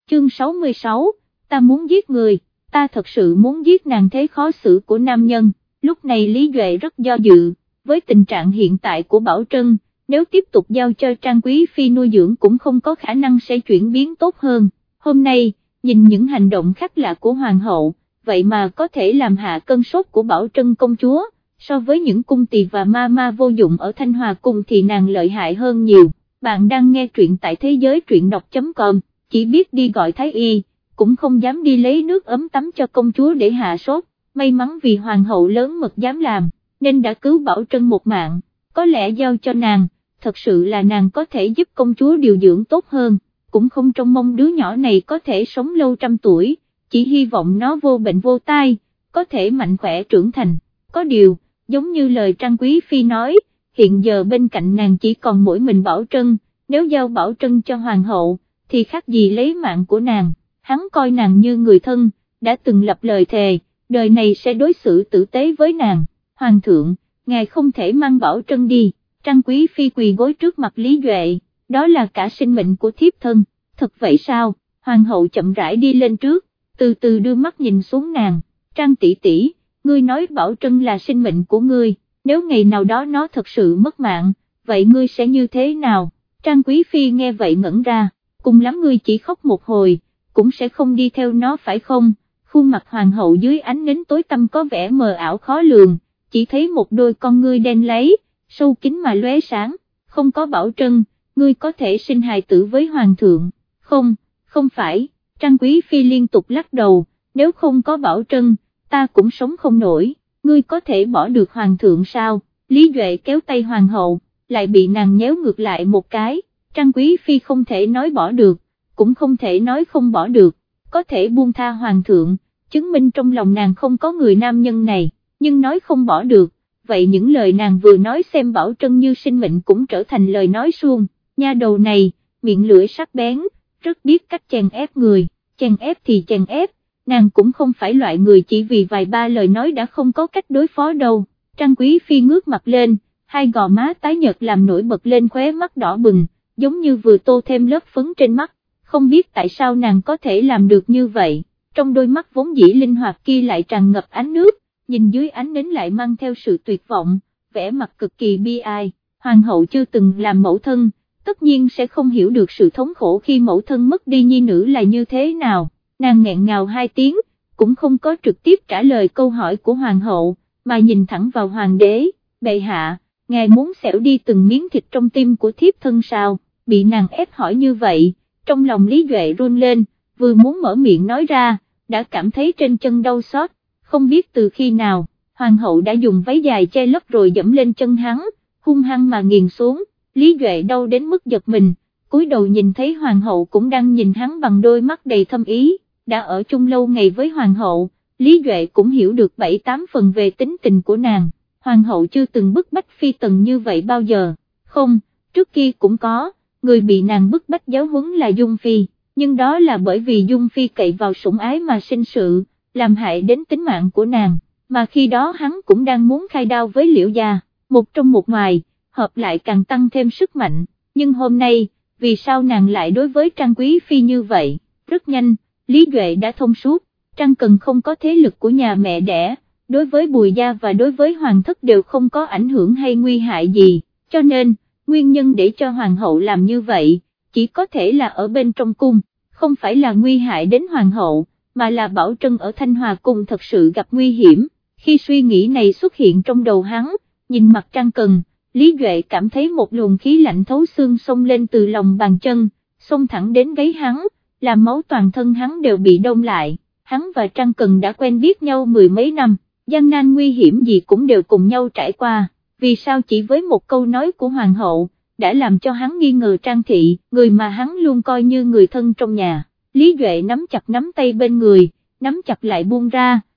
chương 66, ta muốn giết người, ta thật sự muốn giết nàng. Thế khó xử của nam nhân, lúc này Lý Duệ rất do dự, với tình trạng hiện tại của Bảo Trân, nếu tiếp tục giao cho Trang Quý Phi nuôi dưỡng cũng không có khả năng sẽ chuyển biến tốt hơn. Hôm nay, nhìn những hành động khác lạ của Hoàng hậu, vậy mà có thể làm hạ cơn sốt của Bảo Trân công chúa, so với những cung tỳ và ma vô dụng ở Thanh Hòa Cung thì nàng lợi hại hơn nhiều. Bạn đang nghe truyện tại thế giới truyện đọc.com, chỉ biết đi gọi thái y, cũng không dám đi lấy nước ấm tắm cho công chúa để hạ sốt, may mắn vì Hoàng hậu lớn mật dám làm, nên đã cứu Bảo Trân một mạng, có lẽ giao cho nàng, thật sự là nàng có thể giúp công chúa điều dưỡng tốt hơn, cũng không trông mong đứa nhỏ này có thể sống lâu trăm tuổi, chỉ hy vọng nó vô bệnh vô tai, có thể mạnh khỏe trưởng thành. Có điều, giống như lời Trang Quý Phi nói, hiện giờ bên cạnh nàng chỉ còn mỗi mình Bảo Trân, nếu giao Bảo Trân cho Hoàng hậu, thì khác gì lấy mạng của nàng, hắn coi nàng như người thân, đã từng lập lời thề, đời này sẽ đối xử tử tế với nàng. Hoàng thượng, ngài không thể mang Bảo Trân đi. Trang Quý Phi quỳ gối trước mặt Lý Duệ, đó là cả sinh mệnh của thiếp thân. Thật vậy sao? Hoàng hậu chậm rãi đi lên trước, từ từ đưa mắt nhìn xuống nàng. Trang tỷ tỷ, ngươi nói Bảo Trân là sinh mệnh của ngươi, nếu ngày nào đó nó thật sự mất mạng, vậy ngươi sẽ như thế nào? Trang Quý Phi nghe vậy ngẩn ra, cùng lắm ngươi chỉ khóc một hồi, cũng sẽ không đi theo nó phải không? Khuôn mặt hoàng hậu dưới ánh nến tối tăm có vẻ mờ ảo khó lường, chỉ thấy một đôi con ngươi đen láy, sâu kín mà lóe sáng. Không có Bảo Trân, ngươi có thể sinh hài tử với hoàng thượng? Không, không phải. Trang Quý Phi liên tục lắc đầu, nếu không có Bảo Trân, ta cũng sống không nổi. Ngươi có thể bỏ được hoàng thượng sao? Lý Duệ kéo tay hoàng hậu, lại bị nàng nhéo ngược lại một cái. Trang Quý Phi không thể nói bỏ được, cũng không thể nói không bỏ được, có thể buông tha hoàng thượng, chứng minh trong lòng nàng không có người nam nhân này, nhưng nói không bỏ được, vậy những lời nàng vừa nói xem Bảo Trân như sinh mệnh cũng trở thành lời nói suông. Nha đầu này, miệng lưỡi sắc bén, rất biết cách chèn ép người, chèn ép thì chèn ép, nàng cũng không phải loại người chỉ vì vài ba lời nói đã không có cách đối phó đâu. Trang Quý Phi ngước mặt lên, hai gò má tái nhợt làm nổi bật lên khóe mắt đỏ bừng, giống như vừa tô thêm lớp phấn trên mắt, không biết tại sao nàng có thể làm được như vậy, trong đôi mắt vốn dĩ linh hoạt kia lại tràn ngập ánh nước, nhìn dưới ánh nến lại mang theo sự tuyệt vọng, vẻ mặt cực kỳ bi ai. Hoàng hậu chưa từng làm mẫu thân, tất nhiên sẽ không hiểu được sự thống khổ khi mẫu thân mất đi nhi nữ là như thế nào, nàng nghẹn ngào hai tiếng, cũng không có trực tiếp trả lời câu hỏi của hoàng hậu, mà nhìn thẳng vào hoàng đế. Bệ hạ, ngài muốn xẻo đi từng miếng thịt trong tim của thiếp thân sao? Bị nàng ép hỏi như vậy, trong lòng Lý Duệ run lên, vừa muốn mở miệng nói ra, đã cảm thấy trên chân đau xót, không biết từ khi nào, hoàng hậu đã dùng váy dài che lấp rồi dẫm lên chân hắn, hung hăng mà nghiền xuống. Lý Duệ đau đến mức giật mình, cúi đầu nhìn thấy hoàng hậu cũng đang nhìn hắn bằng đôi mắt đầy thâm ý, đã ở chung lâu ngày với hoàng hậu, Lý Duệ cũng hiểu được 7-8 phần về tính tình của nàng. Hoàng hậu chưa từng bức bách phi tần như vậy bao giờ, không, trước kia cũng có, người bị nàng bức bách giáo huấn là Dung Phi, nhưng đó là bởi vì Dung Phi cậy vào sủng ái mà sinh sự, làm hại đến tính mạng của nàng, mà khi đó hắn cũng đang muốn khai đao với Liễu gia, một trong một ngoài, hợp lại càng tăng thêm sức mạnh, nhưng hôm nay, vì sao nàng lại đối với Trang Quý Phi như vậy? Rất nhanh, Lý Duệ đã thông suốt, Trang Cần không có thế lực của nhà mẹ đẻ, đối với Bùi gia và đối với hoàng thất đều không có ảnh hưởng hay nguy hại gì, cho nên, nguyên nhân để cho hoàng hậu làm như vậy, chỉ có thể là ở bên trong cung, không phải là nguy hại đến hoàng hậu, mà là Bảo Trân ở Thanh Hòa Cung thật sự gặp nguy hiểm. Khi suy nghĩ này xuất hiện trong đầu hắn, nhìn mặt Trang Cần, Lý Duệ cảm thấy một luồng khí lạnh thấu xương xông lên từ lòng bàn chân, xông thẳng đến gáy hắn, làm máu toàn thân hắn đều bị đông lại. Hắn và Trang Cần đã quen biết nhau mười mấy năm, gian nan nguy hiểm gì cũng đều cùng nhau trải qua, vì sao chỉ với một câu nói của hoàng hậu, đã làm cho hắn nghi ngờ Trang Thị, người mà hắn luôn coi như người thân trong nhà. Lý Duệ nắm chặt nắm tay bên người, nắm chặt lại buông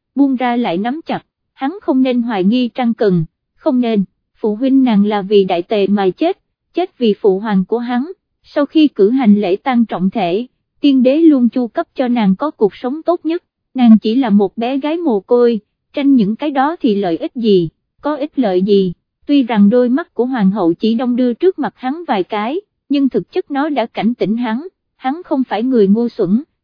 ra lại nắm chặt, hắn không nên hoài nghi Trang Cần, không nên, phụ huynh nàng là vì đại tề mà chết vì phụ hoàng của hắn. Sau khi cử hành lễ tang trọng thể, tiên đế luôn chu cấp cho nàng có cuộc sống tốt nhất, nàng chỉ là một bé gái mồ côi, tranh những cái đó thì lợi ích gì, có ích lợi gì? Tuy rằng đôi mắt của hoàng hậu chỉ đong đưa trước mặt hắn vài cái, nhưng thực chất nó đã cảnh tỉnh hắn không phải người ngu xuẩn,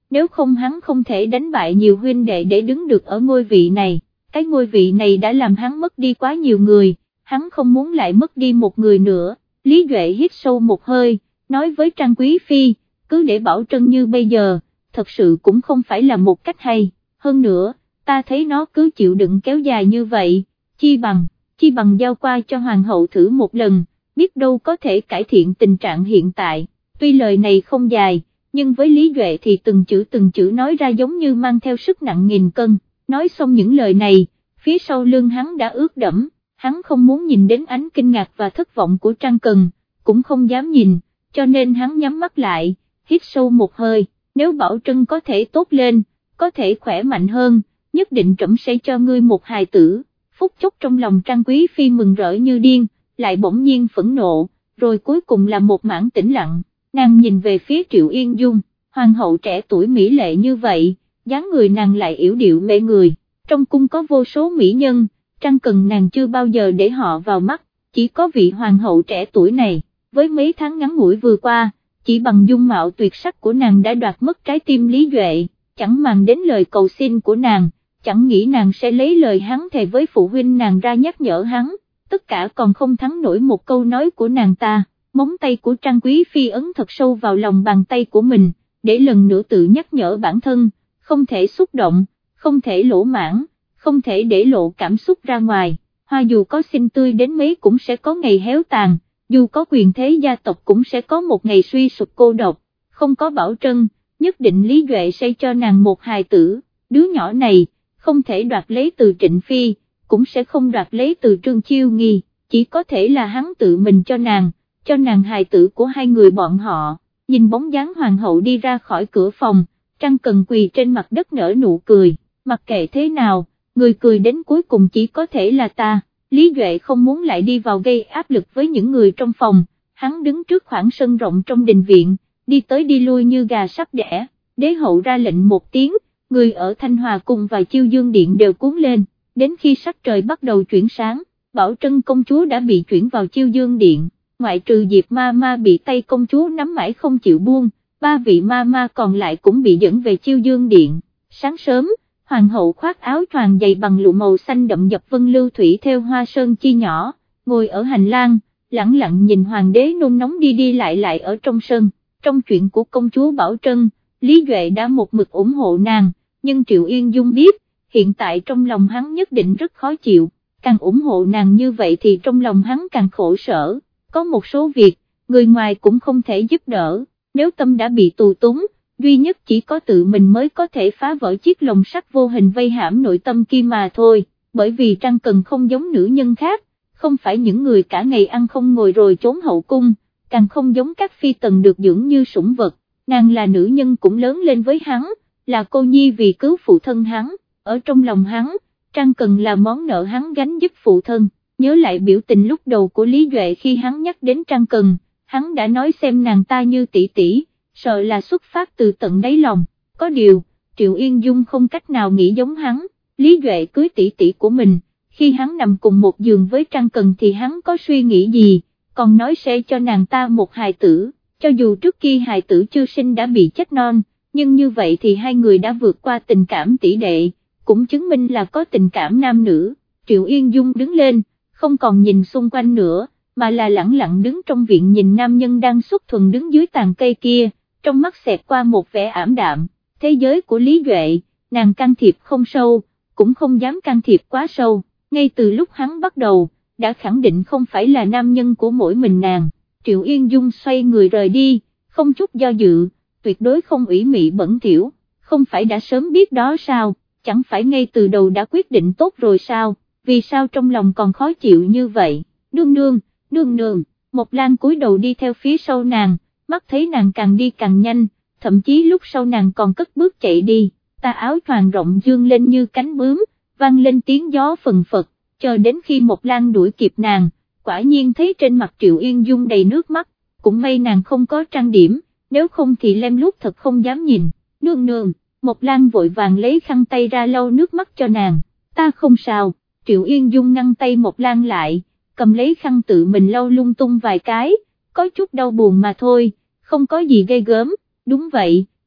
nếu không hắn không thể đánh bại nhiều huynh đệ để đứng được ở ngôi vị này, cái ngôi vị này đã làm hắn mất đi quá nhiều người, hắn không muốn lại mất đi một người nữa. Lý Duệ hít sâu một hơi, nói với Trang Quý Phi, cứ để Bảo Trân như bây giờ, thật sự cũng không phải là một cách hay, hơn nữa, ta thấy nó cứ chịu đựng kéo dài như vậy, chi bằng giao qua cho Hoàng hậu thử một lần, biết đâu có thể cải thiện tình trạng hiện tại. Tuy lời này không dài, nhưng với Lý Duệ thì từng chữ nói ra giống như mang theo sức nặng nghìn cân. Nói xong những lời này, phía sau lưng hắn đã ướt đẫm, hắn không muốn nhìn đến ánh kinh ngạc và thất vọng của Trang Cần, cũng không dám nhìn, cho nên hắn nhắm mắt lại, hít sâu một hơi, nếu Bảo Trân có thể tốt lên, có thể khỏe mạnh hơn, nhất định trẫm sẽ cho ngươi một hài tử. Phút chốc trong lòng Trang Quý Phi mừng rỡ như điên, lại bỗng nhiên phẫn nộ, rồi cuối cùng là một mảng tĩnh lặng, nàng nhìn về phía Triệu Yên Dung, hoàng hậu trẻ tuổi mỹ lệ như vậy, dáng người nàng lại yểu điệu mê người, trong cung có vô số mỹ nhân, Trang Cần nàng chưa bao giờ để họ vào mắt, chỉ có vị hoàng hậu trẻ tuổi này, với mấy tháng ngắn ngủi vừa qua, chỉ bằng dung mạo tuyệt sắc của nàng đã đoạt mất trái tim Lý Duệ, chẳng màng đến lời cầu xin của nàng, chẳng nghĩ nàng sẽ lấy lời hắn thề với phụ huynh nàng ra nhắc nhở hắn, tất cả còn không thắng nổi một câu nói của nàng ta. Móng tay của Trang Quý Phi ấn thật sâu vào lòng bàn tay của mình, để lần nữa tự nhắc nhở bản thân, không thể xúc động, không thể lỗ mãng, không thể để lộ cảm xúc ra ngoài, hoa dù có xinh tươi đến mấy cũng sẽ có ngày héo tàn, dù có quyền thế gia tộc cũng sẽ có một ngày suy sụp cô độc, không có Bảo Trân, nhất định Lý Duệ sẽ cho nàng một hài tử, đứa nhỏ này, không thể đoạt lấy từ Trịnh Phi, cũng sẽ không đoạt lấy từ Trương Chiêu Nghi, chỉ có thể là hắn tự mình cho nàng hài tử của hai người bọn họ. Nhìn bóng dáng hoàng hậu đi ra khỏi cửa phòng, Trang Cần quỳ trên mặt đất nở nụ cười, mặc kệ thế nào, người cười đến cuối cùng chỉ có thể là ta. Lý Duệ không muốn lại đi vào gây áp lực với những người trong phòng, hắn đứng trước khoảng sân rộng trong đình viện, đi tới đi lui như gà sắp đẻ, đế hậu ra lệnh một tiếng, người ở Thanh Hòa Cung và Chiêu Dương Điện đều cuốn lên, đến khi sắc trời bắt đầu chuyển sáng, Bảo Trân công chúa đã bị chuyển vào Chiêu Dương Điện. Ngoại trừ Diệp ma ma bị tay công chúa nắm mãi không chịu buông, ba vị ma ma còn lại cũng bị dẫn về Chiêu Dương Điện. Sáng sớm, hoàng hậu khoác áo choàng dày bằng lụa màu xanh đậm dập vân lưu thủy theo hoa sơn chi nhỏ, ngồi ở hành lang, lẳng lặng nhìn hoàng đế nôn nóng đi đi lại ở trong sân. Trong chuyện của công chúa Bảo Trân, Lý Duệ đã một mực ủng hộ nàng, nhưng Triệu Yên Dung biết, hiện tại trong lòng hắn nhất định rất khó chịu, càng ủng hộ nàng như vậy thì trong lòng hắn càng khổ sở. Có một số việc, người ngoài cũng không thể giúp đỡ, nếu tâm đã bị tù túng, duy nhất chỉ có tự mình mới có thể phá vỡ chiếc lồng sắt vô hình vây hãm nội tâm kia mà thôi, bởi vì Trang Cần không giống nữ nhân khác, không phải những người cả ngày ăn không ngồi rồi trốn hậu cung, càng không giống các phi tần được dưỡng như sủng vật, nàng là nữ nhân cũng lớn lên với hắn, là cô nhi vì cứu phụ thân hắn, ở trong lòng hắn, Trang Cần là món nợ hắn gánh giúp phụ thân. Nhớ lại biểu tình lúc đầu của Lý Duệ khi hắn nhắc đến Trang Cần, hắn đã nói xem nàng ta như tỷ tỷ, sợ là xuất phát từ tận đáy lòng, có điều, Triệu Yên Dung không cách nào nghĩ giống hắn, Lý Duệ cưới tỷ tỷ của mình, khi hắn nằm cùng một giường với Trang Cần thì hắn có suy nghĩ gì, còn nói sẽ cho nàng ta một hài tử, cho dù trước khi hài tử chưa sinh đã bị chết non, nhưng như vậy thì hai người đã vượt qua tình cảm tỷ đệ, cũng chứng minh là có tình cảm nam nữ. Triệu Yên Dung đứng lên, không còn nhìn xung quanh nữa, mà là lẳng lặng đứng trong viện nhìn nam nhân đang xuất thuần đứng dưới tàn cây kia, trong mắt xẹt qua một vẻ ảm đạm, thế giới của Lý Duệ, nàng can thiệp không sâu, cũng không dám can thiệp quá sâu, ngay từ lúc hắn bắt đầu, đã khẳng định không phải là nam nhân của mỗi mình nàng. Triệu Yên Dung xoay người rời đi, không chút do dự, tuyệt đối không ủy mị bẩn thỉu, không phải đã sớm biết đó sao, chẳng phải ngay từ đầu đã quyết định tốt rồi sao, vì sao trong lòng còn khó chịu như vậy. Nương nương, Mộc Lan cúi đầu đi theo phía sau nàng, mắt thấy nàng càng đi càng nhanh, thậm chí lúc sau nàng còn cất bước chạy đi, tà áo choàng rộng dương lên như cánh bướm, vang lên tiếng gió phần phật, chờ đến khi Mộc Lan đuổi kịp nàng, quả nhiên thấy trên mặt Triệu Yên Dung đầy nước mắt, cũng may nàng không có trang điểm, nếu không thì lem luốc thật không dám nhìn. Nương, Mộc Lan vội vàng lấy khăn tay ra lau nước mắt cho nàng, ta không sao. Triệu Yên Dung ngăn tay Mộc Lan lại, cầm lấy khăn tự mình lau lung tung vài cái, có chút đau buồn mà thôi, không có gì ghê gớm. Đúng vậy,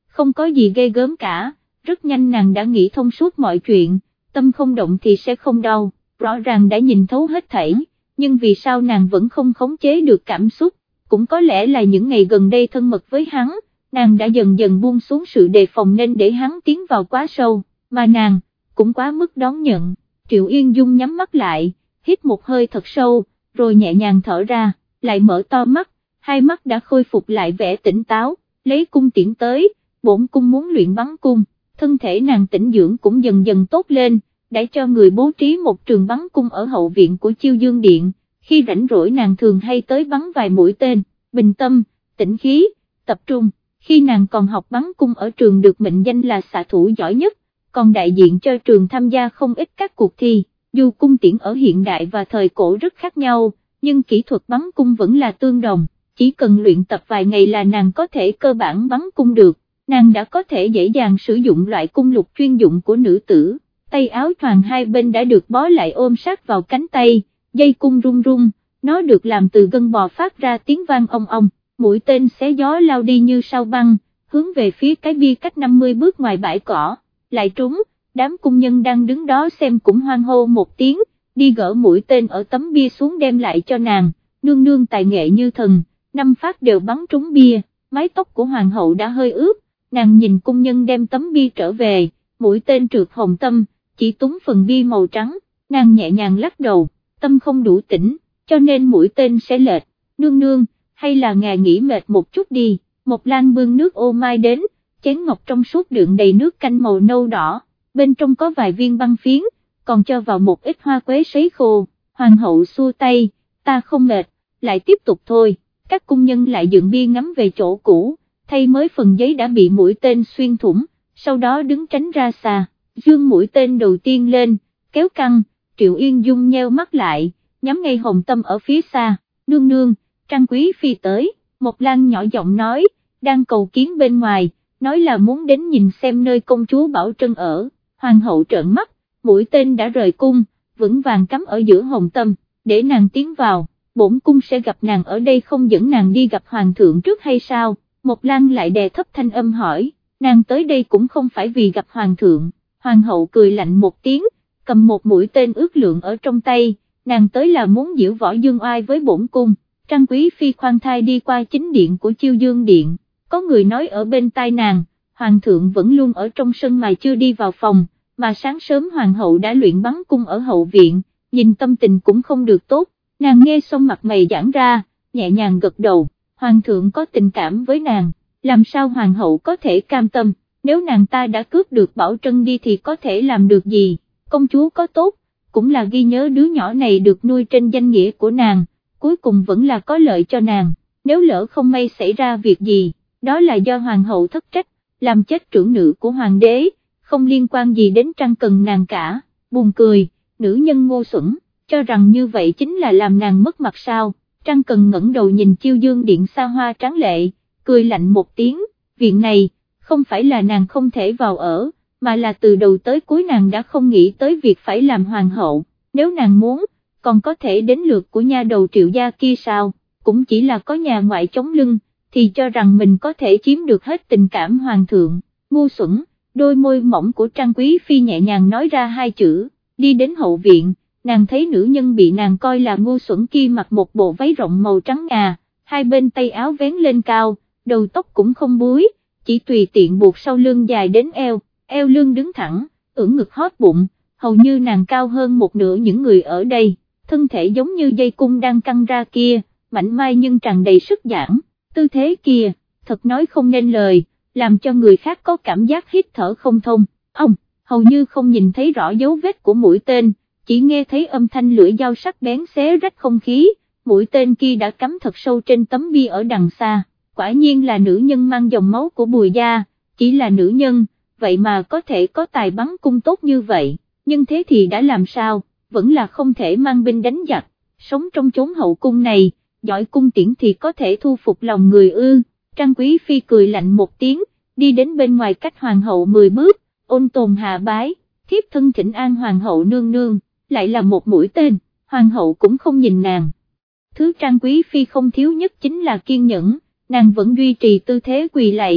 không có gì ghê gớm cả, rất nhanh nàng đã nghĩ thông suốt mọi chuyện, tâm không động thì sẽ không đau, rõ ràng đã nhìn thấu hết thảy, nhưng vì sao nàng vẫn không khống chế được cảm xúc, cũng có lẽ là những ngày gần đây thân mật với hắn, nàng đã dần dần buông xuống sự đề phòng nên để hắn tiến vào quá sâu, mà nàng cũng quá mức đón nhận. Triệu Yên Dung nhắm mắt lại, hít một hơi thật sâu, rồi nhẹ nhàng thở ra, lại mở to mắt, hai mắt đã khôi phục lại vẻ tỉnh táo, lấy cung tiễn tới, bổn cung muốn luyện bắn cung, thân thể nàng tĩnh dưỡng cũng dần dần tốt lên, đã cho người bố trí một trường bắn cung ở hậu viện của Chiêu Dương Điện, khi rảnh rỗi nàng thường hay tới bắn vài mũi tên, bình tâm, tĩnh khí, tập trung, khi nàng còn học bắn cung ở trường được mệnh danh là xạ thủ giỏi nhất, còn đại diện cho trường tham gia không ít các cuộc thi, dù cung tiễn ở hiện đại và thời cổ rất khác nhau, nhưng kỹ thuật bắn cung vẫn là tương đồng, chỉ cần luyện tập vài ngày là nàng có thể cơ bản bắn cung được, nàng đã có thể dễ dàng sử dụng loại cung lục chuyên dụng của nữ tử, tay áo choàng hai bên đã được bó lại ôm sát vào cánh tay, dây cung rung rung, nó được làm từ gân bò phát ra tiếng vang ong ong, mũi tên xé gió lao đi như sao băng, hướng về phía cái bia cách 50 bước ngoài bãi cỏ, lại trúng, đám cung nhân đang đứng đó xem cũng hoan hô một tiếng, đi gỡ mũi tên ở tấm bia xuống đem lại cho nàng, nương nương tài nghệ như thần, 5 phát đều bắn trúng bia, mái tóc của hoàng hậu đã hơi ướt, nàng nhìn cung nhân đem tấm bia trở về, mũi tên trượt hồng tâm, chỉ túng phần bia màu trắng, nàng nhẹ nhàng lắc đầu, tâm không đủ tĩnh, cho nên mũi tên sẽ lệch, nương nương, hay là ngài nghỉ mệt một chút đi, Mộc Lan bưng nước ô mai đến, chén ngọc trong suốt đựng đầy nước canh màu nâu đỏ, bên trong có vài viên băng phiến, còn cho vào một ít hoa quế sấy khô, hoàng hậu xua tay, ta không mệt, lại tiếp tục thôi, các cung nhân lại dựng bia ngắm về chỗ cũ, thay mới phần giấy đã bị mũi tên xuyên thủng, sau đó đứng tránh ra xa, dương mũi tên đầu tiên lên, kéo căng, Triệu Yên Dung nheo mắt lại, nhắm ngay hồng tâm ở phía xa, nương nương, Trang Quý Phi tới, Mộc Lan nhỏ giọng nói, đang cầu kiến bên ngoài, nói là muốn đến nhìn xem nơi công chúa Bảo Trân ở, hoàng hậu trợn mắt, mũi tên đã rời cung, vững vàng cắm ở giữa hồng tâm, để nàng tiến vào, bổn cung sẽ gặp nàng ở đây không dẫn nàng đi gặp hoàng thượng trước hay sao, Mộc Lan lại đè thấp thanh âm hỏi, nàng tới đây cũng không phải vì gặp hoàng thượng, hoàng hậu cười lạnh một tiếng, cầm một mũi tên ước lượng ở trong tay, nàng tới là muốn diễu võ dương oai với bổn cung. Trang Quý Phi khoan thai đi qua chính điện của Chiêu Dương Điện, có người nói ở bên tai nàng, hoàng thượng vẫn luôn ở trong sân mà chưa đi vào phòng, mà sáng sớm hoàng hậu đã luyện bắn cung ở hậu viện, nhìn tâm tình cũng không được tốt, nàng nghe xong mặt mày giãn ra, nhẹ nhàng gật đầu, hoàng thượng có tình cảm với nàng, làm sao hoàng hậu có thể cam tâm, nếu nàng ta đã cướp được Bảo Trân đi thì có thể làm được gì, công chúa có tốt, cũng là ghi nhớ đứa nhỏ này được nuôi trên danh nghĩa của nàng, cuối cùng vẫn là có lợi cho nàng, nếu lỡ không may xảy ra việc gì, đó là do hoàng hậu thất trách, làm chết trưởng nữ của hoàng đế, không liên quan gì đến Trang Cần nàng cả, buồn cười, nữ nhân ngu xuẩn, cho rằng như vậy chính là làm nàng mất mặt sao, Trang Cần ngẩng đầu nhìn Chiêu Dương Điện xa hoa tráng lệ, cười lạnh một tiếng, viện này, không phải là nàng không thể vào ở, mà là từ đầu tới cuối nàng đã không nghĩ tới việc phải làm hoàng hậu, nếu nàng muốn, còn có thể đến lượt của nha đầu Triệu gia kia sao, cũng chỉ là có nhà ngoại chống lưng, thì cho rằng mình có thể chiếm được hết tình cảm hoàng thượng, ngu xuẩn, đôi môi mỏng của Trang Quý Phi nhẹ nhàng nói ra hai chữ, đi đến hậu viện, nàng thấy nữ nhân bị nàng coi là ngu xuẩn kia mặc một bộ váy rộng màu trắng ngà, hai bên tay áo vén lên cao, đầu tóc cũng không búi, chỉ tùy tiện buộc sau lưng dài đến eo lưng đứng thẳng, ưỡn ngực hót bụng, hầu như nàng cao hơn một nửa những người ở đây, thân thể giống như dây cung đang căng ra kia, mảnh mai nhưng tràn đầy sức giãn, tư thế kia, thật nói không nên lời, làm cho người khác có cảm giác hít thở không thông, ông, hầu như không nhìn thấy rõ dấu vết của mũi tên, chỉ nghe thấy âm thanh lưỡi dao sắc bén xé rách không khí, mũi tên kia đã cắm thật sâu trên tấm bia ở đằng xa, quả nhiên là nữ nhân mang dòng máu của Bùi gia, chỉ là nữ nhân, vậy mà có thể có tài bắn cung tốt như vậy, nhưng thế thì đã làm sao, vẫn là không thể mang binh đánh giặc, sống trong chốn hậu cung này, giỏi cung tiễn thì có thể thu phục lòng người ư, Trang Quý Phi cười lạnh một tiếng, đi đến bên ngoài cách hoàng hậu 10 bước, ôn tồn hạ bái, thiếp thân thỉnh an hoàng hậu nương nương, lại là một mũi tên, hoàng hậu cũng không nhìn nàng. Thứ Trang Quý Phi không thiếu nhất chính là kiên nhẫn, nàng vẫn duy trì tư thế quỳ lạy,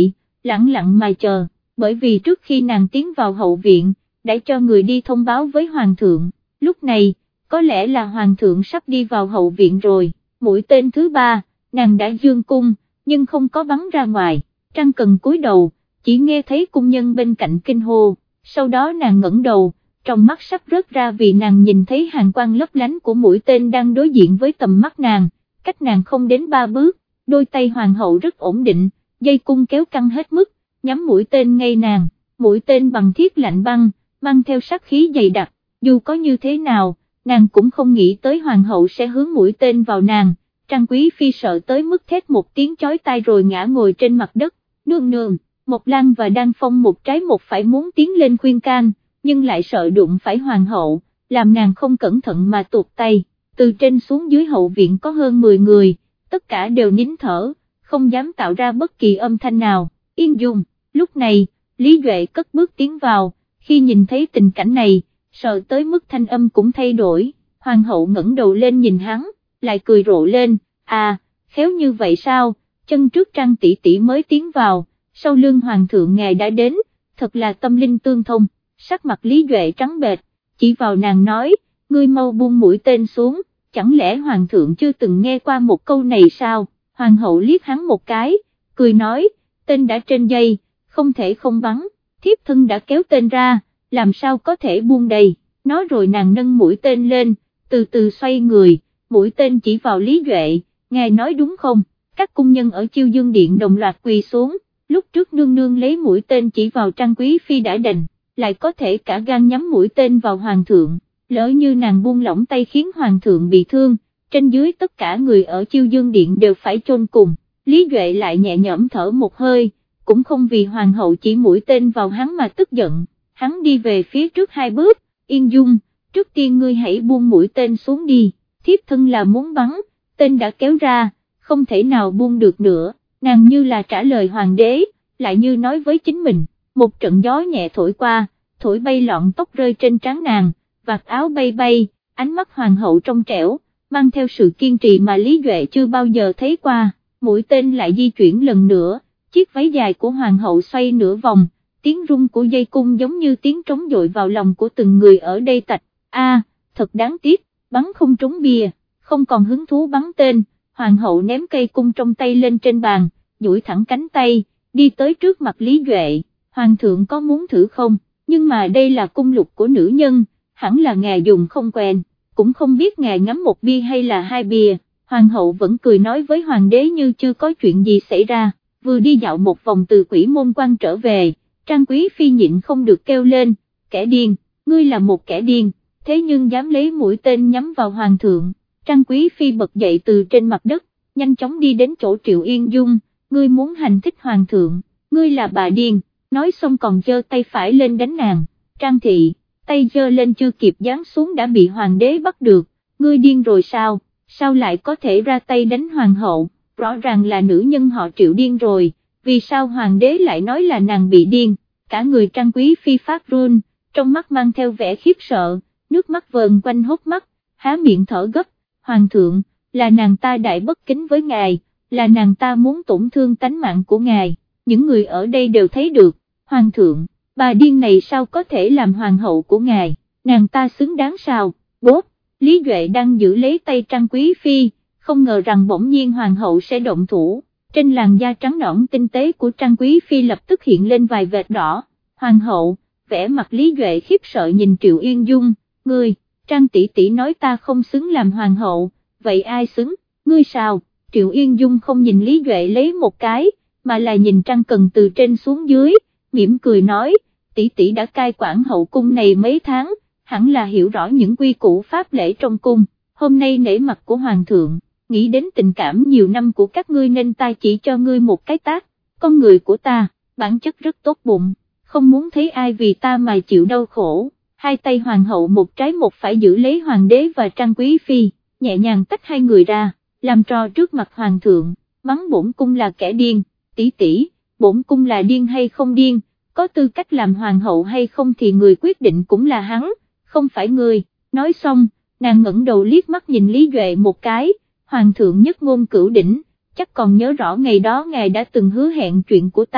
lẳng lặng mà chờ, bởi vì trước khi nàng tiến vào hậu viện, đã cho người đi thông báo với hoàng thượng, lúc này, có lẽ là hoàng thượng sắp đi vào hậu viện rồi, mũi tên thứ 3, nàng đã dương cung, nhưng không có bắn ra ngoài, Trang Cần cúi đầu, chỉ nghe thấy cung nhân bên cạnh kinh hô, sau đó nàng ngẩng đầu, trong mắt sắp rớt ra vì nàng nhìn thấy hàn quang lấp lánh của mũi tên đang đối diện với tầm mắt nàng, cách nàng không đến 3 bước, đôi tay hoàng hậu rất ổn định, dây cung kéo căng hết mức, nhắm mũi tên ngay nàng, mũi tên bằng thiết lạnh băng, mang theo sát khí dày đặc, dù có như thế nào, nàng cũng không nghĩ tới hoàng hậu sẽ hướng mũi tên vào nàng, Trang Quý Phi sợ tới mức thét một tiếng chói tai rồi ngã ngồi trên mặt đất, nương nương, Mộc Lan và Đan Phong một trái một phải muốn tiến lên khuyên can, nhưng lại sợ đụng phải hoàng hậu, làm nàng không cẩn thận mà tuột tay, từ trên xuống dưới hậu viện có hơn 10 người, tất cả đều nín thở, không dám tạo ra bất kỳ âm thanh nào, Yên Dung, lúc này, Lý Duệ cất bước tiến vào, khi nhìn thấy tình cảnh này, sợ tới mức thanh âm cũng thay đổi, hoàng hậu ngẩng đầu lên nhìn hắn, lại cười rộ lên, à, khéo như vậy sao, chân trước Trang tỷ tỷ mới tiến vào, sau lưng hoàng thượng ngài đã đến, thật là tâm linh tương thông, sắc mặt Lý Duệ trắng bệch, chỉ vào nàng nói, ngươi mau buông mũi tên xuống, chẳng lẽ hoàng thượng chưa từng nghe qua một câu này sao, hoàng hậu liếc hắn một cái, cười nói, tên đã trên dây, không thể không bắn, thiếp thân đã kéo tên ra, làm sao có thể buông đầy, nói rồi nàng nâng mũi tên lên, từ từ xoay người, mũi tên chỉ vào Lý Duệ, ngài nói đúng không, các cung nhân ở Chiêu Dương Điện đồng loạt quỳ xuống, lúc trước nương nương lấy mũi tên chỉ vào Trang Quý Phi đã đành, lại có thể cả gan nhắm mũi tên vào hoàng thượng, lỡ như nàng buông lỏng tay khiến hoàng thượng bị thương, trên dưới tất cả người ở Chiêu Dương Điện đều phải chôn cùng, Lý Duệ lại nhẹ nhõm thở một hơi, cũng không vì hoàng hậu chỉ mũi tên vào hắn mà tức giận, hắn đi về phía trước 2 bước, Yên Dung, trước tiên ngươi hãy buông mũi tên xuống đi, thiếp thân là muốn bắn, tên đã kéo ra, không thể nào buông được nữa, nàng như là trả lời hoàng đế, lại như nói với chính mình, một trận gió nhẹ thổi qua, thổi bay lọn tóc rơi trên trán nàng, vạt áo bay bay, ánh mắt hoàng hậu trong trẻo, mang theo sự kiên trì mà Lý Duệ chưa bao giờ thấy qua, mũi tên lại di chuyển lần nữa, chiếc váy dài của hoàng hậu xoay nửa vòng, tiếng rung của dây cung giống như tiếng trống dội vào lòng của từng người ở đây tạch, thật đáng tiếc, bắn không trúng bìa, không còn hứng thú bắn tên, hoàng hậu ném cây cung trong tay lên trên bàn, duỗi thẳng cánh tay, đi tới trước mặt Lý Duệ, hoàng thượng có muốn thử không, nhưng mà đây là cung lục của nữ nhân, hẳn là ngài dùng không quen, cũng không biết ngài ngắm 1 bia hay là 2 bia, hoàng hậu vẫn cười nói với hoàng đế như chưa có chuyện gì xảy ra, vừa đi dạo một vòng từ Quỷ Môn Quan trở về, Trang Quý Phi nhịn không được kêu lên, kẻ điên, ngươi là một kẻ điên, thế nhưng dám lấy mũi tên nhắm vào hoàng thượng, Trang Quý Phi bật dậy từ trên mặt đất, nhanh chóng đi đến chỗ Triệu Yên Dung, ngươi muốn hành thích hoàng thượng, ngươi là bà điên, nói xong còn giơ tay phải lên đánh nàng, Trang thị, tay giơ lên chưa kịp giáng xuống đã bị hoàng đế bắt được, ngươi điên rồi sao lại có thể ra tay đánh hoàng hậu, rõ ràng là nữ nhân họ Triệu điên rồi, vì sao hoàng đế lại nói là nàng bị điên, cả người Trang Quý Phi phát run, trong mắt mang theo vẻ khiếp sợ, nước mắt vờn quanh hốc mắt, há miệng thở gấp, hoàng thượng, là nàng ta đại bất kính với ngài, là nàng ta muốn tổn thương tánh mạng của ngài, những người ở đây đều thấy được, hoàng thượng, bà điên này sao có thể làm hoàng hậu của ngài, nàng ta xứng đáng sao, bốp, Lý Duệ đang giữ lấy tay Trang Quý Phi, không ngờ rằng bỗng nhiên hoàng hậu sẽ động thủ, trên làn da trắng nõn tinh tế của Trang Quý Phi lập tức hiện lên vài vệt đỏ, hoàng hậu, vẻ mặt Lý Duệ khiếp sợ nhìn Triệu Yên Dung, ngươi, Trang tỷ tỷ nói ta không xứng làm hoàng hậu, vậy ai xứng, ngươi sao, Triệu Yên Dung không nhìn Lý Duệ lấy một cái, mà là nhìn Trang Cần từ trên xuống dưới, mỉm cười nói, tỷ tỷ đã cai quản hậu cung này mấy tháng, hẳn là hiểu rõ những quy củ pháp lễ trong cung, hôm nay nể mặt của hoàng thượng, nghĩ đến tình cảm nhiều năm của các ngươi nên ta chỉ cho ngươi một cái tát, con người của ta, bản chất rất tốt bụng, không muốn thấy ai vì ta mà chịu đau khổ, hai tay hoàng hậu một trái một phải giữ lấy hoàng đế và Trang Quý Phi, nhẹ nhàng tách hai người ra, làm trò trước mặt hoàng thượng, mắng bổn cung là kẻ điên, tỷ tỷ, bổn cung là điên hay không điên, có tư cách làm hoàng hậu hay không thì người quyết định cũng là hắn, không phải ngươi, nói xong, nàng ngẩng đầu liếc mắt nhìn Lý Duệ một cái, hoàng thượng nhất ngôn cửu đỉnh, chắc còn nhớ rõ ngày đó ngài đã từng hứa hẹn chuyện của ta,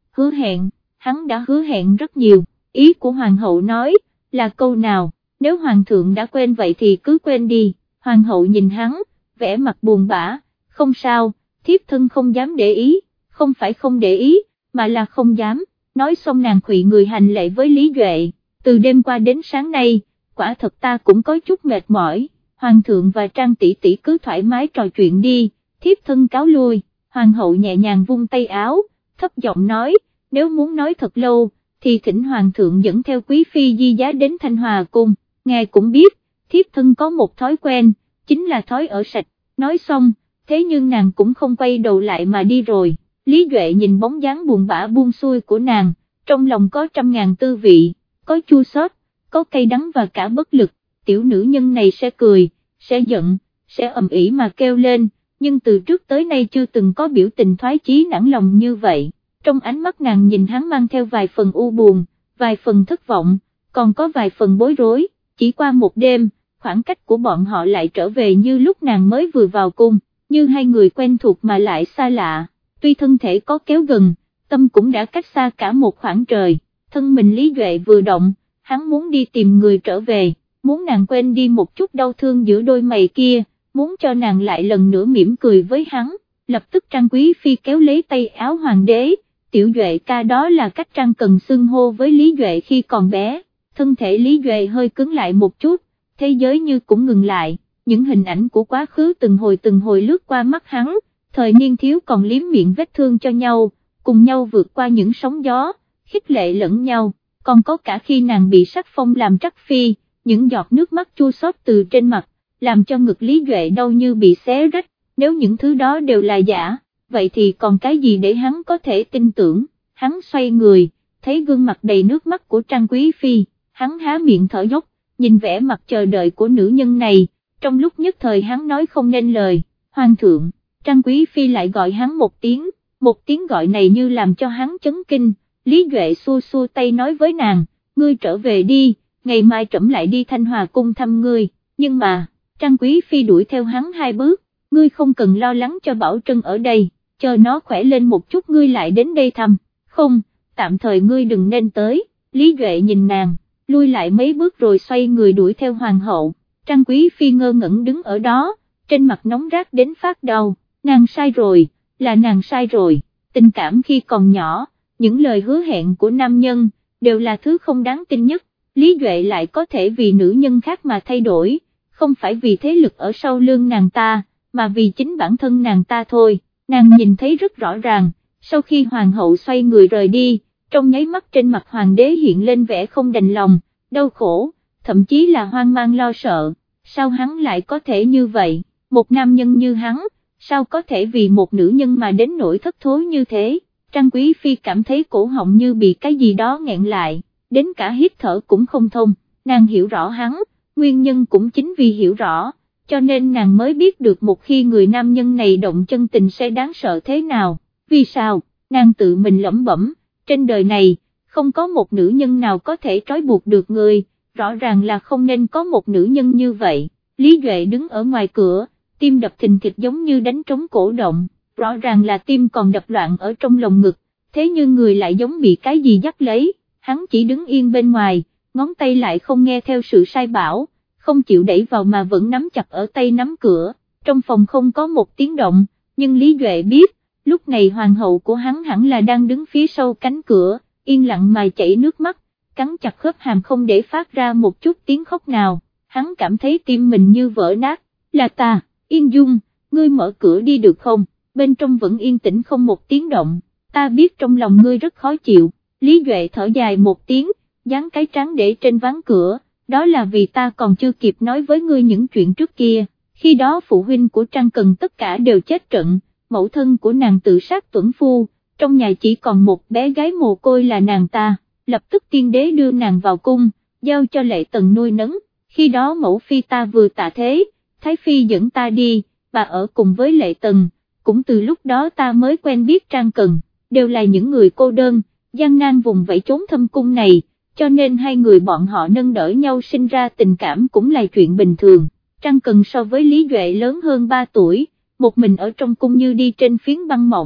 hứa hẹn, hắn đã hứa hẹn rất nhiều, ý của hoàng hậu nói, là câu nào, nếu hoàng thượng đã quên vậy thì cứ quên đi, hoàng hậu nhìn hắn, vẻ mặt buồn bã, không sao, thiếp thân không dám để ý, không phải không để ý, mà là không dám, nói xong nàng khuỵu người hành lễ với Lý Duệ, từ đêm qua đến sáng nay, quả thật ta cũng có chút mệt mỏi, hoàng thượng và Trang tỷ tỷ cứ thoải mái trò chuyện đi, thiếp thân cáo lui, hoàng hậu nhẹ nhàng vung tay áo, thấp giọng nói, nếu muốn nói thật lâu, thì thỉnh hoàng thượng dẫn theo quý phi Di Giá đến Thanh Hòa cung, ngài cũng biết, thiếp thân có một thói quen, chính là thói ở sạch, nói xong, thế nhưng nàng cũng không quay đầu lại mà đi rồi, Lý Duệ nhìn bóng dáng buồn bã buông xuôi của nàng, trong lòng có trăm ngàn tư vị, có chua xót, có cay đắng và cả bất lực, tiểu nữ nhân này sẽ cười, sẽ giận, sẽ ầm ĩ mà kêu lên, nhưng từ trước tới nay chưa từng có biểu tình thoái chí nản lòng như vậy, trong ánh mắt nàng nhìn hắn mang theo vài phần u buồn, vài phần thất vọng, còn có vài phần bối rối, chỉ qua một đêm, khoảng cách của bọn họ lại trở về như lúc nàng mới vừa vào cung, như hai người quen thuộc mà lại xa lạ, tuy thân thể có kéo gần, tâm cũng đã cách xa cả một khoảng trời, thân mình Lý Duệ vừa động, hắn muốn đi tìm người trở về, muốn nàng quên đi một chút đau thương giữa đôi mày kia, muốn cho nàng lại lần nữa mỉm cười với hắn, lập tức Trang Quý Phi kéo lấy tay áo hoàng đế, tiểu Duệ ca, đó là cách Trang cần xưng hô với Lý Duệ khi còn bé, thân thể Lý Duệ hơi cứng lại một chút, thế giới như cũng ngừng lại, những hình ảnh của quá khứ từng hồi lướt qua mắt hắn, thời niên thiếu còn liếm miệng vết thương cho nhau, cùng nhau vượt qua những sóng gió, khích lệ lẫn nhau, còn có cả khi nàng bị sắc phong làm trắc phi, những giọt nước mắt chua xót từ trên mặt, làm cho ngực Lý Duệ đau như bị xé rách, nếu những thứ đó đều là giả, vậy thì còn cái gì để hắn có thể tin tưởng, hắn xoay người, thấy gương mặt đầy nước mắt của Trang Quý Phi, hắn há miệng thở dốc, nhìn vẻ mặt chờ đợi của nữ nhân này, trong lúc nhất thời hắn nói không nên lời, hoàng thượng, Trang Quý Phi lại gọi hắn một tiếng gọi này như làm cho hắn chấn kinh, Lý Duệ xua xua tay nói với nàng, ngươi trở về đi, ngày mai trẫm lại đi Thanh Hòa cung thăm ngươi, nhưng mà, Trang Quý Phi đuổi theo hắn 2 bước, ngươi không cần lo lắng cho Bảo Trân ở đây, chờ nó khỏe lên một chút ngươi lại đến đây thăm, không, tạm thời ngươi đừng nên tới, Lý Duệ nhìn nàng, lui lại mấy bước rồi xoay người đuổi theo hoàng hậu, Trang Quý Phi ngơ ngẩn đứng ở đó, trên mặt nóng rát đến phát đau, nàng sai rồi, là nàng sai rồi, tình cảm khi còn nhỏ, những lời hứa hẹn của nam nhân, đều là thứ không đáng tin nhất, Lý Duệ lại có thể vì nữ nhân khác mà thay đổi, không phải vì thế lực ở sau lưng nàng ta, mà vì chính bản thân nàng ta thôi, nàng nhìn thấy rất rõ ràng, sau khi hoàng hậu xoay người rời đi, trong nháy mắt trên mặt hoàng đế hiện lên vẻ không đành lòng, đau khổ, thậm chí là hoang mang lo sợ, sao hắn lại có thể như vậy, một nam nhân như hắn, sao có thể vì một nữ nhân mà đến nỗi thất thối như thế, Trang Quý Phi cảm thấy cổ họng như bị cái gì đó nghẹn lại, đến cả hít thở cũng không thông, nàng hiểu rõ hắn, nguyên nhân cũng chính vì hiểu rõ, cho nên nàng mới biết được một khi người nam nhân này động chân tình sẽ đáng sợ thế nào, vì sao, nàng tự mình lẩm bẩm, trên đời này, không có một nữ nhân nào có thể trói buộc được người, rõ ràng là không nên có một nữ nhân như vậy, Lý Duệ đứng ở ngoài cửa, tim đập thình thịch giống như đánh trống cổ động, rõ ràng là tim còn đập loạn ở trong lồng ngực, thế nhưng người lại giống bị cái gì dắt lấy, hắn chỉ đứng yên bên ngoài, ngón tay lại không nghe theo sự sai bảo, không chịu đẩy vào mà vẫn nắm chặt ở tay nắm cửa, trong phòng không có một tiếng động, nhưng Lý Duệ biết, lúc này hoàng hậu của hắn hẳn là đang đứng phía sau cánh cửa, yên lặng mà chảy nước mắt, cắn chặt khớp hàm không để phát ra một chút tiếng khóc nào, hắn cảm thấy tim mình như vỡ nát, là ta, Yên Dung, ngươi mở cửa đi được không, bên trong vẫn yên tĩnh không một tiếng động, ta biết trong lòng ngươi rất khó chịu, Lý Duệ thở dài một tiếng, dán cái trán để trên ván cửa, đó là vì ta còn chưa kịp nói với ngươi những chuyện trước kia, khi đó phụ huynh của Trang Cần tất cả đều chết trận, mẫu thân của nàng tự sát tuẫn phu, trong nhà chỉ còn một bé gái mồ côi là nàng ta, lập tức tiên đế đưa nàng vào cung, giao cho Lệ Tần nuôi nấng, khi đó mẫu phi ta vừa tạ thế, Thái Phi dẫn ta đi, bà ở cùng với Lệ Tần, cũng từ lúc đó ta mới quen biết Trang Cần, đều là những người cô đơn, gian nan vùng vẫy trốn thâm cung này, cho nên hai người bọn họ nâng đỡ nhau sinh ra tình cảm cũng là chuyện bình thường. Trang Cần so với Lý Duệ lớn hơn 3 tuổi, một mình ở trong cung như đi trên phiến băng mỏng,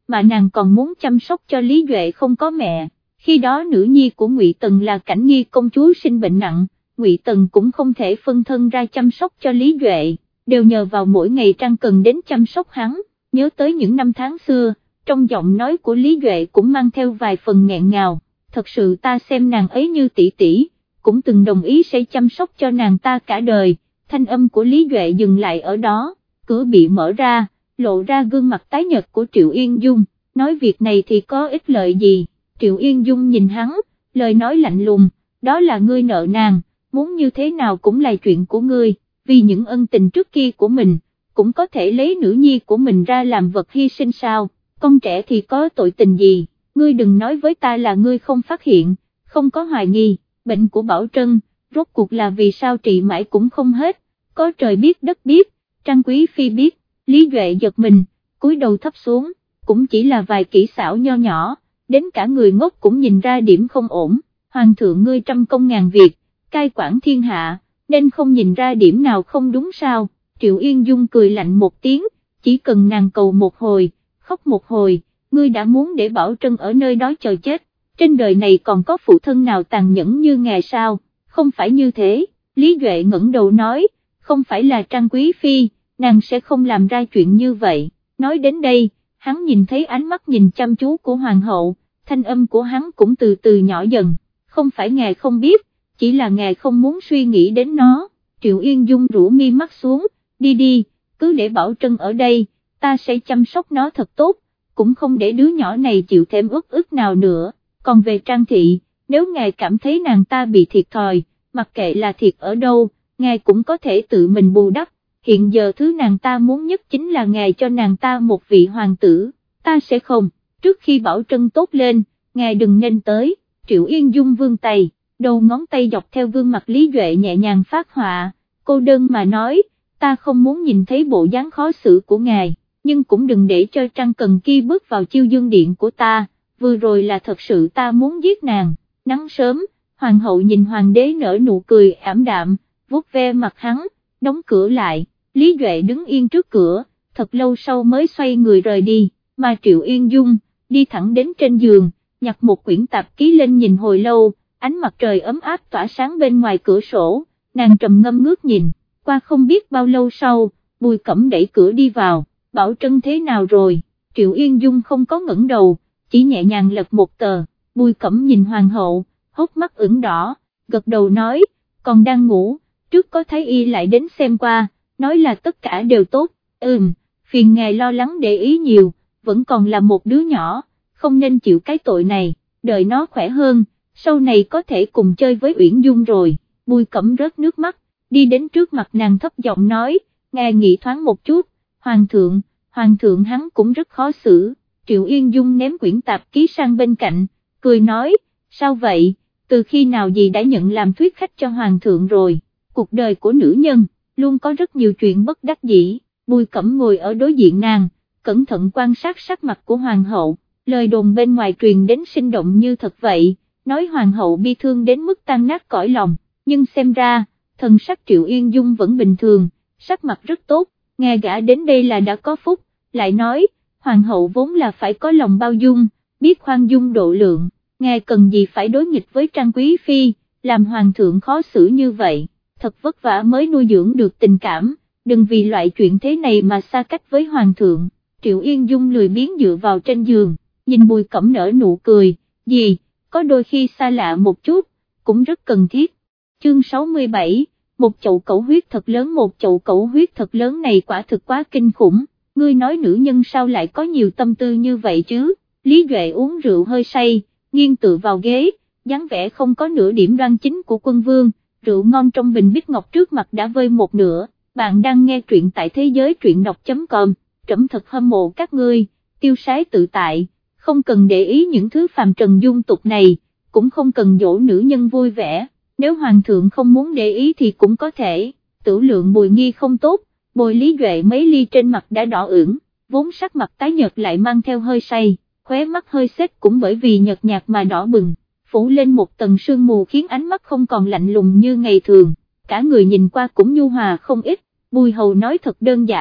mà nàng còn muốn chăm sóc cho Lý Duệ không có mẹ. Khi đó nữ nhi của Ngụy Tần là Cảnh Nghi công chúa sinh bệnh nặng, Ngụy Tần cũng không thể phân thân ra chăm sóc cho Lý Duệ, đều nhờ vào mỗi ngày Trang Cần đến chăm sóc hắn. Nhớ tới những năm tháng xưa, trong giọng nói của Lý Duệ cũng mang theo vài phần nghẹn ngào, thật sự ta xem nàng ấy như tỷ tỷ, cũng từng đồng ý sẽ chăm sóc cho nàng ta cả đời. Thanh âm của Lý Duệ dừng lại ở đó, cửa bị mở ra, lộ ra gương mặt tái nhợt của Triệu Yên Dung, nói việc này thì có ích lợi gì. Triệu Yên Dung nhìn hắn, lời nói lạnh lùng, đó là ngươi nợ nàng, muốn như thế nào cũng là chuyện của ngươi, vì những ân tình trước kia của mình, cũng có thể lấy nữ nhi của mình ra làm vật hy sinh sao, con trẻ thì có tội tình gì, ngươi đừng nói với ta là ngươi không phát hiện, không có hoài nghi, bệnh của Bảo Trân, rốt cuộc là vì sao trị mãi cũng không hết, có trời biết đất biết, Trang Quý Phi biết. Lý Duệ giật mình, cúi đầu thấp xuống, cũng chỉ là vài kỹ xảo nho nhỏ, đến cả người ngốc cũng nhìn ra điểm không ổn, hoàng thượng ngươi trăm công ngàn việc, cai quản thiên hạ, nên không nhìn ra điểm nào không đúng sao. Triệu Yên Dung cười lạnh một tiếng, chỉ cần nàng cầu một hồi, khóc một hồi, ngươi đã muốn để Bảo Trân ở nơi đó chờ chết, trên đời này còn có phụ thân nào tàn nhẫn như ngài sao, không phải như thế. Lý Duệ ngẩng đầu nói, không phải là Trang Quý Phi, nàng sẽ không làm ra chuyện như vậy. Nói đến đây, hắn nhìn thấy ánh mắt nhìn chăm chú của hoàng hậu, thanh âm của hắn cũng từ từ nhỏ dần, không phải ngài không biết, chỉ là ngài không muốn suy nghĩ đến nó. Triệu Yên Dung rũ mi mắt xuống, đi đi, cứ để Bảo Trân ở đây, ta sẽ chăm sóc nó thật tốt, cũng không để đứa nhỏ này chịu thêm uất ức nào nữa. Còn về Trang Thị, nếu ngài cảm thấy nàng ta bị thiệt thòi, mặc kệ là thiệt ở đâu, ngài cũng có thể tự mình bù đắp. Hiện giờ thứ nàng ta muốn nhất chính là ngài cho nàng ta một vị hoàng tử, ta sẽ không, trước khi Bảo Trân tốt lên, ngài đừng nên tới. Triệu Yên Dung vươn tay, đầu ngón tay dọc theo gương mặt Lý Duệ nhẹ nhàng phát họa, cô đơn mà nói, ta không muốn nhìn thấy bộ dáng khó xử của ngài, nhưng cũng đừng để cho Trang Cần Kia bước vào chiêu dương điện của ta, vừa rồi là thật sự ta muốn giết nàng. Nắng sớm, hoàng hậu nhìn hoàng đế nở nụ cười ảm đạm, vuốt ve mặt hắn, đóng cửa lại. Lý Duệ đứng yên trước cửa, thật lâu sau mới xoay người rời đi, mà Triệu Yên Dung, đi thẳng đến trên giường, nhặt một quyển tạp ký lên nhìn hồi lâu, ánh mặt trời ấm áp tỏa sáng bên ngoài cửa sổ, nàng trầm ngâm ngước nhìn, qua không biết bao lâu sau, Bùi Cẩm đẩy cửa đi vào, Bảo Trân thế nào rồi. Triệu Yên Dung không có ngẩng đầu, chỉ nhẹ nhàng lật một tờ. Bùi Cẩm nhìn hoàng hậu, hốc mắt ửng đỏ, gật đầu nói, còn đang ngủ, trước có thái y lại đến xem qua, nói là tất cả đều tốt. Phiền ngài lo lắng để ý nhiều, vẫn còn là một đứa nhỏ, không nên chịu cái tội này, đợi nó khỏe hơn, sau này có thể cùng chơi với Uyển Dung rồi. Bùi Cẩm rớt nước mắt, đi đến trước mặt nàng thấp giọng nói, ngài nghĩ thoáng một chút, hoàng thượng hắn cũng rất khó xử. Triệu Yên Dung ném quyển tạp ký sang bên cạnh, cười nói, sao vậy, từ khi nào gì đã nhận làm thuyết khách cho hoàng thượng rồi. Cuộc đời của nữ nhân, luôn có rất nhiều chuyện bất đắc dĩ. Bùi Cẩm ngồi ở đối diện nàng, cẩn thận quan sát sắc mặt của hoàng hậu, lời đồn bên ngoài truyền đến sinh động như thật vậy, nói hoàng hậu bi thương đến mức tan nát cõi lòng, nhưng xem ra, thần sắc Triệu Yên Dung vẫn bình thường, sắc mặt rất tốt, nghe gã đến đây là đã có phúc, lại nói, hoàng hậu vốn là phải có lòng bao dung, biết khoan dung độ lượng, ngài cần gì phải đối nghịch với Trang Quý Phi, làm hoàng thượng khó xử như vậy, thật vất vả mới nuôi dưỡng được tình cảm, đừng vì loại chuyện thế này mà xa cách với hoàng thượng. Triệu Yên Dung lười biếng dựa vào trên giường, nhìn Bùi Cẩm nở nụ cười, gì, có đôi khi xa lạ một chút, cũng rất cần thiết. Chương 67, một chậu cẩu huyết thật lớn, một chậu cẩu huyết thật lớn này quả thực quá kinh khủng, ngươi nói nữ nhân sao lại có nhiều tâm tư như vậy chứ. Lý Duệ uống rượu hơi say, nghiêng tựa vào ghế, dáng vẻ không có nửa điểm đoan chính của quân vương, rượu ngon trong bình bích ngọc trước mặt đã vơi một nửa. Bạn đang nghe truyện tại thế giới truyện đọc.com, trẫm thật hâm mộ các ngươi, tiêu sái tự tại, không cần để ý những thứ phàm trần dung tục này, cũng không cần dỗ nữ nhân vui vẻ, nếu hoàng thượng không muốn để ý thì cũng có thể. Tửu lượng Bùi Nghi không tốt, bồi Lý Duệ mấy ly trên mặt đã đỏ ửng, vốn sắc mặt tái nhợt lại mang theo hơi say, khóe mắt hơi xếch cũng bởi vì nhợt nhạt mà đỏ bừng, phủ lên một tầng sương mù khiến ánh mắt không còn lạnh lùng như ngày thường, cả người nhìn qua cũng nhu hòa không ít. Bùi Hầu nói thật đơn giản,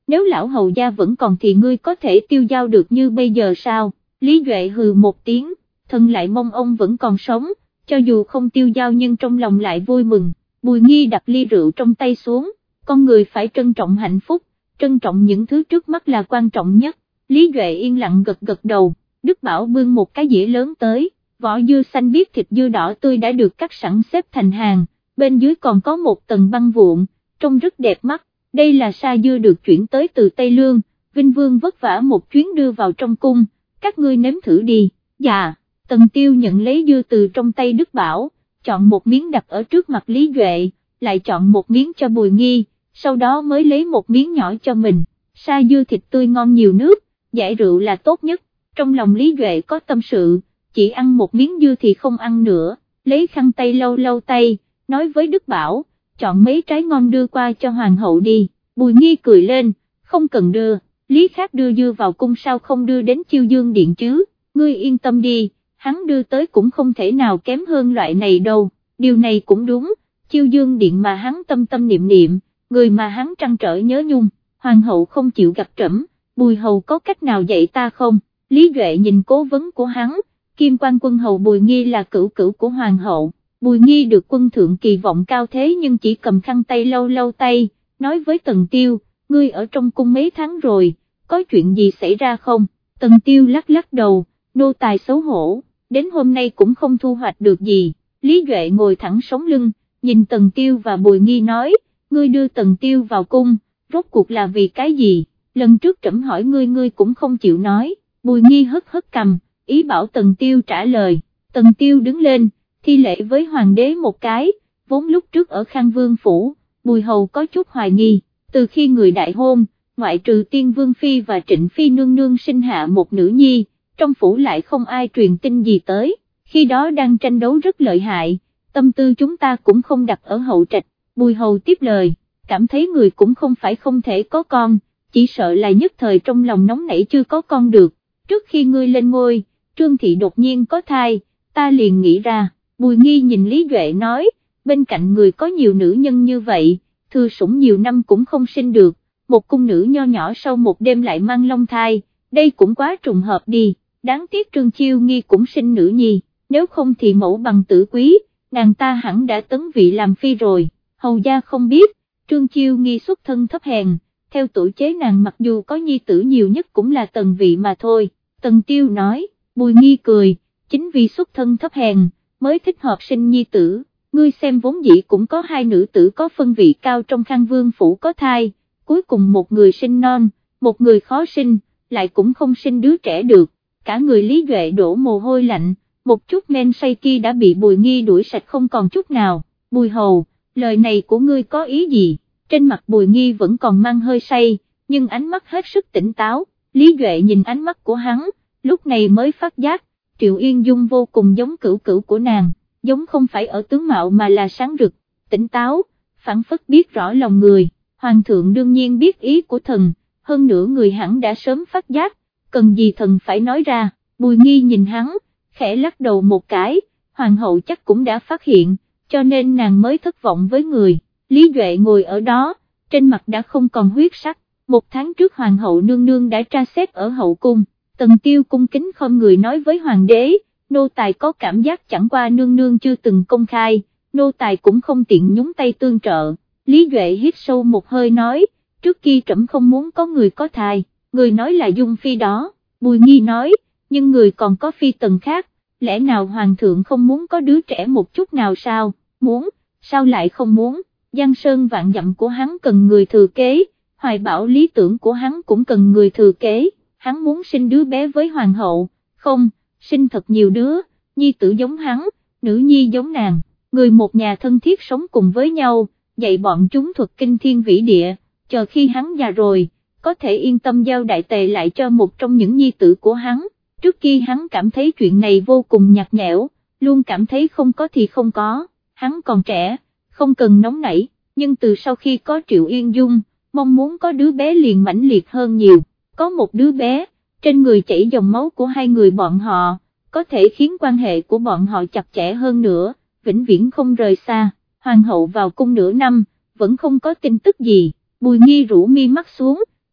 nếu lão hầu gia vẫn còn thì ngươi có thể tiêu dao được như bây giờ sao? Lý Duệ hừ một tiếng, thần lại mong ông vẫn còn sống, cho dù không tiêu dao nhưng trong lòng lại vui mừng. Bùi Nghi đặt ly rượu trong tay xuống, con người phải trân trọng hạnh phúc, trân trọng những thứ trước mắt là quan trọng nhất. Lý Duệ yên lặng gật gật đầu. Đức Bảo bưng một cái dĩa lớn tới, vỏ dưa xanh biếc thịt dưa đỏ tươi đã được cắt sẵn xếp thành hàng, bên dưới còn có một tầng băng vụn, trông rất đẹp mắt. Đây là sa dưa được chuyển tới từ Tây Lương, Vinh Vương vất vả một chuyến đưa vào trong cung, các ngươi nếm thử đi. Dạ. Tần Tiêu nhận lấy dưa từ trong tay Đức Bảo, chọn một miếng đặt ở trước mặt Lý Duệ, lại chọn một miếng cho Bùi Nghi, sau đó mới lấy một miếng nhỏ cho mình. Sa dưa thịt tươi ngon nhiều nước, giải rượu là tốt nhất. Trong lòng Lý Duệ có tâm sự, chỉ ăn một miếng dưa thì không ăn nữa, lấy khăn tay lau lau tay, nói với Đức Bảo, chọn mấy trái ngon đưa qua cho hoàng hậu đi. Bùi Nghi cười lên, không cần đưa, Lý Khác đưa dưa vào cung sao không đưa đến Chiêu Dương Điện chứ, ngươi yên tâm đi, hắn đưa tới cũng không thể nào kém hơn loại này đâu. Điều này cũng đúng, Chiêu Dương Điện mà hắn tâm tâm niệm niệm, người mà hắn trăn trở nhớ nhung, hoàng hậu không chịu gặp trẫm, Bùi hầu có cách nào dạy ta không? Lý Duệ nhìn cố vấn của hắn, Kim Quan quân hầu Bùi Nghi là cửu cửu của hoàng hậu. Bùi Nghi được quân thượng kỳ vọng cao thế nhưng chỉ cầm khăn tay lau lau tay, nói với Tần Tiêu, ngươi ở trong cung mấy tháng rồi, có chuyện gì xảy ra không? Tần Tiêu lắc lắc đầu, nô tài xấu hổ, đến hôm nay cũng không thu hoạch được gì. Lý Duệ ngồi thẳng sống lưng, nhìn Tần Tiêu và Bùi Nghi nói, ngươi đưa Tần Tiêu vào cung, rốt cuộc là vì cái gì? Lần trước trẫm hỏi ngươi cũng không chịu nói. Bùi Nghi hất hất cằm, ý bảo Tần Tiêu trả lời. Tần Tiêu đứng lên, thi lễ với hoàng đế một cái, vốn lúc trước ở Khang Vương phủ, Bùi hầu có chút hoài nghi, từ khi người đại hôn, ngoại trừ Tiên Vương Phi và Trịnh Phi nương nương sinh hạ một nữ nhi, trong phủ lại không ai truyền tin gì tới, khi đó đang tranh đấu rất lợi hại, tâm tư chúng ta cũng không đặt ở hậu trạch. Bùi hầu tiếp lời, cảm thấy người cũng không phải không thể có con, chỉ sợ là nhất thời trong lòng nóng nảy chưa có con được. Trước khi ngươi lên ngôi, Trương Thị đột nhiên có thai, ta liền nghĩ ra. Bùi Nghi nhìn Lý Duệ nói, bên cạnh người có nhiều nữ nhân như vậy, thừa sủng nhiều năm cũng không sinh được, một cung nữ nho nhỏ sau một đêm lại mang long thai, đây cũng quá trùng hợp đi, đáng tiếc Trương Chiêu Nghi cũng sinh nữ nhi, nếu không thì mẫu bằng tử quý, nàng ta hẳn đã tấn vị làm phi rồi. Hầu gia không biết, Trương Chiêu Nghi xuất thân thấp hèn, theo tuổi chế nàng mặc dù có nhi tử nhiều nhất cũng là Tần vị mà thôi. Tần Tiêu nói, Bùi Nghi cười, chính vì xuất thân thấp hèn, mới thích hợp sinh nhi tử, ngươi xem vốn dĩ cũng có hai nữ tử có phân vị cao trong Khang Vương phủ có thai, cuối cùng một người sinh non, một người khó sinh, lại cũng không sinh đứa trẻ được, cả người Lý Duệ đổ mồ hôi lạnh, một chút men say kia đã bị Bùi Nghi đuổi sạch không còn chút nào. Bùi hầu, lời này của ngươi có ý gì? Trên mặt Bùi Nghi vẫn còn mang hơi say, nhưng ánh mắt hết sức tỉnh táo. Lý Duệ nhìn ánh mắt của hắn, lúc này mới phát giác, Triệu Yên Dung vô cùng giống cửu cửu của nàng, giống không phải ở tướng mạo mà là sáng rực, tỉnh táo, phảng phất biết rõ lòng người. Hoàng thượng đương nhiên biết ý của thần, hơn nữa người hẳn đã sớm phát giác, cần gì thần phải nói ra. Bùi Nghi nhìn hắn, khẽ lắc đầu một cái, hoàng hậu chắc cũng đã phát hiện, cho nên nàng mới thất vọng với người. Lý Duệ ngồi ở đó, trên mặt đã không còn huyết sắc. Một tháng trước hoàng hậu nương nương đã tra xét ở hậu cung, Tần Tiêu cung kính không người nói với hoàng đế, nô tài có cảm giác chẳng qua nương nương chưa từng công khai, nô tài cũng không tiện nhúng tay tương trợ. Lý Duệ hít sâu một hơi nói, trước kia trẫm không muốn có người có thai, người nói là Dung Phi đó. Bùi Nghi nói, nhưng người còn có phi tần khác, lẽ nào hoàng thượng không muốn có đứa trẻ một chút nào sao? Muốn, sao lại không muốn? Giang sơn vạn dặm của hắn cần người thừa kế, hoài bão lý tưởng của hắn cũng cần người thừa kế, hắn muốn sinh đứa bé với hoàng hậu, không, sinh thật nhiều đứa, nhi tử giống hắn, nữ nhi giống nàng, người một nhà thân thiết sống cùng với nhau, dạy bọn chúng thuật kinh thiên vĩ địa, chờ khi hắn già rồi, có thể yên tâm giao đại tề lại cho một trong những nhi tử của hắn. Trước kia hắn cảm thấy chuyện này vô cùng nhạt nhẽo, luôn cảm thấy không có thì không có, hắn còn trẻ, không cần nóng nảy, nhưng từ sau khi có Triệu Yên Dung, mong muốn có đứa bé liền mãnh liệt hơn nhiều, có một đứa bé, trên người chảy dòng máu của hai người bọn họ, có thể khiến quan hệ của bọn họ chặt chẽ hơn nữa, vĩnh viễn không rời xa. Hoàng hậu vào cung nửa năm, vẫn không có tin tức gì. Bùi Nghi rũ mi mắt xuống,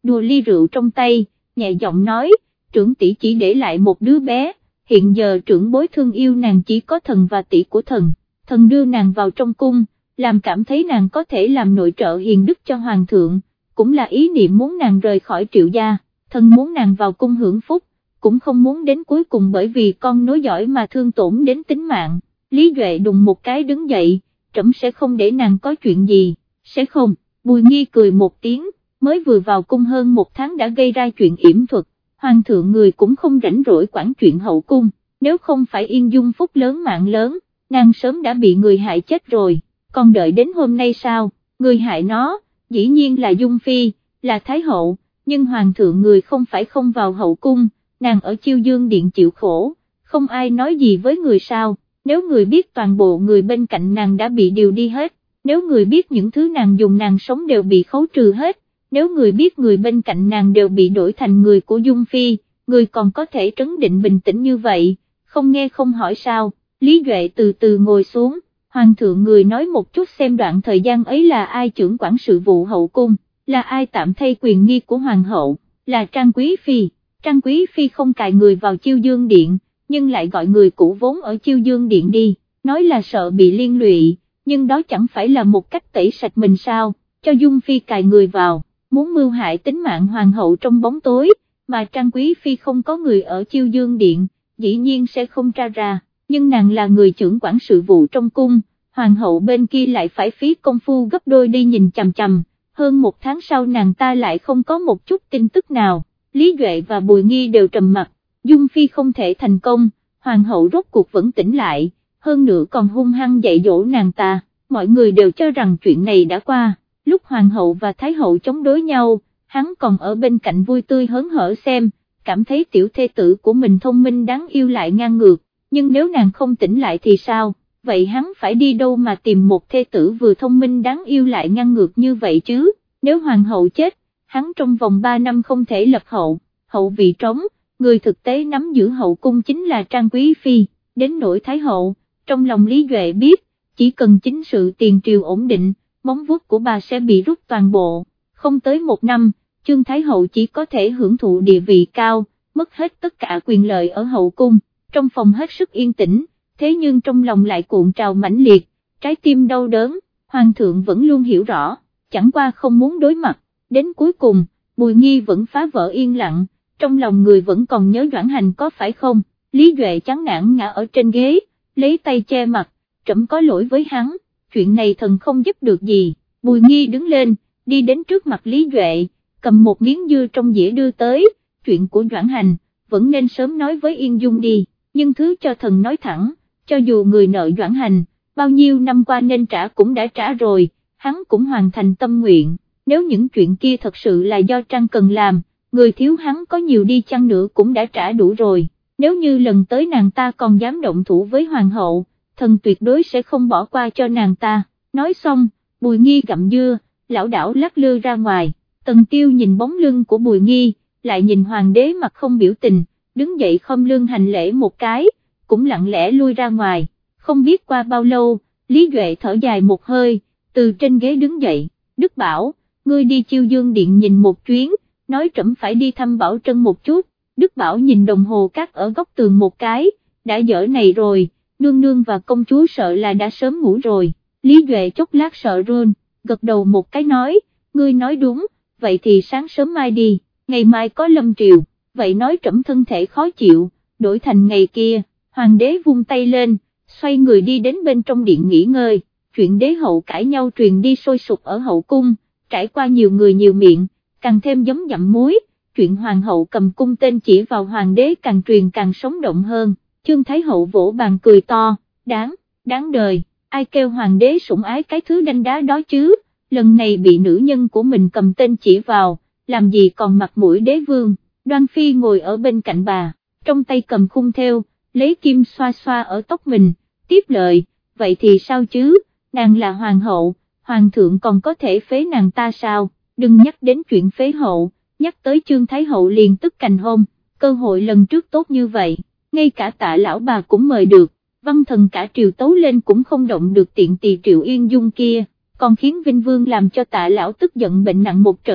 đùa ly rượu trong tay, nhẹ giọng nói, trưởng tỷ chỉ để lại một đứa bé, hiện giờ trưởng bối thương yêu nàng chỉ có thần và tỷ của thần, thần đưa nàng vào trong cung, làm cảm thấy nàng có thể làm nội trợ hiền đức cho hoàng thượng, cũng là ý niệm muốn nàng rời khỏi Triệu gia, thần muốn nàng vào cung hưởng phúc, cũng không muốn đến cuối cùng bởi vì con nối dõi mà thương tổn đến tính mạng. Lý Duệ đùng một cái đứng dậy, trẫm sẽ không để nàng có chuyện gì, sẽ không. Bùi Nghi cười một tiếng, mới vừa vào cung hơn một tháng đã gây ra chuyện yểm thuật, hoàng thượng người cũng không rảnh rỗi quản chuyện hậu cung, nếu không phải Yên Dung phúc lớn mạng lớn, nàng sớm đã bị người hại chết rồi, còn đợi đến hôm nay sao, người hại nó, dĩ nhiên là Dung Phi, là Thái Hậu, nhưng hoàng thượng người không phải không vào hậu cung, nàng ở Chiêu Dương Điện chịu khổ, không ai nói gì với người sao, nếu người biết toàn bộ người bên cạnh nàng đã bị điều đi hết, nếu người biết những thứ nàng dùng nàng sống đều bị khấu trừ hết, nếu người biết người bên cạnh nàng đều bị đổi thành người của Dung Phi, người còn có thể trấn định bình tĩnh như vậy, không nghe không hỏi sao. Lý Duệ từ từ ngồi xuống, hoàng thượng người nói một chút xem đoạn thời gian ấy là ai trưởng quản sự vụ hậu cung, là ai tạm thay quyền nghi của hoàng hậu, là Trang Quý Phi. Trang Quý Phi không cài người vào Chiêu Dương Điện, nhưng lại gọi người cũ vốn ở Chiêu Dương Điện đi, nói là sợ bị liên lụy, nhưng đó chẳng phải là một cách tẩy sạch mình sao, cho Dung Phi cài người vào, muốn mưu hại tính mạng hoàng hậu trong bóng tối, mà Trang Quý Phi không có người ở Chiêu Dương Điện, dĩ nhiên sẽ không tra ra, nhưng nàng là người trưởng quản sự vụ trong cung, hoàng hậu bên kia lại phải phí công phu gấp đôi đi nhìn chằm chằm, hơn một tháng sau nàng ta lại không có một chút tin tức nào. Lý Duệ và Bùi Nghi đều trầm mặt, Dung Phi không thể thành công, hoàng hậu rốt cuộc vẫn tỉnh lại, hơn nữa còn hung hăng dạy dỗ nàng ta, mọi người đều cho rằng chuyện này đã qua, lúc hoàng hậu và thái hậu chống đối nhau, hắn còn ở bên cạnh vui tươi hớn hở xem, cảm thấy tiểu thê tử của mình thông minh đáng yêu lại ngang ngược, nhưng nếu nàng không tỉnh lại thì sao, vậy hắn phải đi đâu mà tìm một thê tử vừa thông minh đáng yêu lại ngang ngược như vậy chứ, nếu hoàng hậu chết, hắn trong vòng 3 năm không thể lập hậu vị trống, người thực tế nắm giữ hậu cung chính là Trang Quý Phi, đến nỗi Thái Hậu, trong lòng Lý Duệ biết, chỉ cần chính sự tiền triều ổn định, móng vuốt của bà sẽ bị rút toàn bộ, không tới 1 năm, Chương Thái Hậu chỉ có thể hưởng thụ địa vị cao, mất hết tất cả quyền lợi ở hậu cung, trong phòng hết sức yên tĩnh, thế nhưng trong lòng lại cuộn trào mãnh liệt, trái tim đau đớn, Hoàng thượng vẫn luôn hiểu rõ, chẳng qua không muốn đối mặt. Đến cuối cùng, Bùi Nghi vẫn phá vỡ yên lặng, trong lòng người vẫn còn nhớ Doãn Hành có phải không, Lý Duệ chán nản ngã ở trên ghế, lấy tay che mặt, trẫm có lỗi với hắn, chuyện này thần không giúp được gì, Bùi Nghi đứng lên, đi đến trước mặt Lý Duệ, cầm một miếng dưa trong dĩa đưa tới, chuyện của Doãn Hành, vẫn nên sớm nói với Yên Dung đi, nhưng thứ cho thần nói thẳng, cho dù người nợ Doãn Hành, bao nhiêu năm qua nên trả cũng đã trả rồi, hắn cũng hoàn thành tâm nguyện. Nếu những chuyện kia thật sự là do Trang cần làm, người thiếu hắn có nhiều đi chăng nữa cũng đã trả đủ rồi, nếu như lần tới nàng ta còn dám động thủ với hoàng hậu, thần tuyệt đối sẽ không bỏ qua cho nàng ta. Nói xong, Bùi Nghi gặm dưa, lảo đảo lắc lư ra ngoài, Tần Tiêu nhìn bóng lưng của Bùi Nghi, lại nhìn hoàng đế mặt không biểu tình, đứng dậy khom lưng hành lễ một cái, cũng lặng lẽ lui ra ngoài, không biết qua bao lâu, Lý Duệ thở dài một hơi, từ trên ghế đứng dậy, Đức Bảo, ngươi đi Chiêu Dương Điện nhìn một chuyến, nói trẫm phải đi thăm Bảo Trân một chút, Đức Bảo nhìn đồng hồ cát ở góc tường một cái, đã dở này rồi, nương nương và công chúa sợ là đã sớm ngủ rồi, Lý Duệ chốc lát sợ run, gật đầu một cái nói, ngươi nói đúng, vậy thì sáng sớm mai đi, ngày mai có lâm triều, vậy nói trẫm thân thể khó chịu, đổi thành ngày kia, hoàng đế vung tay lên, xoay người đi đến bên trong điện nghỉ ngơi, chuyện đế hậu cãi nhau truyền đi sôi sục ở hậu cung, trải qua nhiều người nhiều miệng, càng thêm giấm dặm muối, chuyện hoàng hậu cầm cung tên chỉ vào hoàng đế càng truyền càng sống động hơn, Chương Thái Hậu vỗ bàn cười to, đáng đời, ai kêu hoàng đế sủng ái cái thứ đanh đá đó chứ, lần này bị nữ nhân của mình cầm tên chỉ vào, làm gì còn mặt mũi đế vương. Đoan Phi ngồi ở bên cạnh bà, trong tay cầm khung thêu, lấy kim xoa xoa ở tóc mình, tiếp lời, vậy thì sao chứ, nàng là hoàng hậu, hoàng thượng còn có thể phế nàng ta sao, đừng nhắc đến chuyện phế hậu, nhắc tới Chương Thái Hậu liền tức cành hôn, cơ hội lần trước tốt như vậy, ngay cả Tạ lão bà cũng mời được, văn thần cả triều tấu lên cũng không động được tiện tỳ Triệu Yên Dung kia, còn khiến Vinh Vương làm cho Tạ lão tức giận bệnh nặng một trận,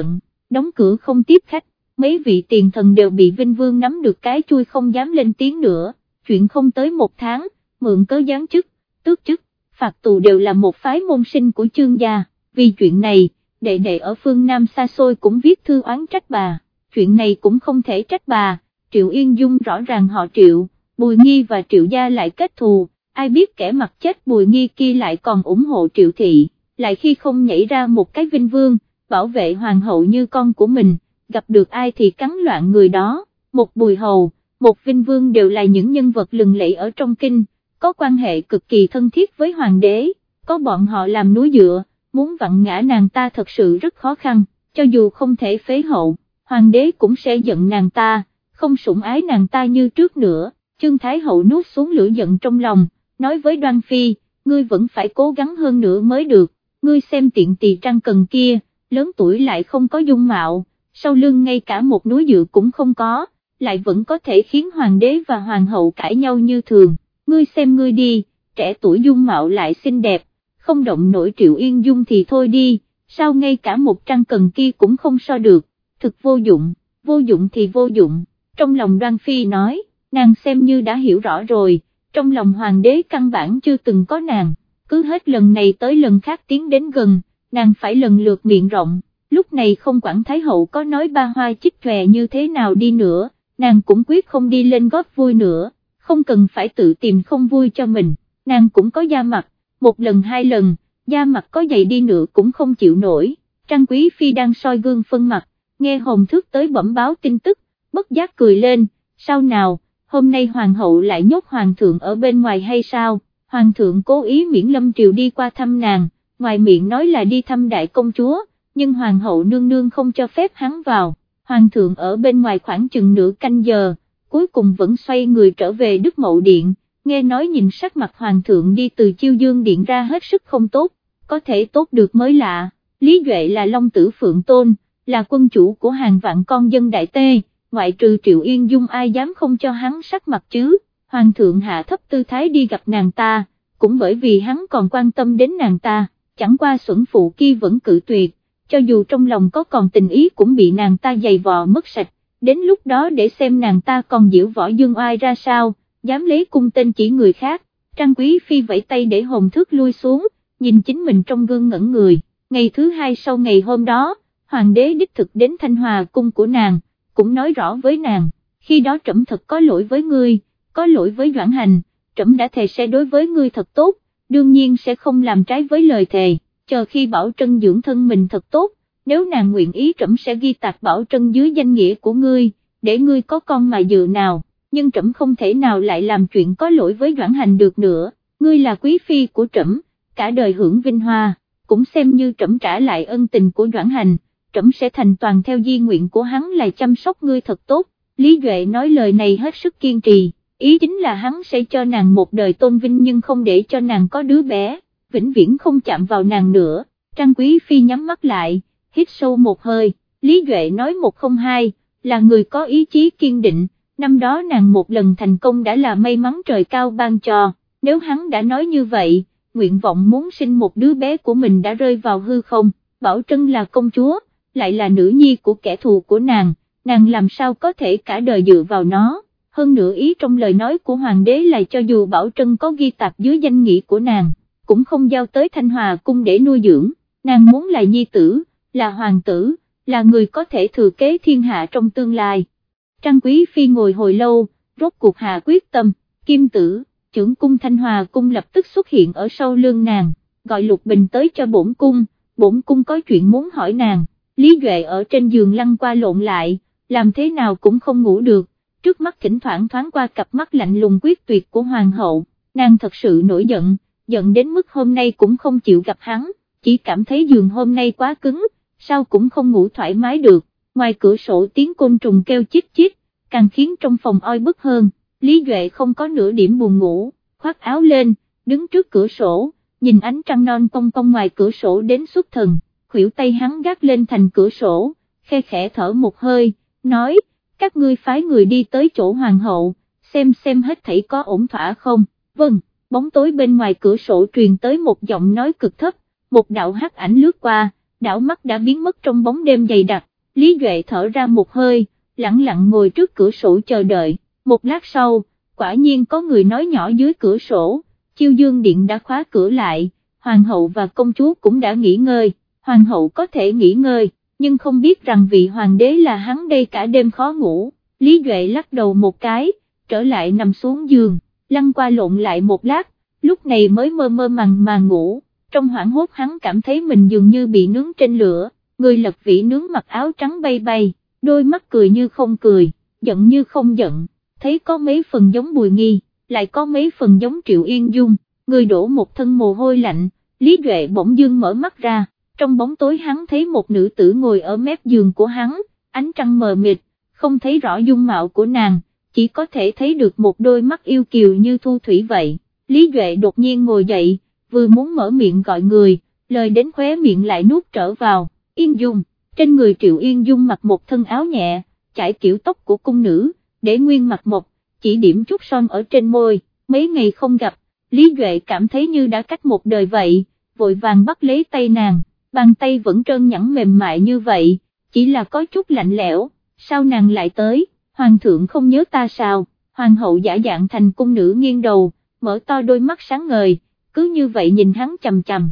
đóng cửa không tiếp khách, mấy vị tiền thần đều bị Vinh Vương nắm được cái chui không dám lên tiếng nữa, chuyện không tới 1 tháng, mượn cớ giáng chức, tước chức, phạt tù đều là một phái môn sinh của Chương gia, vì chuyện này, đệ đệ ở phương Nam xa xôi cũng viết thư oán trách bà, chuyện này cũng không thể trách bà, Triệu Yên Dung rõ ràng họ Triệu, Bùi Nghi và Triệu gia lại kết thù, ai biết kẻ mặt chết Bùi Nghi kia lại còn ủng hộ Triệu thị, lại khi không nhảy ra một cái Vinh Vương, bảo vệ hoàng hậu như con của mình, gặp được ai thì cắn loạn người đó, một Bùi Hầu, một Vinh Vương đều là những nhân vật lừng lẫy ở trong kinh, có quan hệ cực kỳ thân thiết với hoàng đế, có bọn họ làm núi dựa, muốn vặn ngã nàng ta thật sự rất khó khăn, cho dù không thể phế hậu, hoàng đế cũng sẽ giận nàng ta, không sủng ái nàng ta như trước nữa. Chương Thái Hậu nuốt xuống lửa giận trong lòng, nói với Đoan Phi, ngươi vẫn phải cố gắng hơn nữa mới được, ngươi xem tiện tỳ Trang Cần kia, lớn tuổi lại không có dung mạo, sau lưng ngay cả một núi dựa cũng không có, lại vẫn có thể khiến hoàng đế và hoàng hậu cãi nhau như thường, ngươi xem ngươi đi, trẻ tuổi dung mạo lại xinh đẹp, không động nổi Triệu Yên Dung thì thôi đi, sao ngay cả một Trang Cần kia cũng không so được, thực vô dụng thì vô dụng, trong lòng Đoan Phi nói. Nàng xem như đã hiểu rõ rồi, trong lòng hoàng đế căn bản chưa từng có nàng, cứ hết lần này tới lần khác tiến đến gần, nàng phải lần lượt miệng rộng, lúc này không quản Thái Hậu có nói ba hoa chích chòe như thế nào đi nữa, nàng cũng quyết không đi lên góp vui nữa, không cần phải tự tìm không vui cho mình, nàng cũng có da mặt, một lần hai lần, da mặt có dày đi nữa cũng không chịu nổi, Trang Quý Phi đang soi gương phân mặt, nghe Hồng Thước tới bẩm báo tin tức, bất giác cười lên, sao nào? Hôm nay hoàng hậu lại nhốt hoàng thượng ở bên ngoài hay sao, hoàng thượng cố ý miễn Lâm Triều đi qua thăm nàng, ngoài miệng nói là đi thăm đại công chúa, nhưng hoàng hậu nương nương không cho phép hắn vào, hoàng thượng ở bên ngoài khoảng chừng nửa canh giờ, cuối cùng vẫn xoay người trở về Đức Mậu Điện, nghe nói nhìn sắc mặt hoàng thượng đi từ Chiêu Dương Điện ra hết sức không tốt, có thể tốt được mới lạ, Lý Duệ là Long tử Phượng Tôn, là quân chủ của hàng vạn con dân Đại Tê. Ngoại trừ Triệu Yên Dung ai dám không cho hắn sắc mặt chứ, hoàng thượng hạ thấp tư thái đi gặp nàng ta, cũng bởi vì hắn còn quan tâm đến nàng ta, chẳng qua xuẩn phụ kia vẫn cự tuyệt, cho dù trong lòng có còn tình ý cũng bị nàng ta giày vò mất sạch, đến lúc đó để xem nàng ta còn diễu võ dương oai ra sao, dám lấy cung tên chỉ người khác, Trang Quý Phi vẫy tay để Hồng Thước lui xuống, nhìn chính mình trong gương ngẩn người, ngày thứ hai sau ngày hôm đó, hoàng đế đích thực đến Thanh Hòa cung của nàng, cũng nói rõ với nàng, khi đó trẫm thật có lỗi với ngươi, có lỗi với Doãn Hành, trẫm đã thề sẽ đối với ngươi thật tốt, đương nhiên sẽ không làm trái với lời thề, chờ khi Bảo Trân dưỡng thân mình thật tốt, nếu nàng nguyện ý trẫm sẽ ghi tạc Bảo Trân dưới danh nghĩa của ngươi, để ngươi có con mà dựa nào, nhưng trẫm không thể nào lại làm chuyện có lỗi với Doãn Hành được nữa, ngươi là quý phi của trẫm, cả đời hưởng vinh hoa, cũng xem như trẫm trả lại ân tình của Doãn Hành. Trẫm sẽ thành toàn theo di nguyện của hắn là chăm sóc ngươi thật tốt, Lý Duệ nói lời này hết sức kiên trì, ý chính là hắn sẽ cho nàng một đời tôn vinh nhưng không để cho nàng có đứa bé, vĩnh viễn không chạm vào nàng nữa, Trang Quý Phi nhắm mắt lại, hít sâu một hơi, Lý Duệ nói 102, là người có ý chí kiên định, năm đó nàng một lần thành công đã là may mắn trời cao ban cho, nếu hắn đã nói như vậy, nguyện vọng muốn sinh một đứa bé của mình đã rơi vào hư không, Bảo Trân là công chúa, lại là nữ nhi của kẻ thù của nàng làm sao có thể cả đời dựa vào nó, hơn nữa ý trong lời nói của hoàng đế là cho dù Bảo Trân có ghi tạc dưới danh nghĩa của nàng, cũng không giao tới Thanh Hòa cung để nuôi dưỡng, nàng muốn là nhi tử, là hoàng tử, là người có thể thừa kế thiên hạ trong tương lai. Trang Quý Phi ngồi hồi lâu, rốt cuộc hạ quyết tâm, Kim Tử, trưởng cung Thanh Hòa cung lập tức xuất hiện ở sau lưng nàng, gọi Lục Bình tới cho bổn cung có chuyện muốn hỏi nàng. Lý Duệ ở trên giường lăn qua lộn lại, làm thế nào cũng không ngủ được, trước mắt thỉnh thoảng thoáng qua cặp mắt lạnh lùng quyết tuyệt của hoàng hậu, nàng thật sự nổi giận đến mức hôm nay cũng không chịu gặp hắn, chỉ cảm thấy giường hôm nay quá cứng, sao cũng không ngủ thoải mái được, ngoài cửa sổ tiếng côn trùng kêu chít chít, càng khiến trong phòng oi bức hơn, Lý Duệ không có nửa điểm buồn ngủ, khoác áo lên, đứng trước cửa sổ, nhìn ánh trăng non cong cong ngoài cửa sổ đến xuất thần. Khuỷu tay hắn gác lên thành cửa sổ, khe khẽ thở một hơi, nói, các ngươi phái người đi tới chỗ hoàng hậu, xem hết thảy có ổn thỏa không, vâng, bóng tối bên ngoài cửa sổ truyền tới một giọng nói cực thấp, một đạo hắc ảnh lướt qua, đảo mắt đã biến mất trong bóng đêm dày đặc, Lý Duệ thở ra một hơi, lặng lặng ngồi trước cửa sổ chờ đợi, một lát sau, quả nhiên có người nói nhỏ dưới cửa sổ, Chiêu Dương Điện đã khóa cửa lại, Hoàng hậu và công chúa cũng đã nghỉ ngơi, Hoàng hậu có thể nghỉ ngơi, nhưng không biết rằng vị Hoàng đế là hắn đây cả đêm khó ngủ, Lý Duệ lắc đầu một cái, trở lại nằm xuống giường, lăn qua lộn lại một lát, lúc này mới mơ mơ màng mà ngủ, trong hoảng hốt hắn cảm thấy mình dường như bị nướng trên lửa, người lật vỉ nướng mặc áo trắng bay bay, đôi mắt cười như không cười, giận như không giận, thấy có mấy phần giống Bùi Nghi, lại có mấy phần giống Triệu Yên Dung, người đổ một thân mồ hôi lạnh, Lý Duệ bỗng dưng mở mắt ra, trong bóng tối hắn thấy một nữ tử ngồi ở mép giường của hắn, ánh trăng mờ mịt, không thấy rõ dung mạo của nàng, chỉ có thể thấy được một đôi mắt yêu kiều như thu thủy vậy. Lý Duệ đột nhiên ngồi dậy, vừa muốn mở miệng gọi người, lời đến khóe miệng lại nuốt trở vào, Yên Dung, trên người Triệu Yên Dung mặc một thân áo nhẹ, chải kiểu tóc của cung nữ, để nguyên mặt mộc, chỉ điểm chút son ở trên môi, mấy ngày không gặp, Lý Duệ cảm thấy như đã cách một đời vậy, vội vàng bắt lấy tay nàng, bàn tay vẫn trơn nhẵn mềm mại như vậy, chỉ là có chút lạnh lẽo, sao nàng lại tới, Hoàng thượng không nhớ ta sao, Hoàng hậu giả dạng thành cung nữ nghiêng đầu, mở to đôi mắt sáng ngời, cứ như vậy nhìn hắn chằm chằm,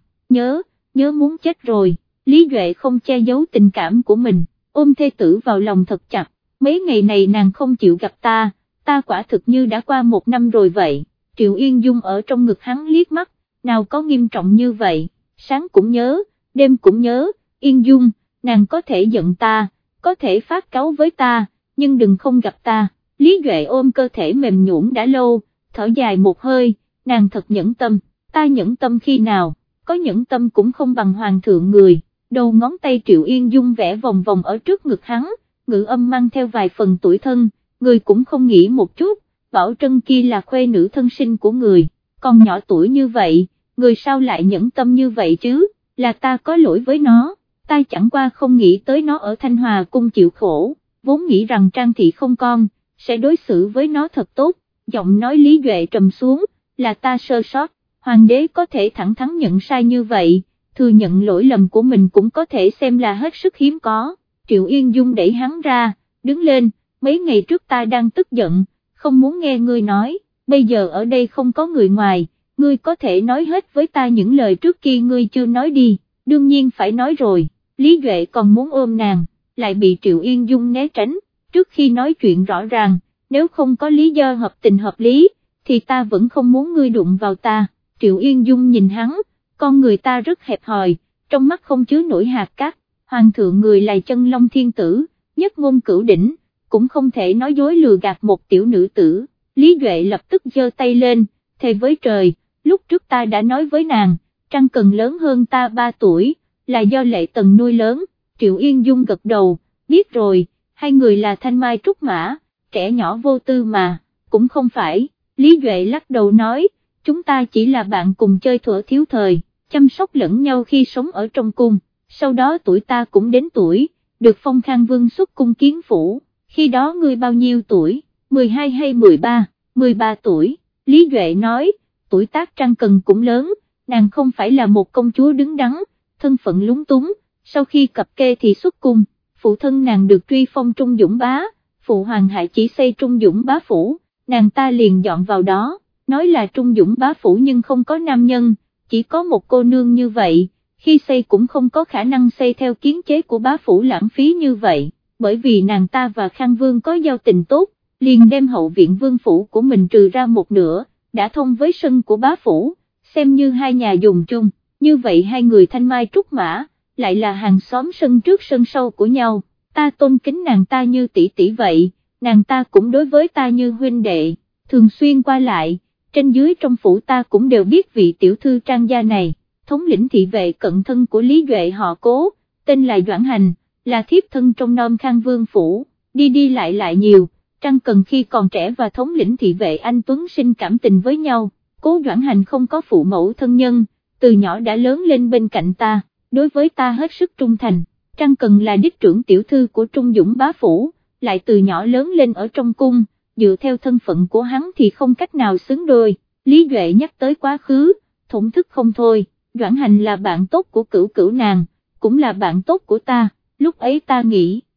nhớ muốn chết rồi, Lý Duệ không che giấu tình cảm của mình, ôm thê tử vào lòng thật chặt, mấy ngày này nàng không chịu gặp ta quả thực như đã qua 1 năm rồi vậy, Triệu Yên Dung ở trong ngực hắn liếc mắt, nào có nghiêm trọng như vậy, sáng cũng nhớ, đêm cũng nhớ, Yên Dung, nàng có thể giận ta, có thể phát cáu với ta, nhưng đừng không gặp ta, Lý Duệ ôm cơ thể mềm nhũn đã lâu, thở dài một hơi, nàng thật nhẫn tâm, ta nhẫn tâm khi nào, có nhẫn tâm cũng không bằng hoàng thượng người, đầu ngón tay Triệu Yên Dung vẽ vòng vòng ở trước ngực hắn, ngữ âm mang theo vài phần tủi thân, người cũng không nghĩ một chút, Bảo Trân kia là khuê nữ thân sinh của người, còn nhỏ tuổi như vậy, người sao lại nhẫn tâm như vậy chứ, là ta có lỗi với nó, ta chẳng qua không nghĩ tới nó ở Thanh Hòa cung chịu khổ, vốn nghĩ rằng Trang thị không con, sẽ đối xử với nó thật tốt, giọng nói Lý Duệ trầm xuống, là ta sơ sót, hoàng đế có thể thẳng thắn nhận sai như vậy, thừa nhận lỗi lầm của mình cũng có thể xem là hết sức hiếm có, Triệu Yên Dung đẩy hắn ra, đứng lên, mấy ngày trước ta đang tức giận, không muốn nghe ngươi nói, bây giờ ở đây không có người ngoài, ngươi có thể nói hết với ta những lời trước kia ngươi chưa nói đi, đương nhiên phải nói rồi, Lý Duệ còn muốn ôm nàng, lại bị Triệu Yên Dung né tránh, trước khi nói chuyện rõ ràng, nếu không có lý do hợp tình hợp lý, thì ta vẫn không muốn ngươi đụng vào ta, Triệu Yên Dung nhìn hắn, con người ta rất hẹp hòi, trong mắt không chứa nổi hạt cát, hoàng thượng người là chân long thiên tử, nhất ngôn cửu đỉnh, cũng không thể nói dối lừa gạt một tiểu nữ tử, Lý Duệ lập tức giơ tay lên, thề với trời, lúc trước ta đã nói với nàng, Trăng Cần lớn hơn ta 3 tuổi, là do Lệ Tần nuôi lớn, Triệu Yên Dung gật đầu, biết rồi, hai người là thanh mai trúc mã, trẻ nhỏ vô tư mà, cũng không phải, Lý Duệ lắc đầu nói, chúng ta chỉ là bạn cùng chơi thuở thiếu thời, chăm sóc lẫn nhau khi sống ở trong cung, sau đó tuổi ta cũng đến tuổi, được phong Khang Vương xuất cung kiến phủ, khi đó ngươi bao nhiêu tuổi, 12 hay 13, 13 tuổi, Lý Duệ nói, tuổi tác Trăng Cần cũng lớn, nàng không phải là một công chúa đứng đắn, thân phận lúng túng, sau khi cập kê thì xuất cung, phụ thân nàng được truy phong Trung Dũng Bá, phụ hoàng hại chỉ xây Trung Dũng Bá phủ, nàng ta liền dọn vào đó, nói là Trung Dũng Bá phủ nhưng không có nam nhân, chỉ có một cô nương như vậy, khi xây cũng không có khả năng xây theo kiến chế của bá phủ lãng phí như vậy, bởi vì nàng ta và Khang Vương có giao tình tốt, liền đem hậu viện vương phủ của mình trừ ra một nửa, đã thông với sân của bá phủ, xem như hai nhà dùng chung, như vậy hai người thanh mai trúc mã, lại là hàng xóm sân trước sân sau của nhau, ta tôn kính nàng ta như tỷ tỷ vậy, nàng ta cũng đối với ta như huynh đệ, thường xuyên qua lại, trên dưới trong phủ ta cũng đều biết vị tiểu thư Trang gia này, thống lĩnh thị vệ cận thân của Lý Duệ họ Cố, tên là Doãn Hành, là thiếp thân trong nom Khang Vương phủ, đi đi lại nhiều, Trang Cần khi còn trẻ và thống lĩnh thị vệ anh Tuấn sinh cảm tình với nhau, Cố Doãn Hành không có phụ mẫu thân nhân, từ nhỏ đã lớn lên bên cạnh ta, đối với ta hết sức trung thành, Trang Cần là đích trưởng tiểu thư của Trung Dũng Bá phủ, lại từ nhỏ lớn lên ở trong cung, dựa theo thân phận của hắn thì không cách nào xứng đôi, Lý Duệ nhắc tới quá khứ, thổn thức không thôi, Doãn Hành là bạn tốt của Cửu Cửu nàng, cũng là bạn tốt của ta, lúc ấy ta nghĩ,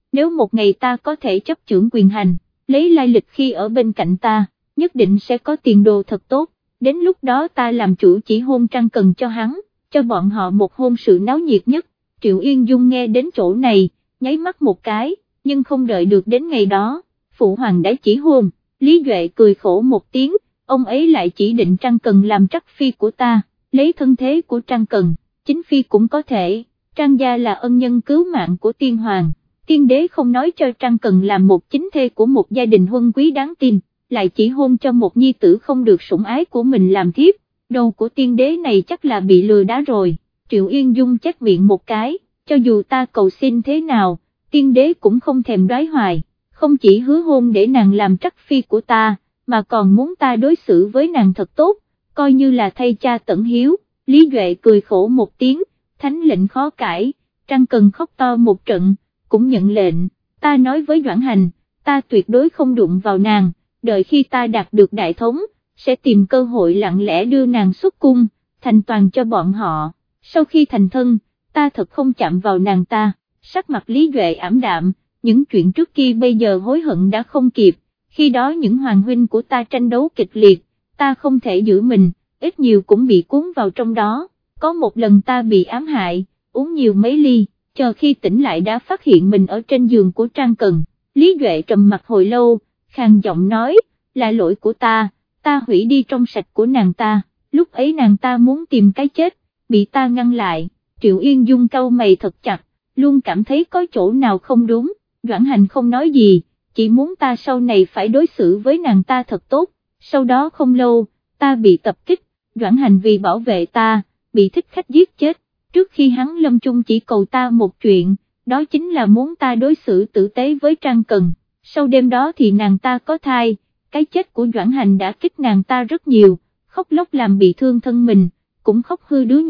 nếu một ngày ta có thể chấp chưởng quyền hành, lấy lai lịch khi ở bên cạnh ta, nhất định sẽ có tiền đồ thật tốt, đến lúc đó ta làm chủ chỉ hôn Trang Cần cho hắn, cho bọn họ một hôn sự náo nhiệt nhất. Triệu Yên Dung nghe đến chỗ này, nháy mắt một cái, nhưng không đợi được đến ngày đó, Phụ Hoàng đã chỉ hôn, Lý Duệ cười khổ một tiếng, ông ấy lại chỉ định Trang Cần làm trắc phi của ta, lấy thân thế của Trang Cần, chính phi cũng có thể, Trang gia là ân nhân cứu mạng của tiên hoàng, tiên đế không nói cho Trang Cần làm một chính thê của một gia đình huân quý đáng tin, lại chỉ hôn cho một nhi tử không được sủng ái của mình làm thiếp, đầu của tiên đế này chắc là bị lừa đá rồi. Triệu Yên Dung chép miệng một cái, cho dù ta cầu xin thế nào, tiên đế cũng không thèm đoái hoài, không chỉ hứa hôn để nàng làm trắc phi của ta, mà còn muốn ta đối xử với nàng thật tốt, coi như là thay cha tận hiếu. Lý Duệ cười khổ một tiếng, thánh lệnh khó cãi, Trang Cần khóc to một trận, cũng nhận lệnh, ta nói với Doãn Hành, ta tuyệt đối không đụng vào nàng, đợi khi ta đạt được đại thống, sẽ tìm cơ hội lặng lẽ đưa nàng xuất cung, thành toàn cho bọn họ. Sau khi thành thân, ta thật không chạm vào nàng ta, sắc mặt Lý Duệ ảm đạm, những chuyện trước kia bây giờ hối hận đã không kịp, khi đó những hoàng huynh của ta tranh đấu kịch liệt, ta không thể giữ mình, ít nhiều cũng bị cuốn vào trong đó, có một lần ta bị ám hại, uống nhiều mấy ly, chờ khi tỉnh lại đã phát hiện mình ở trên giường của Trang Cần. Lý Duệ trầm mặt hồi lâu, khàn giọng nói, là lỗi của ta hủy đi trong sạch của nàng ta, lúc ấy nàng ta muốn tìm cái chết, bị ta ngăn lại. Triệu Yên Dung cau mày thật chặt, luôn cảm thấy có chỗ nào không đúng, Doãn Hành không nói gì, chỉ muốn ta sau này phải đối xử với nàng ta thật tốt. Sau đó không lâu, ta bị tập kích, Doãn Hành vì bảo vệ ta, bị thích khách giết chết, trước khi hắn lâm chung chỉ cầu ta một chuyện, đó chính là muốn ta đối xử tử tế với Trang Cần, sau đêm đó thì nàng ta có thai, cái chết của Doãn Hành đã kích nàng ta rất nhiều, khóc lóc làm bị thương thân mình, cũng khóc hư đứa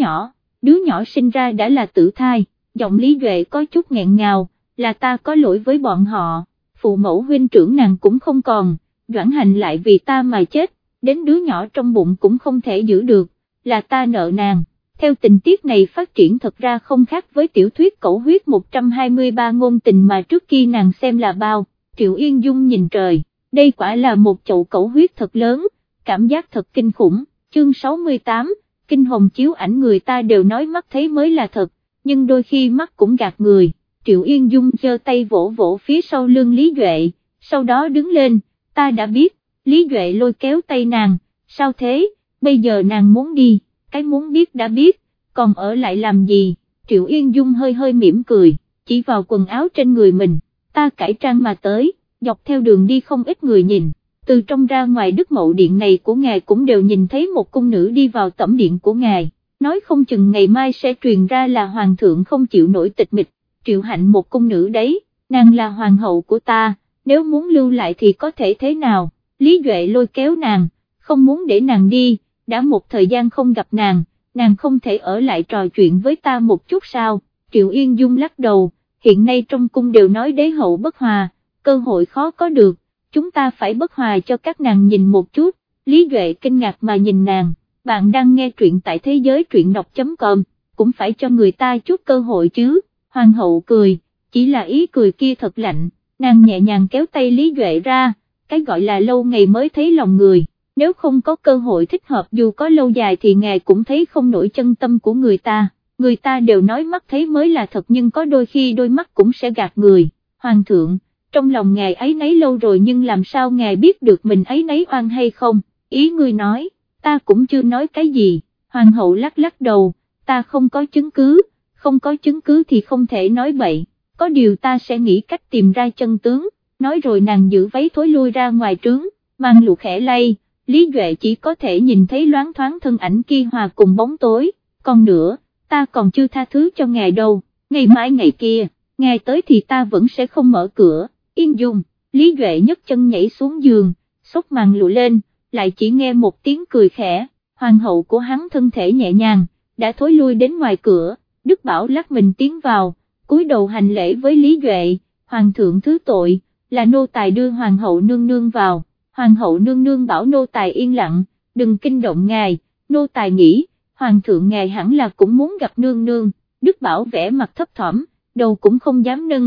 nhỏ sinh ra đã là tử thai, giọng Lý Duệ có chút nghẹn ngào, là ta có lỗi với bọn họ, phụ mẫu huynh trưởng nàng cũng không còn, Doãn Hành lại vì ta mà chết, đến đứa nhỏ trong bụng cũng không thể giữ được, là ta nợ nàng. Theo tình tiết này phát triển thật ra không khác với tiểu thuyết Cẩu huyết 123 ngôn tình mà trước kia nàng xem là bao. Triệu Yên Dung nhìn trời, đây quả là một chậu cẩu huyết thật lớn, cảm giác thật kinh khủng. Chương 68, kinh hồng chiếu ảnh người ta đều nói mắt thấy mới là thật, nhưng đôi khi mắt cũng gạt người. Triệu Yên Dung giơ tay vỗ vỗ phía sau lưng Lý Duệ, sau đó đứng lên, ta đã biết. Lý Duệ lôi kéo tay nàng, sao thế, bây giờ nàng muốn đi, cái muốn biết đã biết, còn ở lại làm gì. Triệu Yên Dung hơi hơi mỉm cười, chỉ vào quần áo trên người mình, ta cải trang mà tới, dọc theo đường đi không ít người nhìn, từ trong ra ngoài Đức Mậu Điện này của ngài cũng đều nhìn thấy một cung nữ đi vào tẩm điện của ngài, nói không chừng ngày mai sẽ truyền ra là hoàng thượng không chịu nổi tịch mịch. Triệu Hạnh một cung nữ đấy, nàng là hoàng hậu của ta, nếu muốn lưu lại thì có thể thế nào. Lý Duệ lôi kéo nàng, không muốn để nàng đi, đã một thời gian không gặp nàng không thể ở lại trò chuyện với ta một chút sao. Triệu Yên Dung lắc đầu, hiện nay trong cung đều nói đế hậu bất hòa, cơ hội khó có được, chúng ta phải bất hòa cho các nàng nhìn một chút. Lý Duệ kinh ngạc mà nhìn nàng, bạn đang nghe truyện tại thế giới truyện đọc.com, cũng phải cho người ta chút cơ hội chứ. Hoàng hậu cười, chỉ là ý cười kia thật lạnh, nàng nhẹ nhàng kéo tay Lý Duệ ra, cái gọi là lâu ngày mới thấy lòng người, nếu không có cơ hội thích hợp dù có lâu dài thì ngài cũng thấy không nổi chân tâm của người ta đều nói mắt thấy mới là thật nhưng có đôi khi đôi mắt cũng sẽ gạt người. Hoàng thượng, trong lòng ngài ấy nấy lâu rồi nhưng làm sao ngài biết được mình ấy nấy oan hay không, ý ngươi nói, ta cũng chưa nói cái gì. Hoàng hậu lắc lắc đầu, ta không có chứng cứ thì không thể nói bậy, có điều ta sẽ nghĩ cách tìm ra chân tướng. Nói rồi nàng giữ váy thối lui ra ngoài trướng, màn lụa khẽ lay, Lý Duệ chỉ có thể nhìn thấy loáng thoáng thân ảnh kia hòa cùng bóng tối. Còn nữa, ta còn chưa tha thứ cho ngài đâu, ngày mai ngày kia, ngài tới thì ta vẫn sẽ không mở cửa. Yên Dung, Lý Duệ nhấc chân nhảy xuống giường, xốc màn lụa lên, lại chỉ nghe một tiếng cười khẽ, hoàng hậu của hắn thân thể nhẹ nhàng, đã thối lui đến ngoài cửa. Đức Bảo lắc mình tiến vào, cúi đầu hành lễ với Lý Duệ, hoàng thượng thứ tội, là nô tài đưa hoàng hậu nương nương vào. Hoàng hậu nương nương bảo nô tài yên lặng, đừng kinh động ngài, nô tài nghĩ, hoàng thượng ngài hẳn là cũng muốn gặp nương nương. Đức Bảo vẻ mặt thấp thỏm, đầu cũng không dám nâng,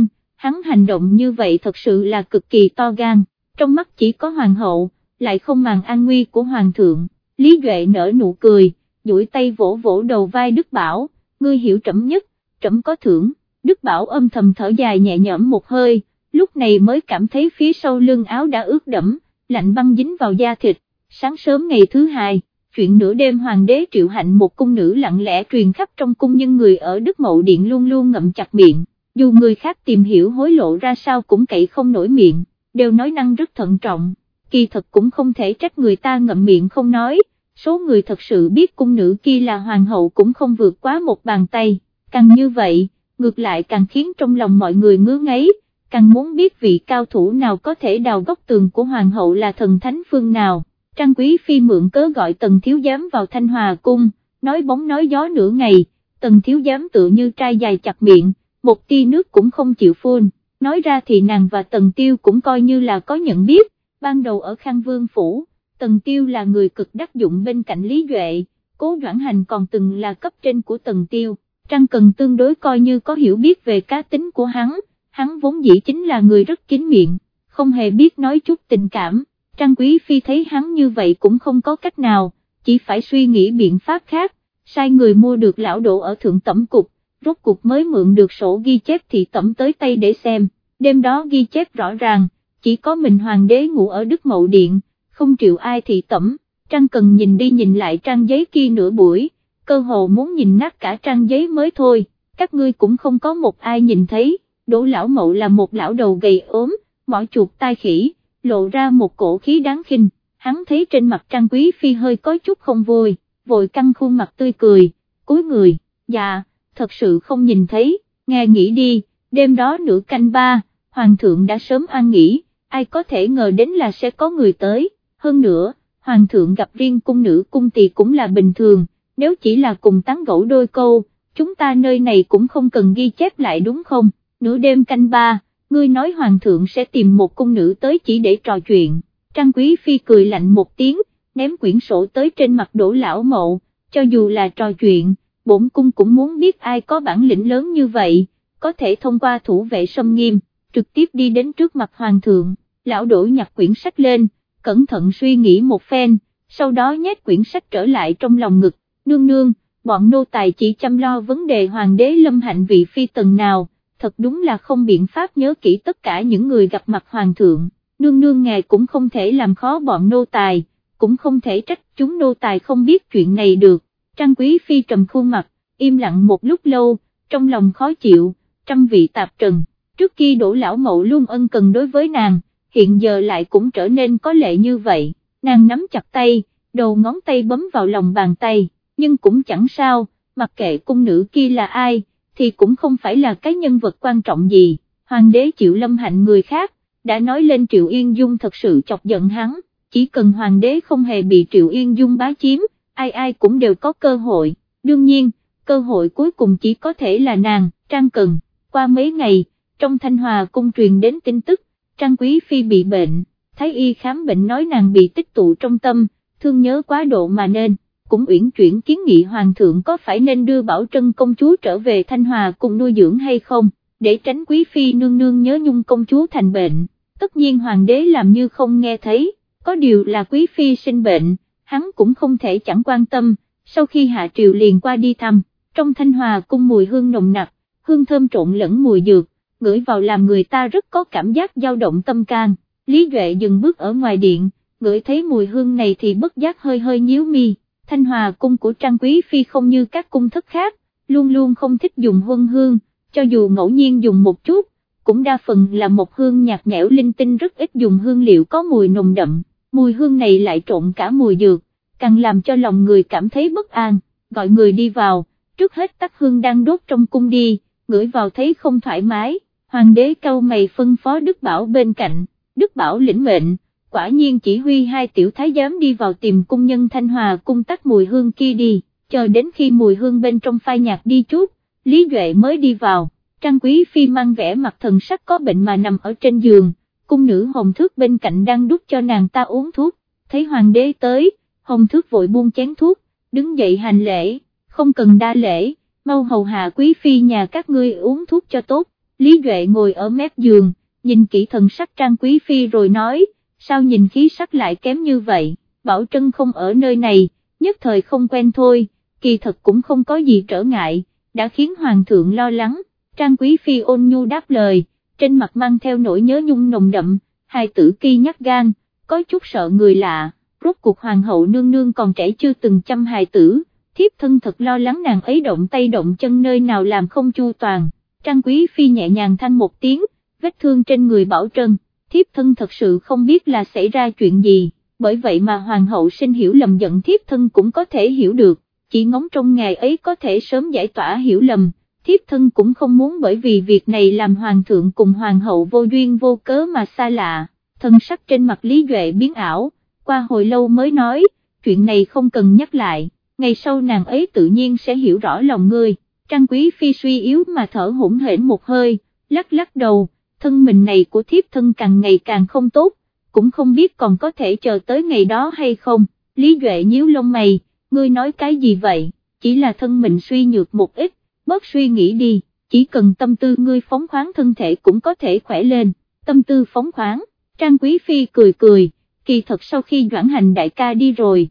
hắn hành động như vậy thật sự là cực kỳ to gan, trong mắt chỉ có hoàng hậu, lại không màng an nguy của hoàng thượng. Lý Duệ nở nụ cười, duỗi tay vỗ vỗ đầu vai Đức Bảo, ngươi hiểu trẫm nhất, trẫm có thưởng. Đức Bảo âm thầm thở dài nhẹ nhõm một hơi, lúc này mới cảm thấy phía sau lưng áo đã ướt đẫm, lạnh băng dính vào da thịt. Sáng sớm ngày thứ hai, chuyện nửa đêm hoàng đế triệu hạnh một cung nữ lặng lẽ truyền khắp trong cung, nhưng người ở Đức Mậu Điện luôn luôn ngậm chặt miệng, dù người khác tìm hiểu hối lộ ra sao cũng cậy không nổi miệng, đều nói năng rất thận trọng, kỳ thật cũng không thể trách người ta ngậm miệng không nói, số người thật sự biết cung nữ kia là hoàng hậu cũng không vượt quá một bàn tay, càng như vậy, ngược lại càng khiến trong lòng mọi người ngứa ngáy, càng muốn biết vị cao thủ nào có thể đào góc tường của hoàng hậu là thần thánh phương nào. Trang Quý Phi mượn cớ gọi Tần Thiếu Giám vào Thanh Hòa Cung, nói bóng nói gió nửa ngày, Tần Thiếu Giám tựa như trai dài chặt miệng, một tia nước cũng không chịu phun, nói ra thì nàng và Tần Tiêu cũng coi như là có nhận biết, ban đầu ở Khang Vương Phủ, Tần Tiêu là người cực đắc dụng bên cạnh Lý Duệ, Cố Doãn Hành còn từng là cấp trên của Tần Tiêu, Trang Cần tương đối coi như có hiểu biết về cá tính của hắn vốn dĩ chính là người rất kín miệng, không hề biết nói chút tình cảm. Trang Quý Phi thấy hắn như vậy cũng không có cách nào, chỉ phải suy nghĩ biện pháp khác, sai người mua được lão đỗ ở Thượng Tẩm Cục, rốt cuộc mới mượn được sổ ghi chép thị tẩm tới tay để xem, đêm đó ghi chép rõ ràng, chỉ có mình hoàng đế ngủ ở Đức Mậu Điện, không chịu ai thị tẩm. Trang Cần nhìn đi nhìn lại trang giấy kia nửa buổi, cơ hồ muốn nhìn nát cả trang giấy mới thôi, các ngươi cũng không có một ai nhìn thấy, Đỗ Lão Mậu là một lão đầu gầy ốm, mỏ chuột tai khỉ, lộ ra một cổ khí đáng khinh, hắn thấy trên mặt Trang Quý Phi hơi có chút không vui, vội căng khuôn mặt tươi cười, cúi người, dạ, thật sự không nhìn thấy, nghe nghĩ đi, đêm đó nửa canh ba, hoàng thượng đã sớm an nghỉ, ai có thể ngờ đến là sẽ có người tới, hơn nữa, hoàng thượng gặp riêng cung nữ cung tỳ cũng là bình thường, nếu chỉ là cùng tán gẫu đôi câu, chúng ta nơi này cũng không cần ghi chép lại đúng không, nửa đêm canh ba. Ngươi nói hoàng thượng sẽ tìm một cung nữ tới chỉ để trò chuyện, Trang Quý Phi cười lạnh một tiếng, ném quyển sổ tới trên mặt Đỗ Lão Mậu, cho dù là trò chuyện, bổn cung cũng muốn biết ai có bản lĩnh lớn như vậy, có thể thông qua thủ vệ xâm nghiêm, trực tiếp đi đến trước mặt hoàng thượng. Lão Đỗ nhặt quyển sách lên, cẩn thận suy nghĩ một phen, sau đó nhét quyển sách trở lại trong lòng ngực, nương nương, bọn nô tài chỉ chăm lo vấn đề hoàng đế lâm hạnh vị phi tần nào, thật đúng là không biện pháp nhớ kỹ tất cả những người gặp mặt hoàng thượng, nương nương ngài cũng không thể làm khó bọn nô tài, cũng không thể trách chúng nô tài không biết chuyện này được. Trang Quý Phi trầm khuôn mặt, im lặng một lúc lâu, trong lòng khó chịu, trăm vị tạp trần, trước khi Đỗ Lão Mậu luôn ân cần đối với nàng, hiện giờ lại cũng trở nên có lệ như vậy, nàng nắm chặt tay, đầu ngón tay bấm vào lòng bàn tay, nhưng cũng chẳng sao, mặc kệ cung nữ kia là ai, thì cũng không phải là cái nhân vật quan trọng gì, hoàng đế chịu lâm hạnh người khác, đã nói lên Triệu Yên Dung thật sự chọc giận hắn, chỉ cần hoàng đế không hề bị Triệu Yên Dung bá chiếm, ai ai cũng đều có cơ hội, đương nhiên, cơ hội cuối cùng chỉ có thể là nàng, Trang Cần. Qua mấy ngày, trong Thanh Hòa cung truyền đến tin tức, Trang Quý Phi bị bệnh, Thái y khám bệnh nói nàng bị tích tụ trong tâm, thương nhớ quá độ mà nên, cũng uyển chuyển kiến nghị hoàng thượng có phải nên đưa Bảo Trân công chúa trở về Thanh Hòa cùng nuôi dưỡng hay không, để tránh Quý Phi nương nương nhớ nhung công chúa thành bệnh. Tất nhiên hoàng đế làm như không nghe thấy, có điều là Quý Phi sinh bệnh, hắn cũng không thể chẳng quan tâm, sau khi hạ triều liền qua đi thăm, trong Thanh Hòa cung mùi hương nồng nặc, hương thơm trộn lẫn mùi dược, ngửi vào làm người ta rất có cảm giác dao động tâm can. Lý Duệ dừng bước ở ngoài điện, ngửi thấy mùi hương này thì bất giác hơi hơi nhíu mi. Thanh Hòa cung của Trang Quý Phi không như các cung thất khác, luôn luôn không thích dùng huân hương, cho dù ngẫu nhiên dùng một chút, cũng đa phần là một hương nhạt nhẽo linh tinh, rất ít dùng hương liệu có mùi nồng đậm, mùi hương này lại trộn cả mùi dược, càng làm cho lòng người cảm thấy bất an, gọi người đi vào, trước hết tắt hương đang đốt trong cung đi, ngửi vào thấy không thoải mái, hoàng đế cau mày phân phó Đức Bảo bên cạnh, Đức Bảo lĩnh mệnh. Quả nhiên chỉ huy hai tiểu thái giám đi vào tìm cung nhân Thanh Hòa cung tắt mùi hương kia đi, chờ đến khi mùi hương bên trong phai nhạt đi chút, Lý Duệ mới đi vào. Trang Quý Phi mang vẻ mặt thần sắc có bệnh mà nằm ở trên giường, cung nữ Hồng Thước bên cạnh đang đút cho nàng ta uống thuốc, thấy hoàng đế tới, Hồng Thước vội buông chén thuốc, đứng dậy hành lễ, không cần đa lễ, mau hầu hạ Quý Phi nhà các ngươi uống thuốc cho tốt. Lý Duệ ngồi ở mép giường, nhìn kỹ thần sắc Trang Quý Phi rồi nói, sao nhìn khí sắc lại kém như vậy, Bảo Trân không ở nơi này, nhất thời không quen thôi, kỳ thật cũng không có gì trở ngại, đã khiến Hoàng thượng lo lắng. Trang Quý Phi ôn nhu đáp lời, trên mặt mang theo nỗi nhớ nhung nồng đậm, hài tử kia nhát gan, có chút sợ người lạ, rốt cuộc Hoàng hậu nương nương còn trẻ chưa từng chăm hài tử, thiếp thân thật lo lắng nàng ấy động tay động chân nơi nào làm không chu toàn. Trang Quý Phi nhẹ nhàng than một tiếng, vết thương trên người Bảo Trân, thiếp thân thật sự không biết là xảy ra chuyện gì, bởi vậy mà Hoàng hậu sinh hiểu lầm giận thiếp thân cũng có thể hiểu được, chỉ ngóng trong ngày ấy có thể sớm giải tỏa hiểu lầm. Thiếp thân cũng không muốn bởi vì việc này làm Hoàng thượng cùng Hoàng hậu vô duyên vô cớ mà xa lạ. Thân sắc trên mặt Lý Duệ biến ảo, qua hồi lâu mới nói, chuyện này không cần nhắc lại, ngày sau nàng ấy tự nhiên sẽ hiểu rõ lòng ngươi. Trang Quý Phi suy yếu mà thở hổn hển một hơi, lắc lắc đầu, thân mình này của thiếp thân càng ngày càng không tốt, cũng không biết còn có thể chờ tới ngày đó hay không. Lý Duệ nhíu lông mày, ngươi nói cái gì vậy, chỉ là thân mình suy nhược một ít, bớt suy nghĩ đi, chỉ cần tâm tư ngươi phóng khoáng thân thể cũng có thể khỏe lên. Tâm tư phóng khoáng, Trang Quý Phi cười cười, kỳ thật sau khi Doãn Hành đại ca đi rồi,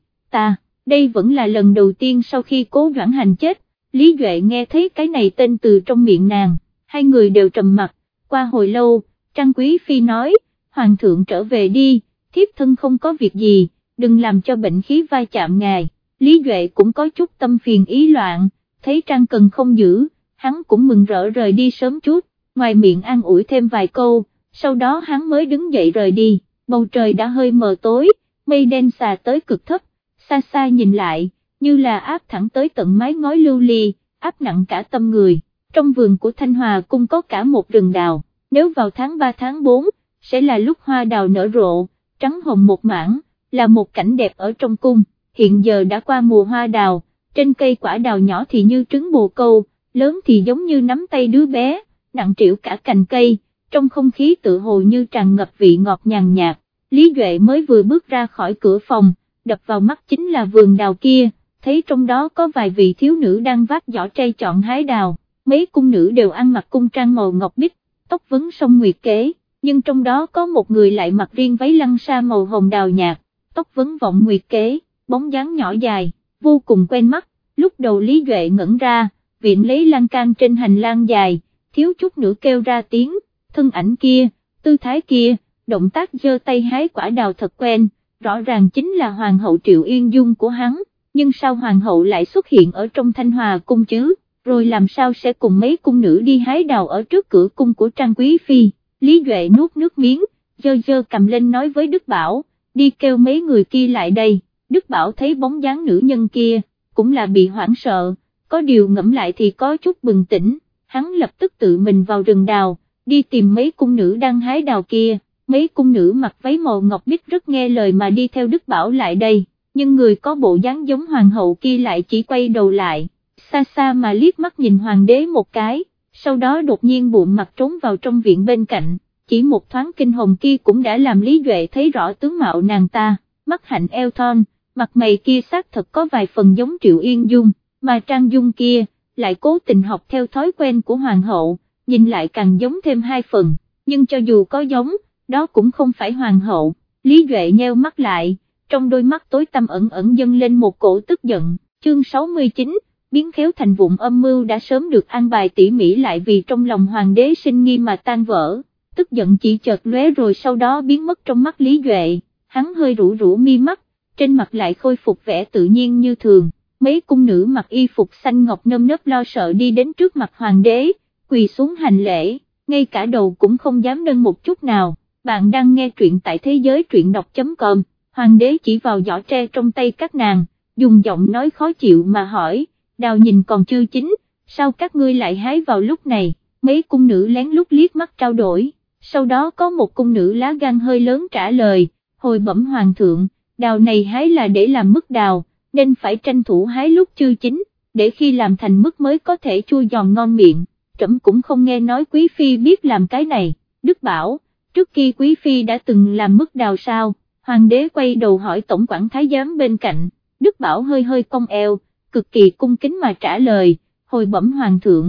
đây vẫn là lần đầu tiên sau khi Cố Doãn Hành chết. Lý Duệ nghe thấy cái này tên từ trong miệng nàng, hai người đều trầm mặt, qua hồi lâu, Trang Quý Phi nói, Hoàng thượng trở về đi, thiếp thân không có việc gì, đừng làm cho bệnh khí va chạm ngài. Lý Duệ cũng có chút tâm phiền ý loạn, thấy Trang Cần không giữ, hắn cũng mừng rỡ rời đi sớm chút, ngoài miệng an ủi thêm vài câu, sau đó hắn mới đứng dậy rời đi. Bầu trời đã hơi mờ tối, mây đen xà tới cực thấp, xa xa nhìn lại, như là áp thẳng tới tận mái ngói lưu ly, áp nặng cả tâm người. Trong vườn của Thanh Hòa cung có cả một rừng đào, nếu vào tháng 3 tháng 4, sẽ là lúc hoa đào nở rộ, trắng hồng một mảng, là một cảnh đẹp ở trong cung. Hiện giờ đã qua mùa hoa đào, trên cây quả đào nhỏ thì như trứng bồ câu, lớn thì giống như nắm tay đứa bé, nặng trĩu cả cành cây, trong không khí tự hồ như tràn ngập vị ngọt nhàn nhạt. Lý Duệ mới vừa bước ra khỏi cửa phòng, đập vào mắt chính là vườn đào kia, thấy trong đó có vài vị thiếu nữ đang vác giỏ tray chọn hái đào, mấy cung nữ đều ăn mặc cung trang màu ngọc bích, tóc vấn song nguyệt kế, nhưng trong đó có một người lại mặc riêng váy lăng sa màu hồng đào nhạt, tóc vấn vọng nguyệt kế, bóng dáng nhỏ dài, vô cùng quen mắt. Lúc đầu Lý Duệ ngẩn ra, viện lấy lan can trên hành lang dài, thiếu chút nữa kêu ra tiếng, thân ảnh kia, tư thái kia, động tác giơ tay hái quả đào thật quen, rõ ràng chính là Hoàng hậu Triệu Yên Dung của hắn, nhưng sao Hoàng hậu lại xuất hiện ở trong Thanh Hòa cung chứ, rồi làm sao sẽ cùng mấy cung nữ đi hái đào ở trước cửa cung của Trang Quý Phi. Lý Duệ nuốt nước miếng, giơ cầm lên nói với Đức Bảo, đi kêu mấy người kia lại đây. Đức Bảo thấy bóng dáng nữ nhân kia, cũng là bị hoảng sợ, có điều ngẫm lại thì có chút bừng tỉnh, hắn lập tức tự mình vào rừng đào, đi tìm mấy cung nữ đang hái đào kia. Mấy cung nữ mặc váy màu ngọc bích rất nghe lời mà đi theo Đức Bảo lại đây, nhưng người có bộ dáng giống hoàng hậu kia lại chỉ quay đầu lại, xa xa mà liếc mắt nhìn hoàng đế một cái, sau đó đột nhiên bụng mặt trốn vào trong viện bên cạnh, chỉ một thoáng kinh hồn kia cũng đã làm Lý Duệ thấy rõ tướng mạo nàng ta, mắt hạnh eo thon, mặt mày kia xác thật có vài phần giống Triệu Yên Dung, mà Trang Dung kia, lại cố tình học theo thói quen của hoàng hậu, nhìn lại càng giống thêm hai phần, nhưng cho dù có giống, đó cũng không phải hoàng hậu. Lý Duệ nheo mắt lại, trong đôi mắt tối tăm ẩn ẩn dâng lên một cổ tức giận. Chương 69, biến khéo thành vụng âm mưu đã sớm được an bài tỉ mỉ lại vì trong lòng hoàng đế sinh nghi mà tan vỡ, tức giận chỉ chợt lóe rồi sau đó biến mất trong mắt Lý Duệ, hắn hơi rũ mi mắt, trên mặt lại khôi phục vẻ tự nhiên như thường. Mấy cung nữ mặc y phục xanh ngọc nơm nớp lo sợ đi đến trước mặt hoàng đế, quỳ xuống hành lễ, ngay cả đầu cũng không dám nâng một chút nào. Bạn đang nghe truyện tại thế giới truyện đọc.com, hoàng đế chỉ vào giỏ tre trong tay các nàng, dùng giọng nói khó chịu mà hỏi, đào nhìn còn chưa chín, sao các ngươi lại hái vào lúc này? Mấy cung nữ lén lút liếc mắt trao đổi, sau đó có một cung nữ lá gan hơi lớn trả lời, hồi bẩm hoàng thượng, đào này hái là để làm mứt đào, nên phải tranh thủ hái lúc chưa chín, để khi làm thành mứt mới có thể chua giòn ngon miệng. Trẫm cũng không nghe nói quý phi biết làm cái này. Đức bảo, trước kia quý phi đã từng làm mứt đào sao? Hoàng đế quay đầu hỏi tổng quản thái giám bên cạnh. Đức bảo hơi cong eo, cực kỳ cung kính mà trả lời, hồi bẩm hoàng thượng,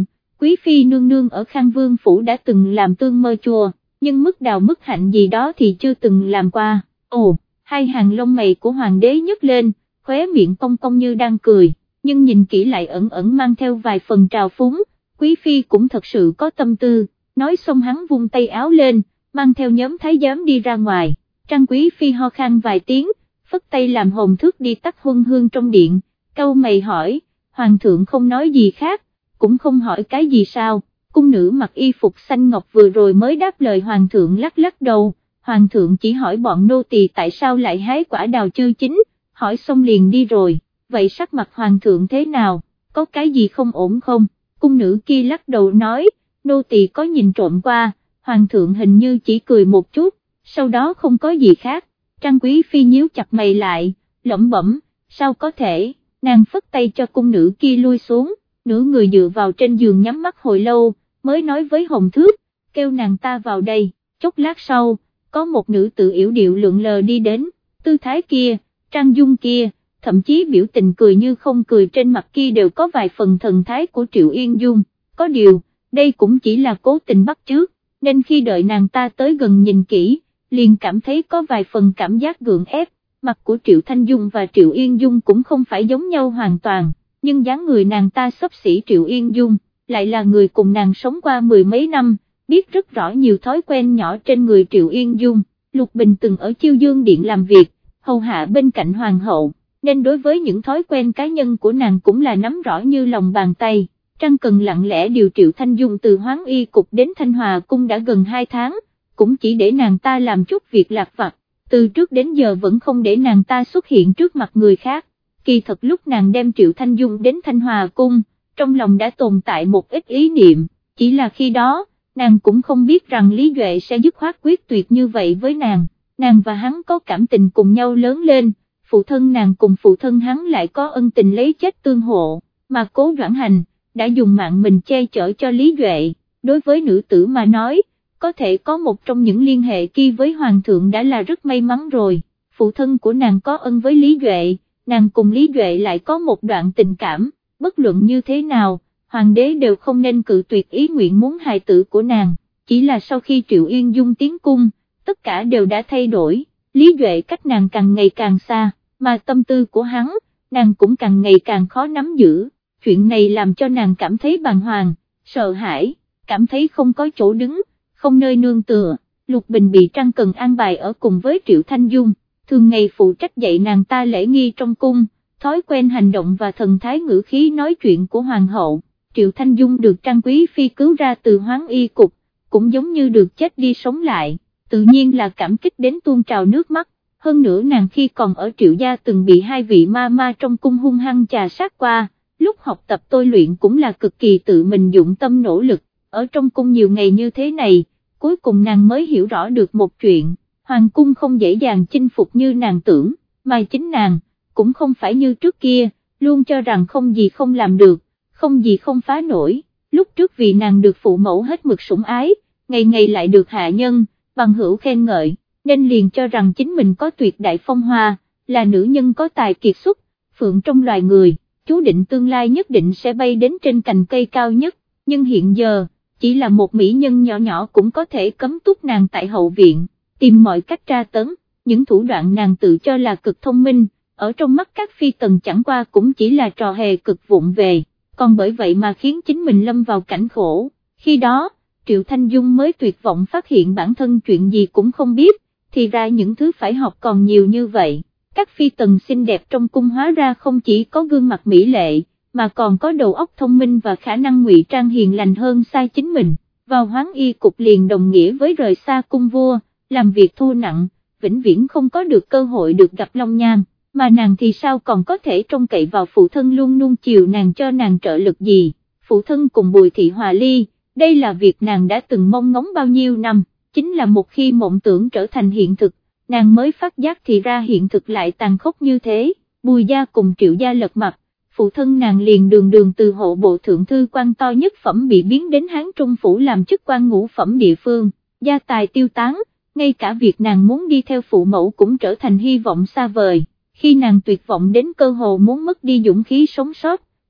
Quý phi nương nương ở Khang Vương phủ đã từng làm tương mơ chua, nhưng mức đào mức hạnh gì đó thì chưa từng làm qua. Ồ, hai hàng lông mày của hoàng đế nhấc lên, khóe miệng cong cong như đang cười, nhưng nhìn kỹ lại ẩn ẩn mang theo vài phần trào phúng. Quý phi cũng thật sự có tâm tư, nói xong hắn vung tay áo lên, mang theo nhóm thái giám đi ra ngoài. Trang quý phi ho khan vài tiếng, phất tay làm hồn thước đi tắt huân hương trong điện, cau mày hỏi, hoàng thượng không nói gì khác, cũng không hỏi cái gì sao? Cung nữ mặc y phục xanh ngọc vừa rồi mới đáp lời hoàng thượng lắc lắc đầu, hoàng thượng chỉ hỏi bọn nô tỳ tại sao lại hái quả đào chưa chín, hỏi xong liền đi rồi. Vậy sắc mặt hoàng thượng thế nào, có cái gì không ổn không? Cung nữ kia lắc đầu nói, nô tỳ có nhìn trộm qua, hoàng thượng hình như chỉ cười một chút, sau đó không có gì khác. Trang quý phi nhíu chặt mày lại, lẩm bẩm, sao có thể? Nàng phất tay cho cung nữ kia lui xuống, nửa người dựa vào trên giường nhắm mắt hồi lâu, mới nói với Hồng Thước, kêu nàng ta vào đây. Chốc lát sau, có một nữ tử yểu điệu lượn lờ đi đến, tư thái kia, trang dung kia, thậm chí biểu tình cười như không cười trên mặt kia đều có vài phần thần thái của Triệu Yên Dung. Có điều, đây cũng chỉ là cố tình bắt chước, nên khi đợi nàng ta tới gần nhìn kỹ, liền cảm thấy có vài phần cảm giác gượng ép. Mặt của Triệu Thanh Dung và Triệu Yên Dung cũng không phải giống nhau hoàn toàn, nhưng dáng người nàng ta xấp xỉ Triệu Yên Dung, lại là người cùng nàng sống qua mười mấy năm, biết rất rõ nhiều thói quen nhỏ trên người Triệu Yên Dung. Lục Bình từng ở Chiêu Dương Điện làm việc, hầu hạ bên cạnh hoàng hậu, nên đối với những thói quen cá nhân của nàng cũng là nắm rõ như lòng bàn tay. Trang Cần lặng lẽ điều Triệu Thanh Dung từ Hoáng Y Cục đến Thanh Hòa Cung đã gần 2 tháng, cũng chỉ để nàng ta làm chút việc lặt vặt, từ trước đến giờ vẫn không để nàng ta xuất hiện trước mặt người khác. Kỳ thật lúc nàng đem Triệu Thanh Dung đến Thanh Hòa Cung, trong lòng đã tồn tại một ít ý niệm, chỉ là khi đó, nàng cũng không biết rằng Lý Duệ sẽ dứt khoát quyết tuyệt như vậy với nàng và hắn có cảm tình cùng nhau lớn lên, phụ thân nàng cùng phụ thân hắn lại có ân tình lấy chết tương hộ, mà Cố Doãn Hành đã dùng mạng mình che chở cho Lý Duệ. Đối với nữ tử mà nói, có thể có một trong những liên hệ kia với hoàng thượng đã là rất may mắn rồi. Phụ thân của nàng có ân với Lý Duệ, nàng cùng Lý Duệ lại có một đoạn tình cảm, bất luận như thế nào, hoàng đế đều không nên cự tuyệt ý nguyện muốn hài tử của nàng. Chỉ là sau khi Triệu Yên Dung tiến cung, tất cả đều đã thay đổi, Lý Duệ cách nàng càng ngày càng xa, mà tâm tư của hắn, nàng cũng càng ngày càng khó nắm giữ. Chuyện này làm cho nàng cảm thấy bàng hoàng, sợ hãi, cảm thấy không có chỗ đứng, không nơi nương tựa. Lục Bình bị Trang Cần an bài ở cùng với Triệu Thanh Dung, thường ngày phụ trách dạy nàng ta lễ nghi trong cung, thói quen hành động và thần thái ngữ khí nói chuyện của hoàng hậu. Triệu Thanh Dung được Trang Quý Phi cứu ra từ Hoáng Y Cục, cũng giống như được chết đi sống lại, tự nhiên là cảm kích đến tuôn trào nước mắt. Hơn nữa nàng khi còn ở Triệu gia từng bị hai vị ma ma trong cung hung hăng chà sát qua, lúc học tập tôi luyện cũng là cực kỳ tự mình dụng tâm nỗ lực, ở trong cung nhiều ngày như thế này, cuối cùng nàng mới hiểu rõ được một chuyện, hoàng cung không dễ dàng chinh phục như nàng tưởng, mà chính nàng, cũng không phải như trước kia, luôn cho rằng không gì không làm được, không gì không phá nổi. Lúc trước vì nàng được phụ mẫu hết mực sủng ái, ngày ngày lại được hạ nhân, bằng hữu khen ngợi, nên liền cho rằng chính mình có tuyệt đại phong hoa, là nữ nhân có tài kiệt xuất, phượng trong loài người, chú định tương lai nhất định sẽ bay đến trên cành cây cao nhất, nhưng hiện giờ, chỉ là một mỹ nhân nhỏ nhỏ cũng có thể cấm túc nàng tại hậu viện, tìm mọi cách tra tấn, những thủ đoạn nàng tự cho là cực thông minh, ở trong mắt các phi tần chẳng qua cũng chỉ là trò hề cực vụng về, còn bởi vậy mà khiến chính mình lâm vào cảnh khổ. Khi đó, Triệu Thanh Dung mới tuyệt vọng phát hiện bản thân chuyện gì cũng không biết, thì ra những thứ phải học còn nhiều như vậy. Các phi tần xinh đẹp trong cung hóa ra không chỉ có gương mặt mỹ lệ, mà còn có đầu óc thông minh và khả năng ngụy trang hiền lành hơn xa chính mình. Vào Hoáng Y Cục liền đồng nghĩa với rời xa cung vua, làm việc thô nặng, vĩnh viễn không có được cơ hội được gặp Long Nhan, mà nàng thì sao còn có thể trông cậy vào phụ thân luôn nuông chiều nàng cho nàng trợ lực gì. Phụ thân cùng Bùi Thị hòa ly, đây là việc nàng đã từng mong ngóng bao nhiêu năm, chính là một khi mộng tưởng trở thành hiện thực, nàng mới phát giác thì ra hiện thực lại tàn khốc như thế. Bùi gia cùng Triệu gia lật mặt, phụ thân nàng liền đường đường từ hộ bộ thượng thư quan to nhất phẩm bị biến đến Hán Trung phủ làm chức quan ngũ phẩm địa phương, gia tài tiêu tán, ngay cả việc nàng muốn đi theo phụ mẫu cũng trở thành hy vọng xa vời. Khi nàng tuyệt vọng đến cơ hồ muốn mất đi dũng khí sống sót,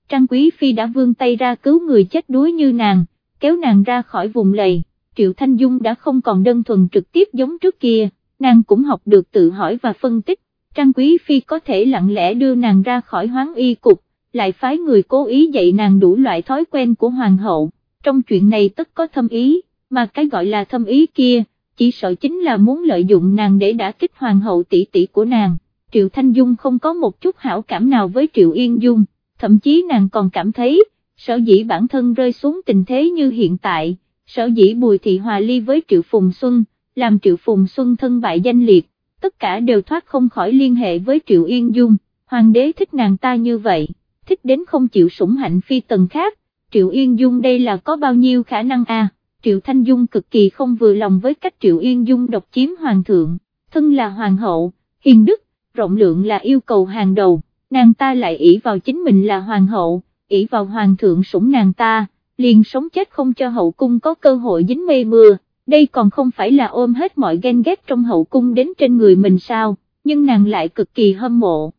Trang Quý Phi đã vươn tay ra cứu người chết đuối như nàng, kéo nàng ra khỏi vùng lầy. Triệu Thanh Dung đã không còn đơn thuần trực tiếp giống trước kia, nàng cũng học được tự hỏi và phân tích. Trang Quý Phi có thể lặng lẽ đưa nàng ra khỏi Hoán Y cục, lại phái người cố ý dạy nàng đủ loại thói quen của hoàng hậu, trong chuyện này tất có thâm ý, mà cái gọi là thâm ý kia, chỉ sợ chính là muốn lợi dụng nàng để đả kích hoàng hậu tỷ tỷ của nàng. Triệu Thanh Dung không có một chút hảo cảm nào với Triệu Yên Dung, thậm chí nàng còn cảm thấy, sở dĩ bản thân rơi xuống tình thế như hiện tại, sở dĩ Bùi Thị hòa ly với Triệu Phùng Xuân, làm Triệu Phùng Xuân thân bại danh liệt, tất cả đều thoát không khỏi liên hệ với Triệu Yên Dung. Hoàng đế thích nàng ta như vậy, thích đến không chịu sủng hạnh phi tần khác, Triệu Yên Dung đây là có bao nhiêu khả năng à? Triệu Thanh Dung cực kỳ không vừa lòng với cách Triệu Yên Dung độc chiếm hoàng thượng, thân là hoàng hậu, hiền đức, rộng lượng là yêu cầu hàng đầu, nàng ta lại ỷ vào chính mình là hoàng hậu, ỷ vào hoàng thượng sủng nàng ta, liền sống chết không cho hậu cung có cơ hội dính mây mưa, đây còn không phải là ôm hết mọi ghen ghét trong hậu cung đến trên người mình sao, nhưng nàng lại cực kỳ hâm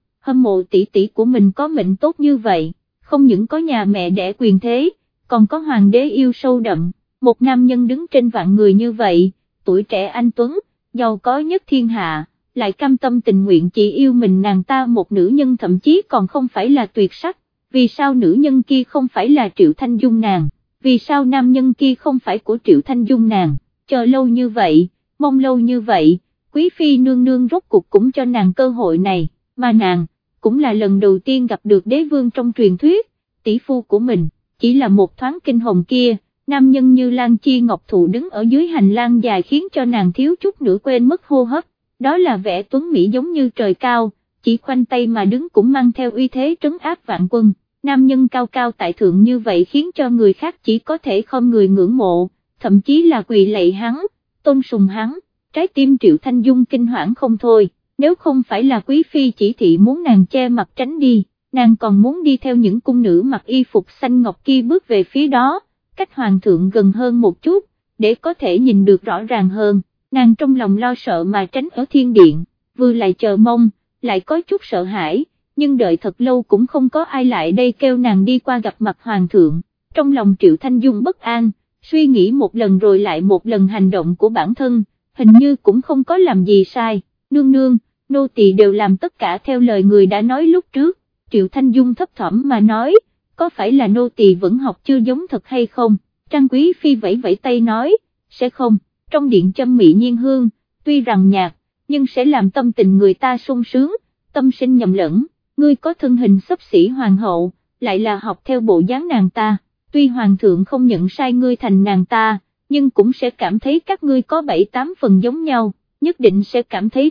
mộ tỷ tỷ của mình có mệnh tốt như vậy, không những có nhà mẹ đẻ quyền thế, còn có hoàng đế yêu sâu đậm, một nam nhân đứng trên vạn người như vậy, tuổi trẻ anh tuấn, giàu có nhất thiên hạ, lại cam tâm tình nguyện chỉ yêu mình nàng ta một nữ nhân thậm chí còn không phải là tuyệt sắc, vì sao nữ nhân kia không phải là Triệu Thanh Dung nàng, vì sao nam nhân kia không phải của Triệu Thanh Dung nàng, chờ lâu như vậy, mong lâu như vậy, Quý Phi nương nương rốt cuộc cũng cho nàng cơ hội này, mà nàng, cũng là lần đầu tiên gặp được đế vương trong truyền thuyết, tỷ phu của mình, chỉ là một thoáng kinh hồn kia, nam nhân như Lan Chi Ngọc Thụ đứng ở dưới hành lang dài khiến cho nàng thiếu chút nữa quên mất hô hấp, đó là vẻ tuấn mỹ giống như trời cao, chỉ khoanh tay mà đứng cũng mang theo uy thế trấn áp vạn quân, nam nhân cao cao tại thượng như vậy khiến cho người khác chỉ có thể không người ngưỡng mộ, thậm chí là quỳ lạy hắn, tôn sùng hắn, trái tim Triệu Thanh Dung kinh hoảng không thôi. Nếu không phải là Quý Phi chỉ thị muốn nàng che mặt tránh đi, nàng còn muốn đi theo những cung nữ mặc y phục xanh ngọc kia bước về phía đó, cách hoàng thượng gần hơn một chút, để có thể nhìn được rõ ràng hơn, nàng trong lòng lo sợ mà tránh ở thiên điện, vừa lại chờ mong, lại có chút sợ hãi, nhưng đợi thật lâu cũng không có ai lại đây kêu nàng đi qua gặp mặt hoàng thượng, trong lòng Triệu Thanh Dung bất an, suy nghĩ một lần rồi lại một lần hành động của bản thân, hình như cũng không có làm gì sai. Nương nương, nô tỳ đều làm tất cả theo lời người đã nói lúc trước, Triệu Thanh Dung thấp thỏm mà nói, có phải là nô tỳ vẫn học chưa giống thật hay không, Trang Quý Phi vẫy vẫy tay nói, sẽ không, trong điện châm mị nhiên hương, tuy rằng nhạt, nhưng sẽ làm tâm tình người ta sung sướng, tâm sinh nhầm lẫn, ngươi có thân hình xấp xỉ hoàng hậu, lại là học theo bộ dáng nàng ta, tuy hoàng thượng không nhận sai ngươi thành nàng ta, nhưng cũng sẽ cảm thấy các ngươi có 7-8 phần giống nhau, nhất định sẽ cảm thấy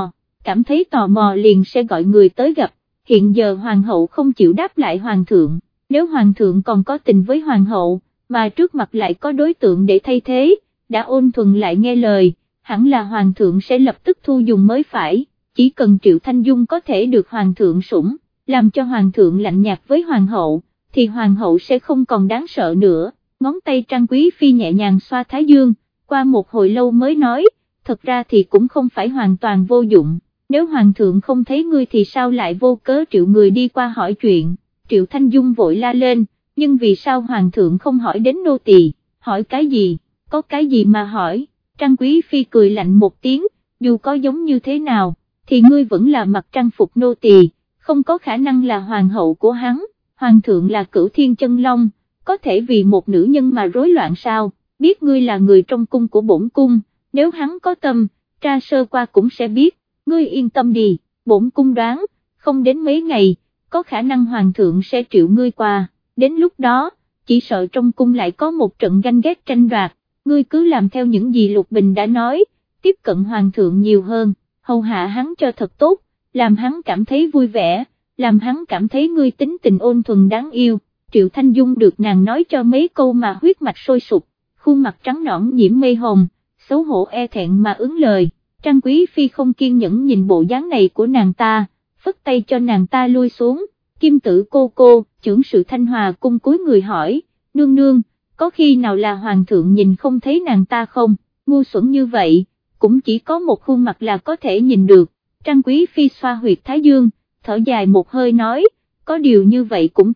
tò mò liền sẽ gọi người tới gặp, hiện giờ hoàng hậu không chịu đáp lại hoàng thượng, nếu hoàng thượng còn có tình với hoàng hậu, mà trước mặt lại có đối tượng để thay thế, đã ôn thuần lại nghe lời, hẳn là hoàng thượng sẽ lập tức thu dùng mới phải, chỉ cần Triệu Thanh Dung có thể được hoàng thượng sủng, làm cho hoàng thượng lạnh nhạt với hoàng hậu, thì hoàng hậu sẽ không còn đáng sợ nữa, ngón tay Trang Quý Phi nhẹ nhàng xoa thái dương, qua một hồi lâu mới nói, thật ra thì cũng không phải hoàn toàn vô dụng, nếu hoàng thượng không thấy ngươi thì sao lại vô cớ triệu người đi qua hỏi chuyện, Triệu Thanh Dung vội la lên, nhưng vì sao hoàng thượng không hỏi đến nô tỳ, hỏi cái gì, có cái gì mà hỏi, Trang Quý Phi cười lạnh một tiếng, dù có giống như thế nào, thì ngươi vẫn là mặc trang phục nô tỳ, không có khả năng là hoàng hậu của hắn, hoàng thượng là Cửu Thiên Chân Long, có thể vì một nữ nhân mà rối loạn sao, biết ngươi là người trong cung của bổn cung, nếu hắn có tâm, tra sơ qua cũng sẽ biết, ngươi yên tâm đi, bổn cung đoán, không đến mấy ngày, có khả năng hoàng thượng sẽ triệu ngươi qua, đến lúc đó, chỉ sợ trong cung lại có một trận ganh ghét tranh đoạt, ngươi cứ làm theo những gì Lục Bình đã nói, tiếp cận hoàng thượng nhiều hơn, hầu hạ hắn cho thật tốt, làm hắn cảm thấy vui vẻ, làm hắn cảm thấy ngươi tính tình ôn thuần đáng yêu. Triệu Thanh Dung được nàng nói cho mấy câu mà huyết mạch sôi sục, khuôn mặt trắng nõn nhiễm mây hồng, xấu hổ e thẹn mà ứng lời, Trang Quý Phi không kiên nhẫn nhìn bộ dáng này của nàng ta, phất tay cho nàng ta lui xuống, Kim Tử cô, trưởng sự Thanh Hòa cung cúi người hỏi, nương nương, có khi nào là hoàng thượng nhìn không thấy nàng ta không, ngu xuẩn như vậy, cũng chỉ có một khuôn mặt là có thể nhìn được, Trang Quý Phi xoa huyệt thái dương, thở dài một hơi nói, có điều như vậy cũng tốt,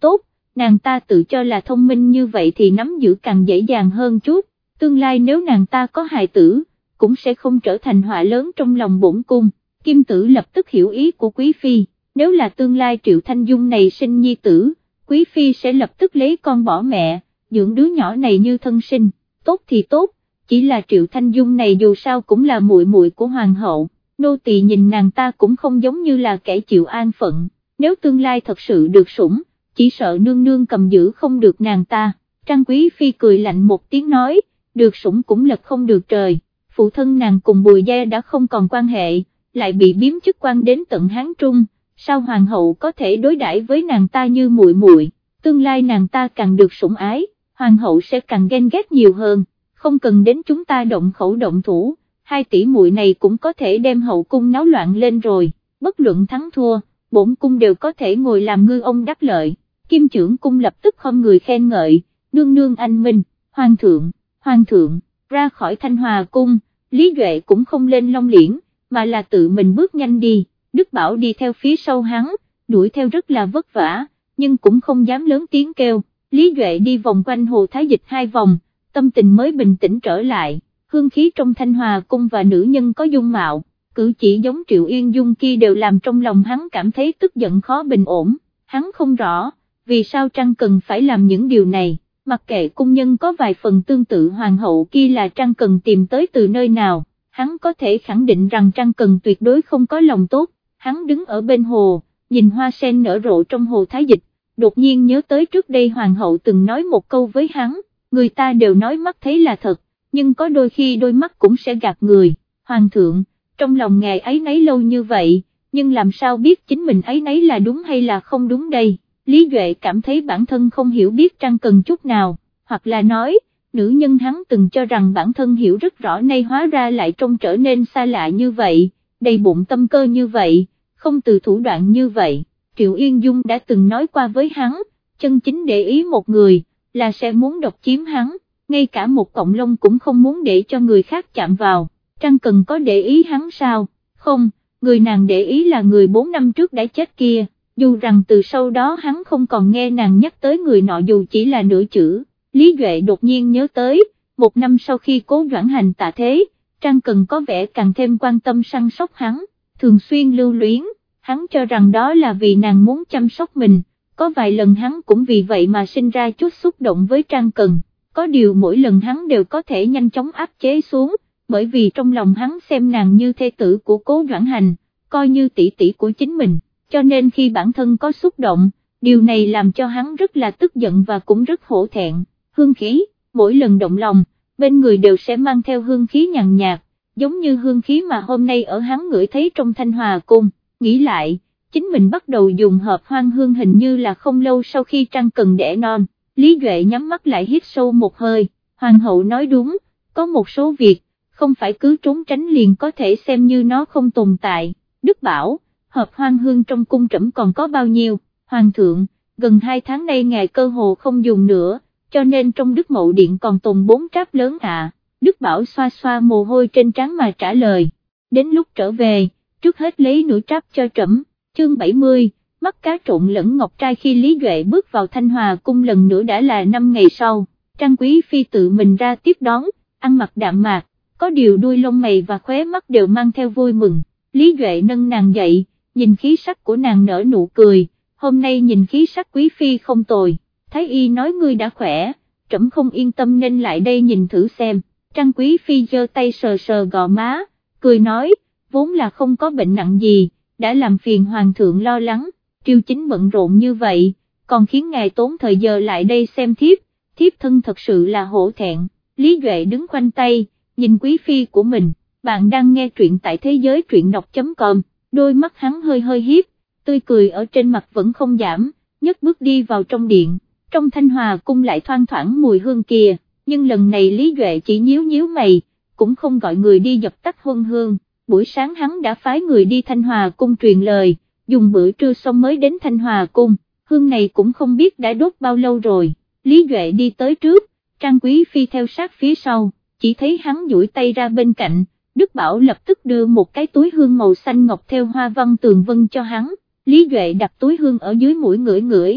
nàng ta tự cho là thông minh như vậy thì nắm giữ càng dễ dàng hơn chút, tương lai nếu nàng ta có hài tử, cũng sẽ không trở thành họa lớn trong lòng bổn cung. Kim Tử lập tức hiểu ý của Quý Phi, nếu là tương lai Triệu Thanh Dung này sinh nhi tử, Quý Phi sẽ lập tức lấy con bỏ mẹ, dưỡng đứa nhỏ này như thân sinh, tốt thì tốt, chỉ là Triệu Thanh Dung này dù sao cũng là muội muội của Hoàng hậu, nô tỳ nhìn nàng ta cũng không giống như là kẻ chịu an phận, nếu tương lai thật sự được sủng, chỉ sợ nương nương cầm giữ không được nàng ta. Trang Quý Phi cười lạnh một tiếng nói, được sủng cũng lật không được trời, phụ thân nàng cùng Bùi Gia đã không còn quan hệ, lại bị biếm chức quan đến tận Hán Trung, sao Hoàng hậu có thể đối đãi với nàng ta như muội muội, tương lai nàng ta càng được sủng ái, Hoàng hậu sẽ càng ghen ghét nhiều hơn, không cần đến chúng ta động khẩu động thủ, hai tỷ muội này cũng có thể đem hậu cung náo loạn lên rồi, bất luận thắng thua, bổn cung đều có thể ngồi làm ngư ông đắc lợi. Kim Chưởng cung lập tức không người khen ngợi, nương nương anh minh, hoàng thượng, ra khỏi Thanh Hòa cung, Lý Duệ cũng không lên Long Liễn, mà là tự mình bước nhanh đi, Đức Bảo đi theo phía sau hắn, đuổi theo rất là vất vả, nhưng cũng không dám lớn tiếng kêu, Lý Duệ đi vòng quanh Hồ Thái Dịch 2 vòng, tâm tình mới bình tĩnh trở lại, hương khí trong Thanh Hòa cung và nữ nhân có dung mạo, cử chỉ giống Triệu Yên Dung kia đều làm trong lòng hắn cảm thấy tức giận khó bình ổn, hắn không rõ vì sao Trang Cần phải làm những điều này, mặc kệ cung nhân có vài phần tương tự hoàng hậu kia là Trang Cần tìm tới từ nơi nào, hắn có thể khẳng định rằng Trang Cần tuyệt đối không có lòng tốt, hắn đứng ở bên hồ, nhìn hoa sen nở rộ trong Hồ Thái Dịch, đột nhiên nhớ tới trước đây hoàng hậu từng nói một câu với hắn, người ta đều nói mắt thấy là thật, nhưng có đôi khi đôi mắt cũng sẽ gạt người, hoàng thượng, trong lòng ngài ấy nấy lâu như vậy, nhưng làm sao biết chính mình ấy nấy là đúng hay là không đúng đây. Lý Duệ cảm thấy bản thân không hiểu biết Trang Cần chút nào, hoặc là nói, nữ nhân hắn từng cho rằng bản thân hiểu rất rõ nay hóa ra lại trông trở nên xa lạ như vậy, đầy bụng tâm cơ như vậy, không từ thủ đoạn như vậy. Triệu Yên Dung đã từng nói qua với hắn, chân chính để ý một người, là sẽ muốn độc chiếm hắn, ngay cả một cọng lông cũng không muốn để cho người khác chạm vào. Trang Cần có để ý hắn sao? Không, người nàng để ý là người 4 năm trước đã chết kia. Dù rằng từ sau đó hắn không còn nghe nàng nhắc tới người nọ dù chỉ là nửa chữ, Lý Duệ đột nhiên nhớ tới, 1 năm sau khi Cố Doãn Hành tạ thế, Trang Cần có vẻ càng thêm quan tâm săn sóc hắn, thường xuyên lưu luyến, hắn cho rằng đó là vì nàng muốn chăm sóc mình, có vài lần hắn cũng vì vậy mà sinh ra chút xúc động với Trang Cần, có điều mỗi lần hắn đều có thể nhanh chóng áp chế xuống, bởi vì trong lòng hắn xem nàng như thê tử của Cố Doãn Hành, coi như tỷ tỷ của chính mình. Cho nên khi bản thân có xúc động, điều này làm cho hắn rất là tức giận và cũng rất hổ thẹn. Hương khí, mỗi lần động lòng, bên người đều sẽ mang theo hương khí nhàn nhạt, giống như hương khí mà hôm nay ở hắn ngửi thấy trong Thanh Hòa cung. Nghĩ lại, chính mình bắt đầu dùng hợp hoan hương hình như là không lâu sau khi Trang Cần đẻ non. Lý Duệ nhắm mắt lại hít sâu một hơi, hoàng hậu nói đúng, có một số việc, không phải cứ trốn tránh liền có thể xem như nó không tồn tại. Đức bảo, hợp hoan hương trong cung trẫm còn có bao nhiêu, hoàng thượng, gần 2 tháng nay ngài cơ hồ không dùng nữa, cho nên trong Đức Mậu Điện còn tồn 4 tráp lớn ạ. Đức Bảo xoa xoa mồ hôi trên trán mà trả lời, đến lúc trở về, trước hết lấy nửa tráp cho trẫm. Chương 70, mắt cá trộn lẫn ngọc trai. Khi Lý Duệ bước vào Thanh Hòa cung lần nữa đã là 5 ngày sau, Trang Quý Phi tự mình ra tiếp đón, ăn mặc đạm mạc, có điều đuôi lông mày và khóe mắt đều mang theo vui mừng. Lý Duệ nâng nàng dậy, nhìn khí sắc của nàng nở nụ cười, hôm nay nhìn khí sắc Quý Phi không tồi, Thái Y nói ngươi đã khỏe, trẫm không yên tâm nên lại đây nhìn thử xem. Trang Quý Phi giơ tay sờ sờ gò má, cười nói, vốn là không có bệnh nặng gì, đã làm phiền hoàng thượng lo lắng, triều chính bận rộn như vậy, còn khiến ngài tốn thời giờ lại đây xem thiếp thân thật sự là hổ thẹn. Lý Duệ đứng khoanh tay, nhìn Quý Phi của mình, bạn đang nghe truyện tại thế giới truyện đọc.com, đôi mắt hắn hơi hiếp, tươi cười ở trên mặt vẫn không giảm, nhấc bước đi vào trong điện, trong Thanh Hòa cung lại thoang thoảng mùi hương kìa, nhưng lần này Lý Duệ chỉ nhíu mày, cũng không gọi người đi dập tắt huân hương. Buổi sáng hắn đã phái người đi Thanh Hòa cung truyền lời, dùng bữa trưa xong mới đến Thanh Hòa cung, hương này cũng không biết đã đốt bao lâu rồi. Lý Duệ đi tới trước, Trang Quý Phi theo sát phía sau, chỉ thấy hắn duỗi tay ra bên cạnh, Đức Bảo lập tức đưa một cái túi hương màu xanh ngọc theo hoa văn tường vân cho hắn. Lý Duệ đặt túi hương ở dưới mũi ngửi,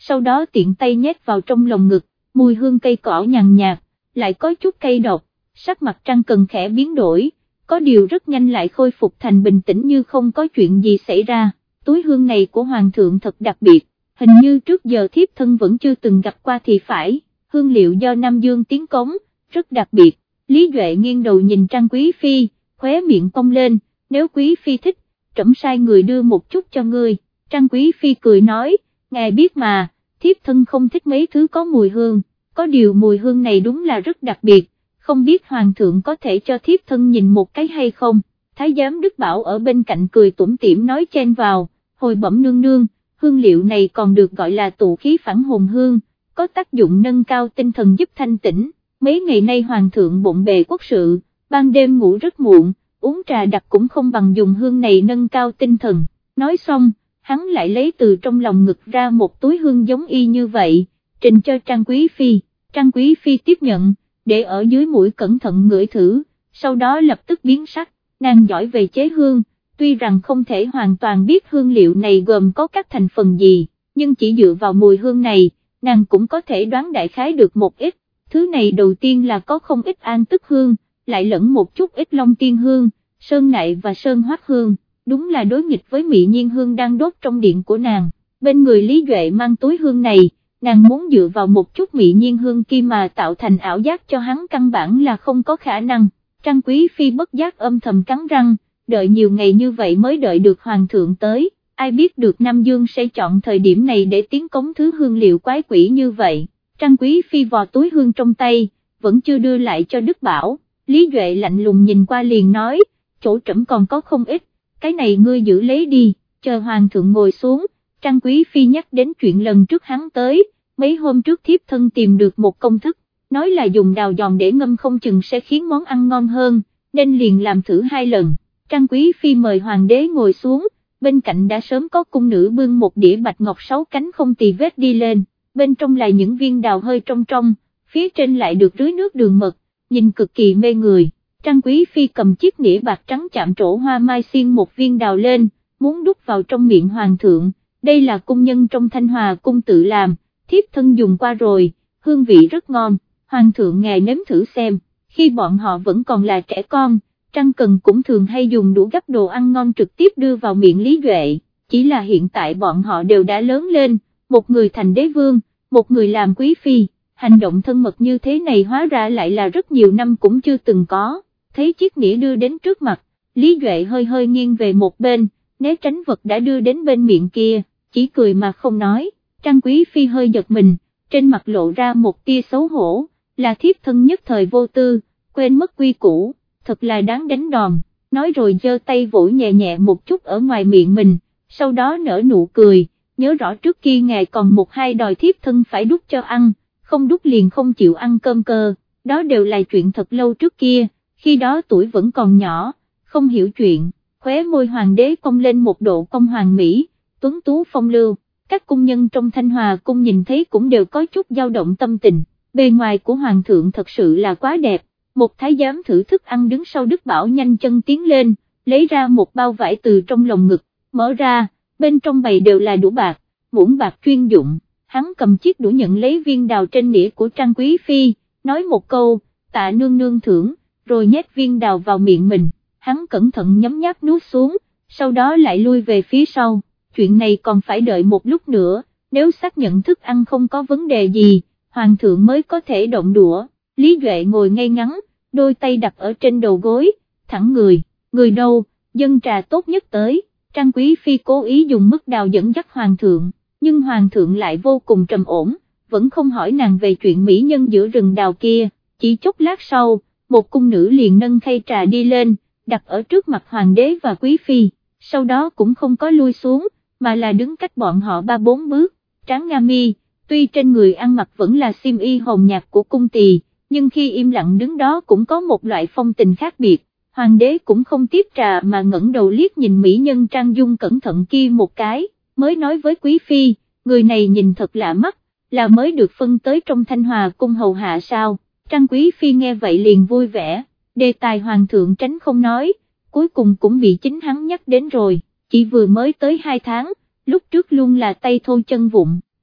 sau đó tiện tay nhét vào trong lồng ngực, mùi hương cây cỏ nhàn nhạt, lại có chút cay độc, sắc mặt Trang Cần khẽ biến đổi, có điều rất nhanh lại khôi phục thành bình tĩnh như không có chuyện gì xảy ra. Túi hương này của Hoàng thượng thật đặc biệt, hình như trước giờ thiếp thân vẫn chưa từng gặp qua thì phải, hương liệu do Nam Dương tiến cống, rất đặc biệt. Lý Duệ nghiêng đầu nhìn Trang Quý Phi, khóe miệng cong lên, nếu Quý Phi thích, trẫm sai người đưa một chút cho ngươi. Trang Quý Phi cười nói, ngài biết mà, thiếp thân không thích mấy thứ có mùi hương, có điều mùi hương này đúng là rất đặc biệt, không biết Hoàng thượng có thể cho thiếp thân nhìn một cái hay không. Thái giám Đức Bảo ở bên cạnh cười tủm tỉm nói chen vào, hồi bẩm nương nương, hương liệu này còn được gọi là tụ khí phản hồn hương, có tác dụng nâng cao tinh thần giúp thanh tĩnh. Mấy ngày nay Hoàng thượng bộn bề quốc sự, ban đêm ngủ rất muộn, uống trà đặc cũng không bằng dùng hương này nâng cao tinh thần. Nói xong, hắn lại lấy từ trong lòng ngực ra một túi hương giống y như vậy, trình cho Trang Quý Phi. Trang Quý Phi tiếp nhận, để ở dưới mũi cẩn thận ngửi thử, sau đó lập tức biến sắc, nàng giỏi về chế hương, tuy rằng không thể hoàn toàn biết hương liệu này gồm có các thành phần gì, nhưng chỉ dựa vào mùi hương này, nàng cũng có thể đoán đại khái được một ít. Thứ này đầu tiên là có không ít an tức hương, lại lẫn một chút ít long tiên hương, sơn nại và sơn hoát hương, đúng là đối nghịch với Mị Nhiên hương đang đốt trong điện của nàng. Bên người Lý Duệ mang túi hương này, nàng muốn dựa vào một chút Mị Nhiên hương kia mà tạo thành ảo giác cho hắn căn bản là không có khả năng. Trang Quý Phi bất giác âm thầm cắn răng, đợi nhiều ngày như vậy mới đợi được Hoàng thượng tới, ai biết được Nam Dương sẽ chọn thời điểm này để tiến cống thứ hương liệu quái quỷ như vậy. Trang Quý Phi vò túi hương trong tay, vẫn chưa đưa lại cho Đức Bảo, Lý Duệ lạnh lùng nhìn qua liền nói, chỗ trẫm còn có không ít, cái này ngươi giữ lấy đi, chờ Hoàng thượng ngồi xuống. Trang Quý Phi nhắc đến chuyện lần trước hắn tới, mấy hôm trước thiếp thân tìm được một công thức, nói là dùng đào giòn để ngâm không chừng sẽ khiến món ăn ngon hơn, nên liền làm thử 2 lần. Trang Quý Phi mời Hoàng đế ngồi xuống, bên cạnh đã sớm có cung nữ bưng một đĩa bạch ngọc 6 cánh không tì vết đi lên, bên trong là những viên đào hơi trong trong, phía trên lại được rưới nước đường mật, nhìn cực kỳ mê người. Trang Quý Phi cầm chiếc nĩa bạc trắng chạm trổ hoa mai xiên một viên đào lên, muốn đút vào trong miệng Hoàng thượng, đây là cung nhân trong Thanh Hòa cung tự làm, thiếp thân dùng qua rồi, hương vị rất ngon, Hoàng thượng ngài nếm thử xem. Khi bọn họ vẫn còn là trẻ con, Trang Cần cũng thường hay dùng đũa gắp đồ ăn ngon trực tiếp đưa vào miệng Lý Duệ, chỉ là hiện tại bọn họ đều đã lớn lên, một người thành đế vương, một người làm quý phi, hành động thân mật như thế này hóa ra lại là rất nhiều năm cũng chưa từng có. Thấy chiếc nĩa đưa đến trước mặt, Lý Duệ hơi hơi nghiêng về một bên, né tránh vật đã đưa đến bên miệng kia, chỉ cười mà không nói. Trang Quý Phi hơi giật mình, trên mặt lộ ra một tia xấu hổ, là thiếp thân nhất thời vô tư, quên mất quy củ, thật là đáng đánh đòn, nói rồi giơ tay vỗ nhẹ nhẹ một chút ở ngoài miệng mình, sau đó nở nụ cười, nhớ rõ trước kia ngài còn 1-2 đòi thiếp thân phải đút cho ăn, không đút liền không chịu ăn cơm cơ, đó đều là chuyện thật lâu trước kia, khi đó tuổi vẫn còn nhỏ, không hiểu chuyện. Khóe môi Hoàng đế cong lên một độ cong hoàng mỹ, tuấn tú phong lưu, các cung nhân trong Thanh Hòa cung nhìn thấy cũng đều có chút dao động tâm tình, bề ngoài của Hoàng thượng thật sự là quá đẹp. Một thái giám thử thức ăn đứng sau Đức Bảo nhanh chân tiến lên, lấy ra một bao vải từ trong lồng ngực, mở ra, bên trong bày đều là đũa bạc, muỗng bạc chuyên dụng, hắn cầm chiếc đũa nhận lấy viên đào trên nĩa của Trang Quý Phi, nói một câu, tạ nương nương thưởng, rồi nhét viên đào vào miệng mình, hắn cẩn thận nhấm nháp nuốt xuống, sau đó lại lui về phía sau, chuyện này còn phải đợi một lúc nữa, nếu xác nhận thức ăn không có vấn đề gì, Hoàng thượng mới có thể động đũa. Lý Duệ ngồi ngay ngắn, đôi tay đặt ở trên đầu gối, thẳng người đâu, dân trà tốt nhất tới. Trang Quý Phi cố ý dùng mứt đào dẫn dắt Hoàng thượng, nhưng Hoàng thượng lại vô cùng trầm ổn, vẫn không hỏi nàng về chuyện mỹ nhân giữa rừng đào kia, chỉ chốc lát sau, một cung nữ liền nâng khay trà đi lên, đặt ở trước mặt Hoàng đế và Quý Phi, sau đó cũng không có lui xuống, mà là đứng cách bọn họ 3-4 bước, Tráng Nga Mi, tuy trên người ăn mặc vẫn là xiêm y hồng nhạt của cung tỳ, nhưng khi im lặng đứng đó cũng có một loại phong tình khác biệt. Hoàng đế cũng không tiếp trà mà ngẩng đầu liếc nhìn mỹ nhân trang dung cẩn thận kia một cái, mới nói với Quý Phi, người này nhìn thật lạ mắt, là mới được phân tới trong Thanh Hòa cung hầu hạ sao. Trang Quý Phi nghe vậy liền vui vẻ, đề tài Hoàng thượng tránh không nói, cuối cùng cũng bị chính hắn nhắc đến rồi, chỉ vừa mới tới 2 tháng, lúc trước luôn là tay thô chân vụng,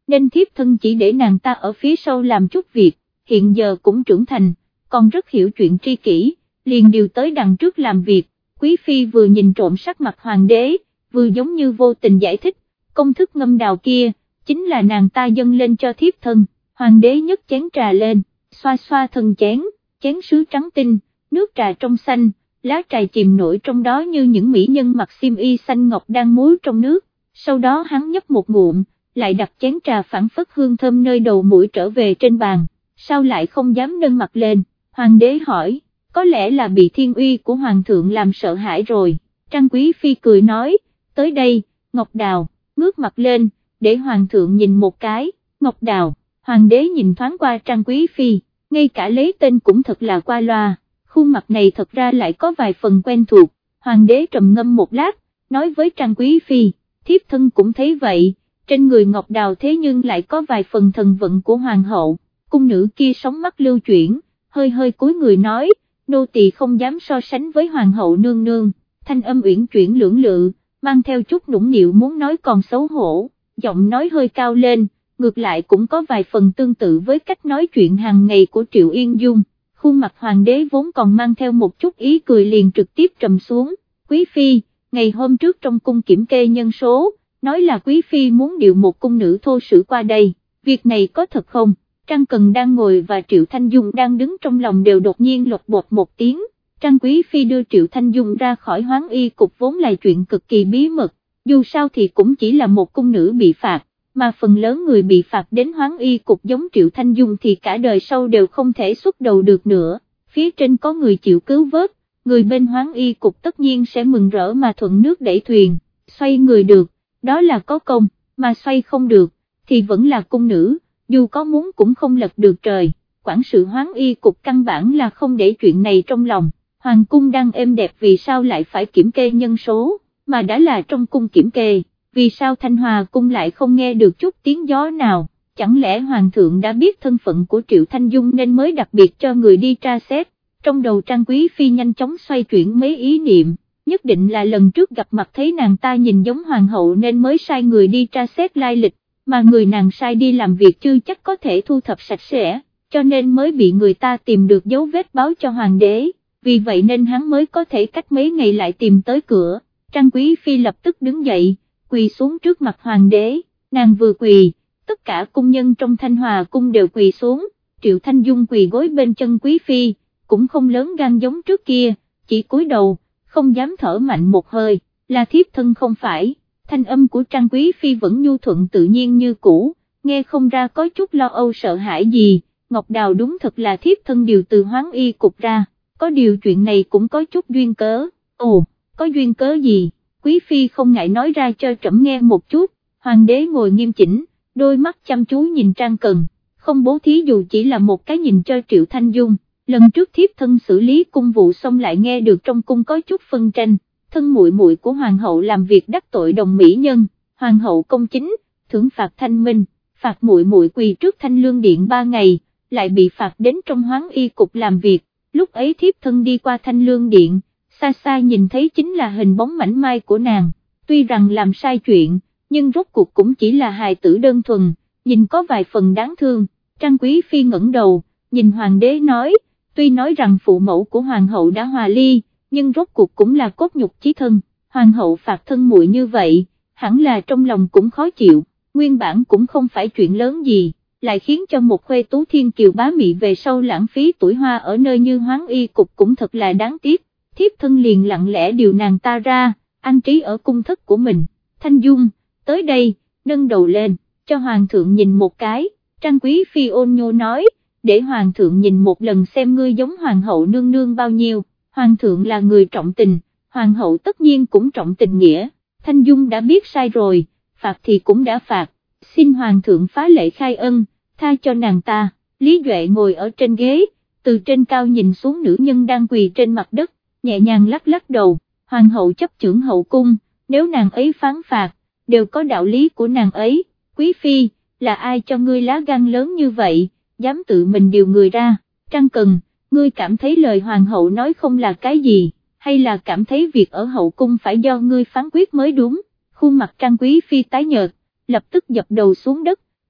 nên thiếp thân chỉ để nàng ta ở phía sau làm chút việc, hiện giờ cũng trưởng thành, còn rất hiểu chuyện tri kỷ, liền điều tới đằng trước làm việc. Quý phi vừa nhìn trộm sắc mặt hoàng đế, vừa giống như vô tình giải thích, công thức ngâm đào kia, chính là nàng ta dâng lên cho thiếp thân. Hoàng đế nhấc chén trà lên, xoa xoa thân chén, chén sứ trắng tinh, nước trà trong xanh, lá trà chìm nổi trong đó như những mỹ nhân mặc xiêm y xanh ngọc đang múa trong nước. Sau đó hắn nhấp một ngụm, lại đặt chén trà phảng phất hương thơm nơi đầu mũi trở về trên bàn, sao lại không dám nâng mặt lên? Hoàng đế hỏi, có lẽ là bị thiên uy của hoàng thượng làm sợ hãi rồi. Trang Quý Phi cười nói, tới đây, Ngọc Đào, ngước mặt lên, để hoàng thượng nhìn một cái. Ngọc Đào, hoàng đế nhìn thoáng qua Trang Quý Phi, ngay cả lấy tên cũng thật là qua loa, khuôn mặt này thật ra lại có vài phần quen thuộc. Hoàng đế trầm ngâm một lát, nói với Trang Quý Phi, thiếp thân cũng thấy vậy, trên người Ngọc Đào thế nhưng lại có vài phần thần vận của hoàng hậu. Cung nữ kia sóng mắt lưu chuyển, hơi hơi cúi người nói, nô tỳ không dám so sánh với hoàng hậu nương nương. Thanh âm uyển chuyển lưỡng lự, mang theo chút nũng nịu muốn nói còn xấu hổ, giọng nói hơi cao lên, ngược lại cũng có vài phần tương tự với cách nói chuyện hàng ngày của Triệu Yên Dung. Khuôn mặt hoàng đế vốn còn mang theo một chút ý cười liền trực tiếp trầm xuống. Quý phi, ngày hôm trước trong cung kiểm kê nhân số, nói là quý phi muốn điều một cung nữ thô sử qua đây, việc này có thật không? Trang Cần đang ngồi và Triệu Thanh Dung đang đứng trong lòng đều đột nhiên lột bột một tiếng. Trang Quý Phi đưa Triệu Thanh Dung ra khỏi Hoáng Y cục vốn là chuyện cực kỳ bí mật, dù sao thì cũng chỉ là một cung nữ bị phạt, mà phần lớn người bị phạt đến Hoáng Y cục giống Triệu Thanh Dung thì cả đời sau đều không thể xuất đầu được nữa. Phía trên có người chịu cứu vớt, người bên Hoáng Y cục tất nhiên sẽ mừng rỡ mà thuận nước đẩy thuyền, xoay người được, đó là có công, mà xoay không được, thì vẫn là cung nữ, dù có muốn cũng không lật được trời. Quản sự Hoáng Y cục căn bản là không để chuyện này trong lòng. Hoàng cung đang êm đẹp vì sao lại phải kiểm kê nhân số, mà đã là trong cung kiểm kê, vì sao Thanh Hòa cung lại không nghe được chút tiếng gió nào? Chẳng lẽ hoàng thượng đã biết thân phận của Triệu Thanh Dung nên mới đặc biệt cho người đi tra xét? Trong đầu Trang Quý Phi nhanh chóng xoay chuyển mấy ý niệm, nhất định là lần trước gặp mặt thấy nàng ta nhìn giống hoàng hậu nên mới sai người đi tra xét lai lịch, mà người nàng sai đi làm việc chưa chắc có thể thu thập sạch sẽ, cho nên mới bị người ta tìm được dấu vết báo cho hoàng đế. Vì vậy nên hắn mới có thể cách mấy ngày lại tìm tới cửa. Trang Quý Phi lập tức đứng dậy, quỳ xuống trước mặt hoàng đế, nàng vừa quỳ, tất cả cung nhân trong Thanh Hòa cung đều quỳ xuống. Triệu Thanh Dung quỳ gối bên chân Quý Phi, cũng không lớn gan giống trước kia, chỉ cúi đầu, không dám thở mạnh một hơi, là thiếp thân không phải. Thanh âm của Trang Quý Phi vẫn nhu thuận tự nhiên như cũ, nghe không ra có chút lo âu sợ hãi gì. Ngọc Đào đúng thật là thiếp thân điều từ Hoáng Y cục ra. Có điều chuyện này cũng có chút duyên cớ. Ồ, có duyên cớ gì? Quý Phi không ngại nói ra cho trẫm nghe một chút. Hoàng đế ngồi nghiêm chỉnh, đôi mắt chăm chú nhìn Trang Cần, không bố thí dù chỉ là một cái nhìn cho Triệu Thanh Dung. Lần trước thiếp thân xử lý cung vụ xong lại nghe được trong cung có chút phân tranh, thân muội muội của hoàng hậu làm việc đắc tội đồng mỹ nhân, hoàng hậu công chính, thưởng phạt thanh minh, phạt muội muội quỳ trước Thanh Lương Điện 3 ngày, lại bị phạt đến trong Hoáng Y cục làm việc. Lúc ấy thiếp thân đi qua Thanh Lương Điện, xa xa nhìn thấy chính là hình bóng mảnh mai của nàng, tuy rằng làm sai chuyện, nhưng rốt cuộc cũng chỉ là hài tử đơn thuần, nhìn có vài phần đáng thương. Trang Quý Phi ngẩng đầu, nhìn hoàng đế nói, tuy nói rằng phụ mẫu của hoàng hậu đã hòa ly, nhưng rốt cuộc cũng là cốt nhục chí thân, hoàng hậu phạt thân muội như vậy, hẳn là trong lòng cũng khó chịu, nguyên bản cũng không phải chuyện lớn gì, lại khiến cho một khuê tú thiên kiều bá mị về sau lãng phí tuổi hoa ở nơi như Hoáng Y cục cũng thật là đáng tiếc. Thiếp thân liền lặng lẽ điều nàng ta ra, an trí ở cung thất của mình. Thanh Dung, tới đây, nâng đầu lên, cho hoàng thượng nhìn một cái. Trang Quý Phi ôn nhô nói, để hoàng thượng nhìn một lần xem ngươi giống hoàng hậu nương nương bao nhiêu. Hoàng thượng là người trọng tình, hoàng hậu tất nhiên cũng trọng tình nghĩa. Thanh Dung đã biết sai rồi, phạt thì cũng đã phạt, xin hoàng thượng phá lệ khai ân, tha cho nàng ta. Lý Duệ ngồi ở trên ghế, từ trên cao nhìn xuống nữ nhân đang quỳ trên mặt đất, nhẹ nhàng lắc lắc đầu. Hoàng hậu chấp chưởng hậu cung, nếu nàng ấy phán phạt, đều có đạo lý của nàng ấy. Quý Phi, là ai cho ngươi lá gan lớn như vậy, dám tự mình điều người ra? Trang Cần, ngươi cảm thấy lời hoàng hậu nói không là cái gì, hay là cảm thấy việc ở hậu cung phải do ngươi phán quyết mới đúng? Khuôn mặt Trang Quý Phi tái nhợt, lập tức dập đầu xuống đất,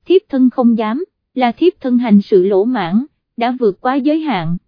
thiếp thân không dám, là thiếp thân hành sự lỗ mãng, đã vượt quá giới hạn,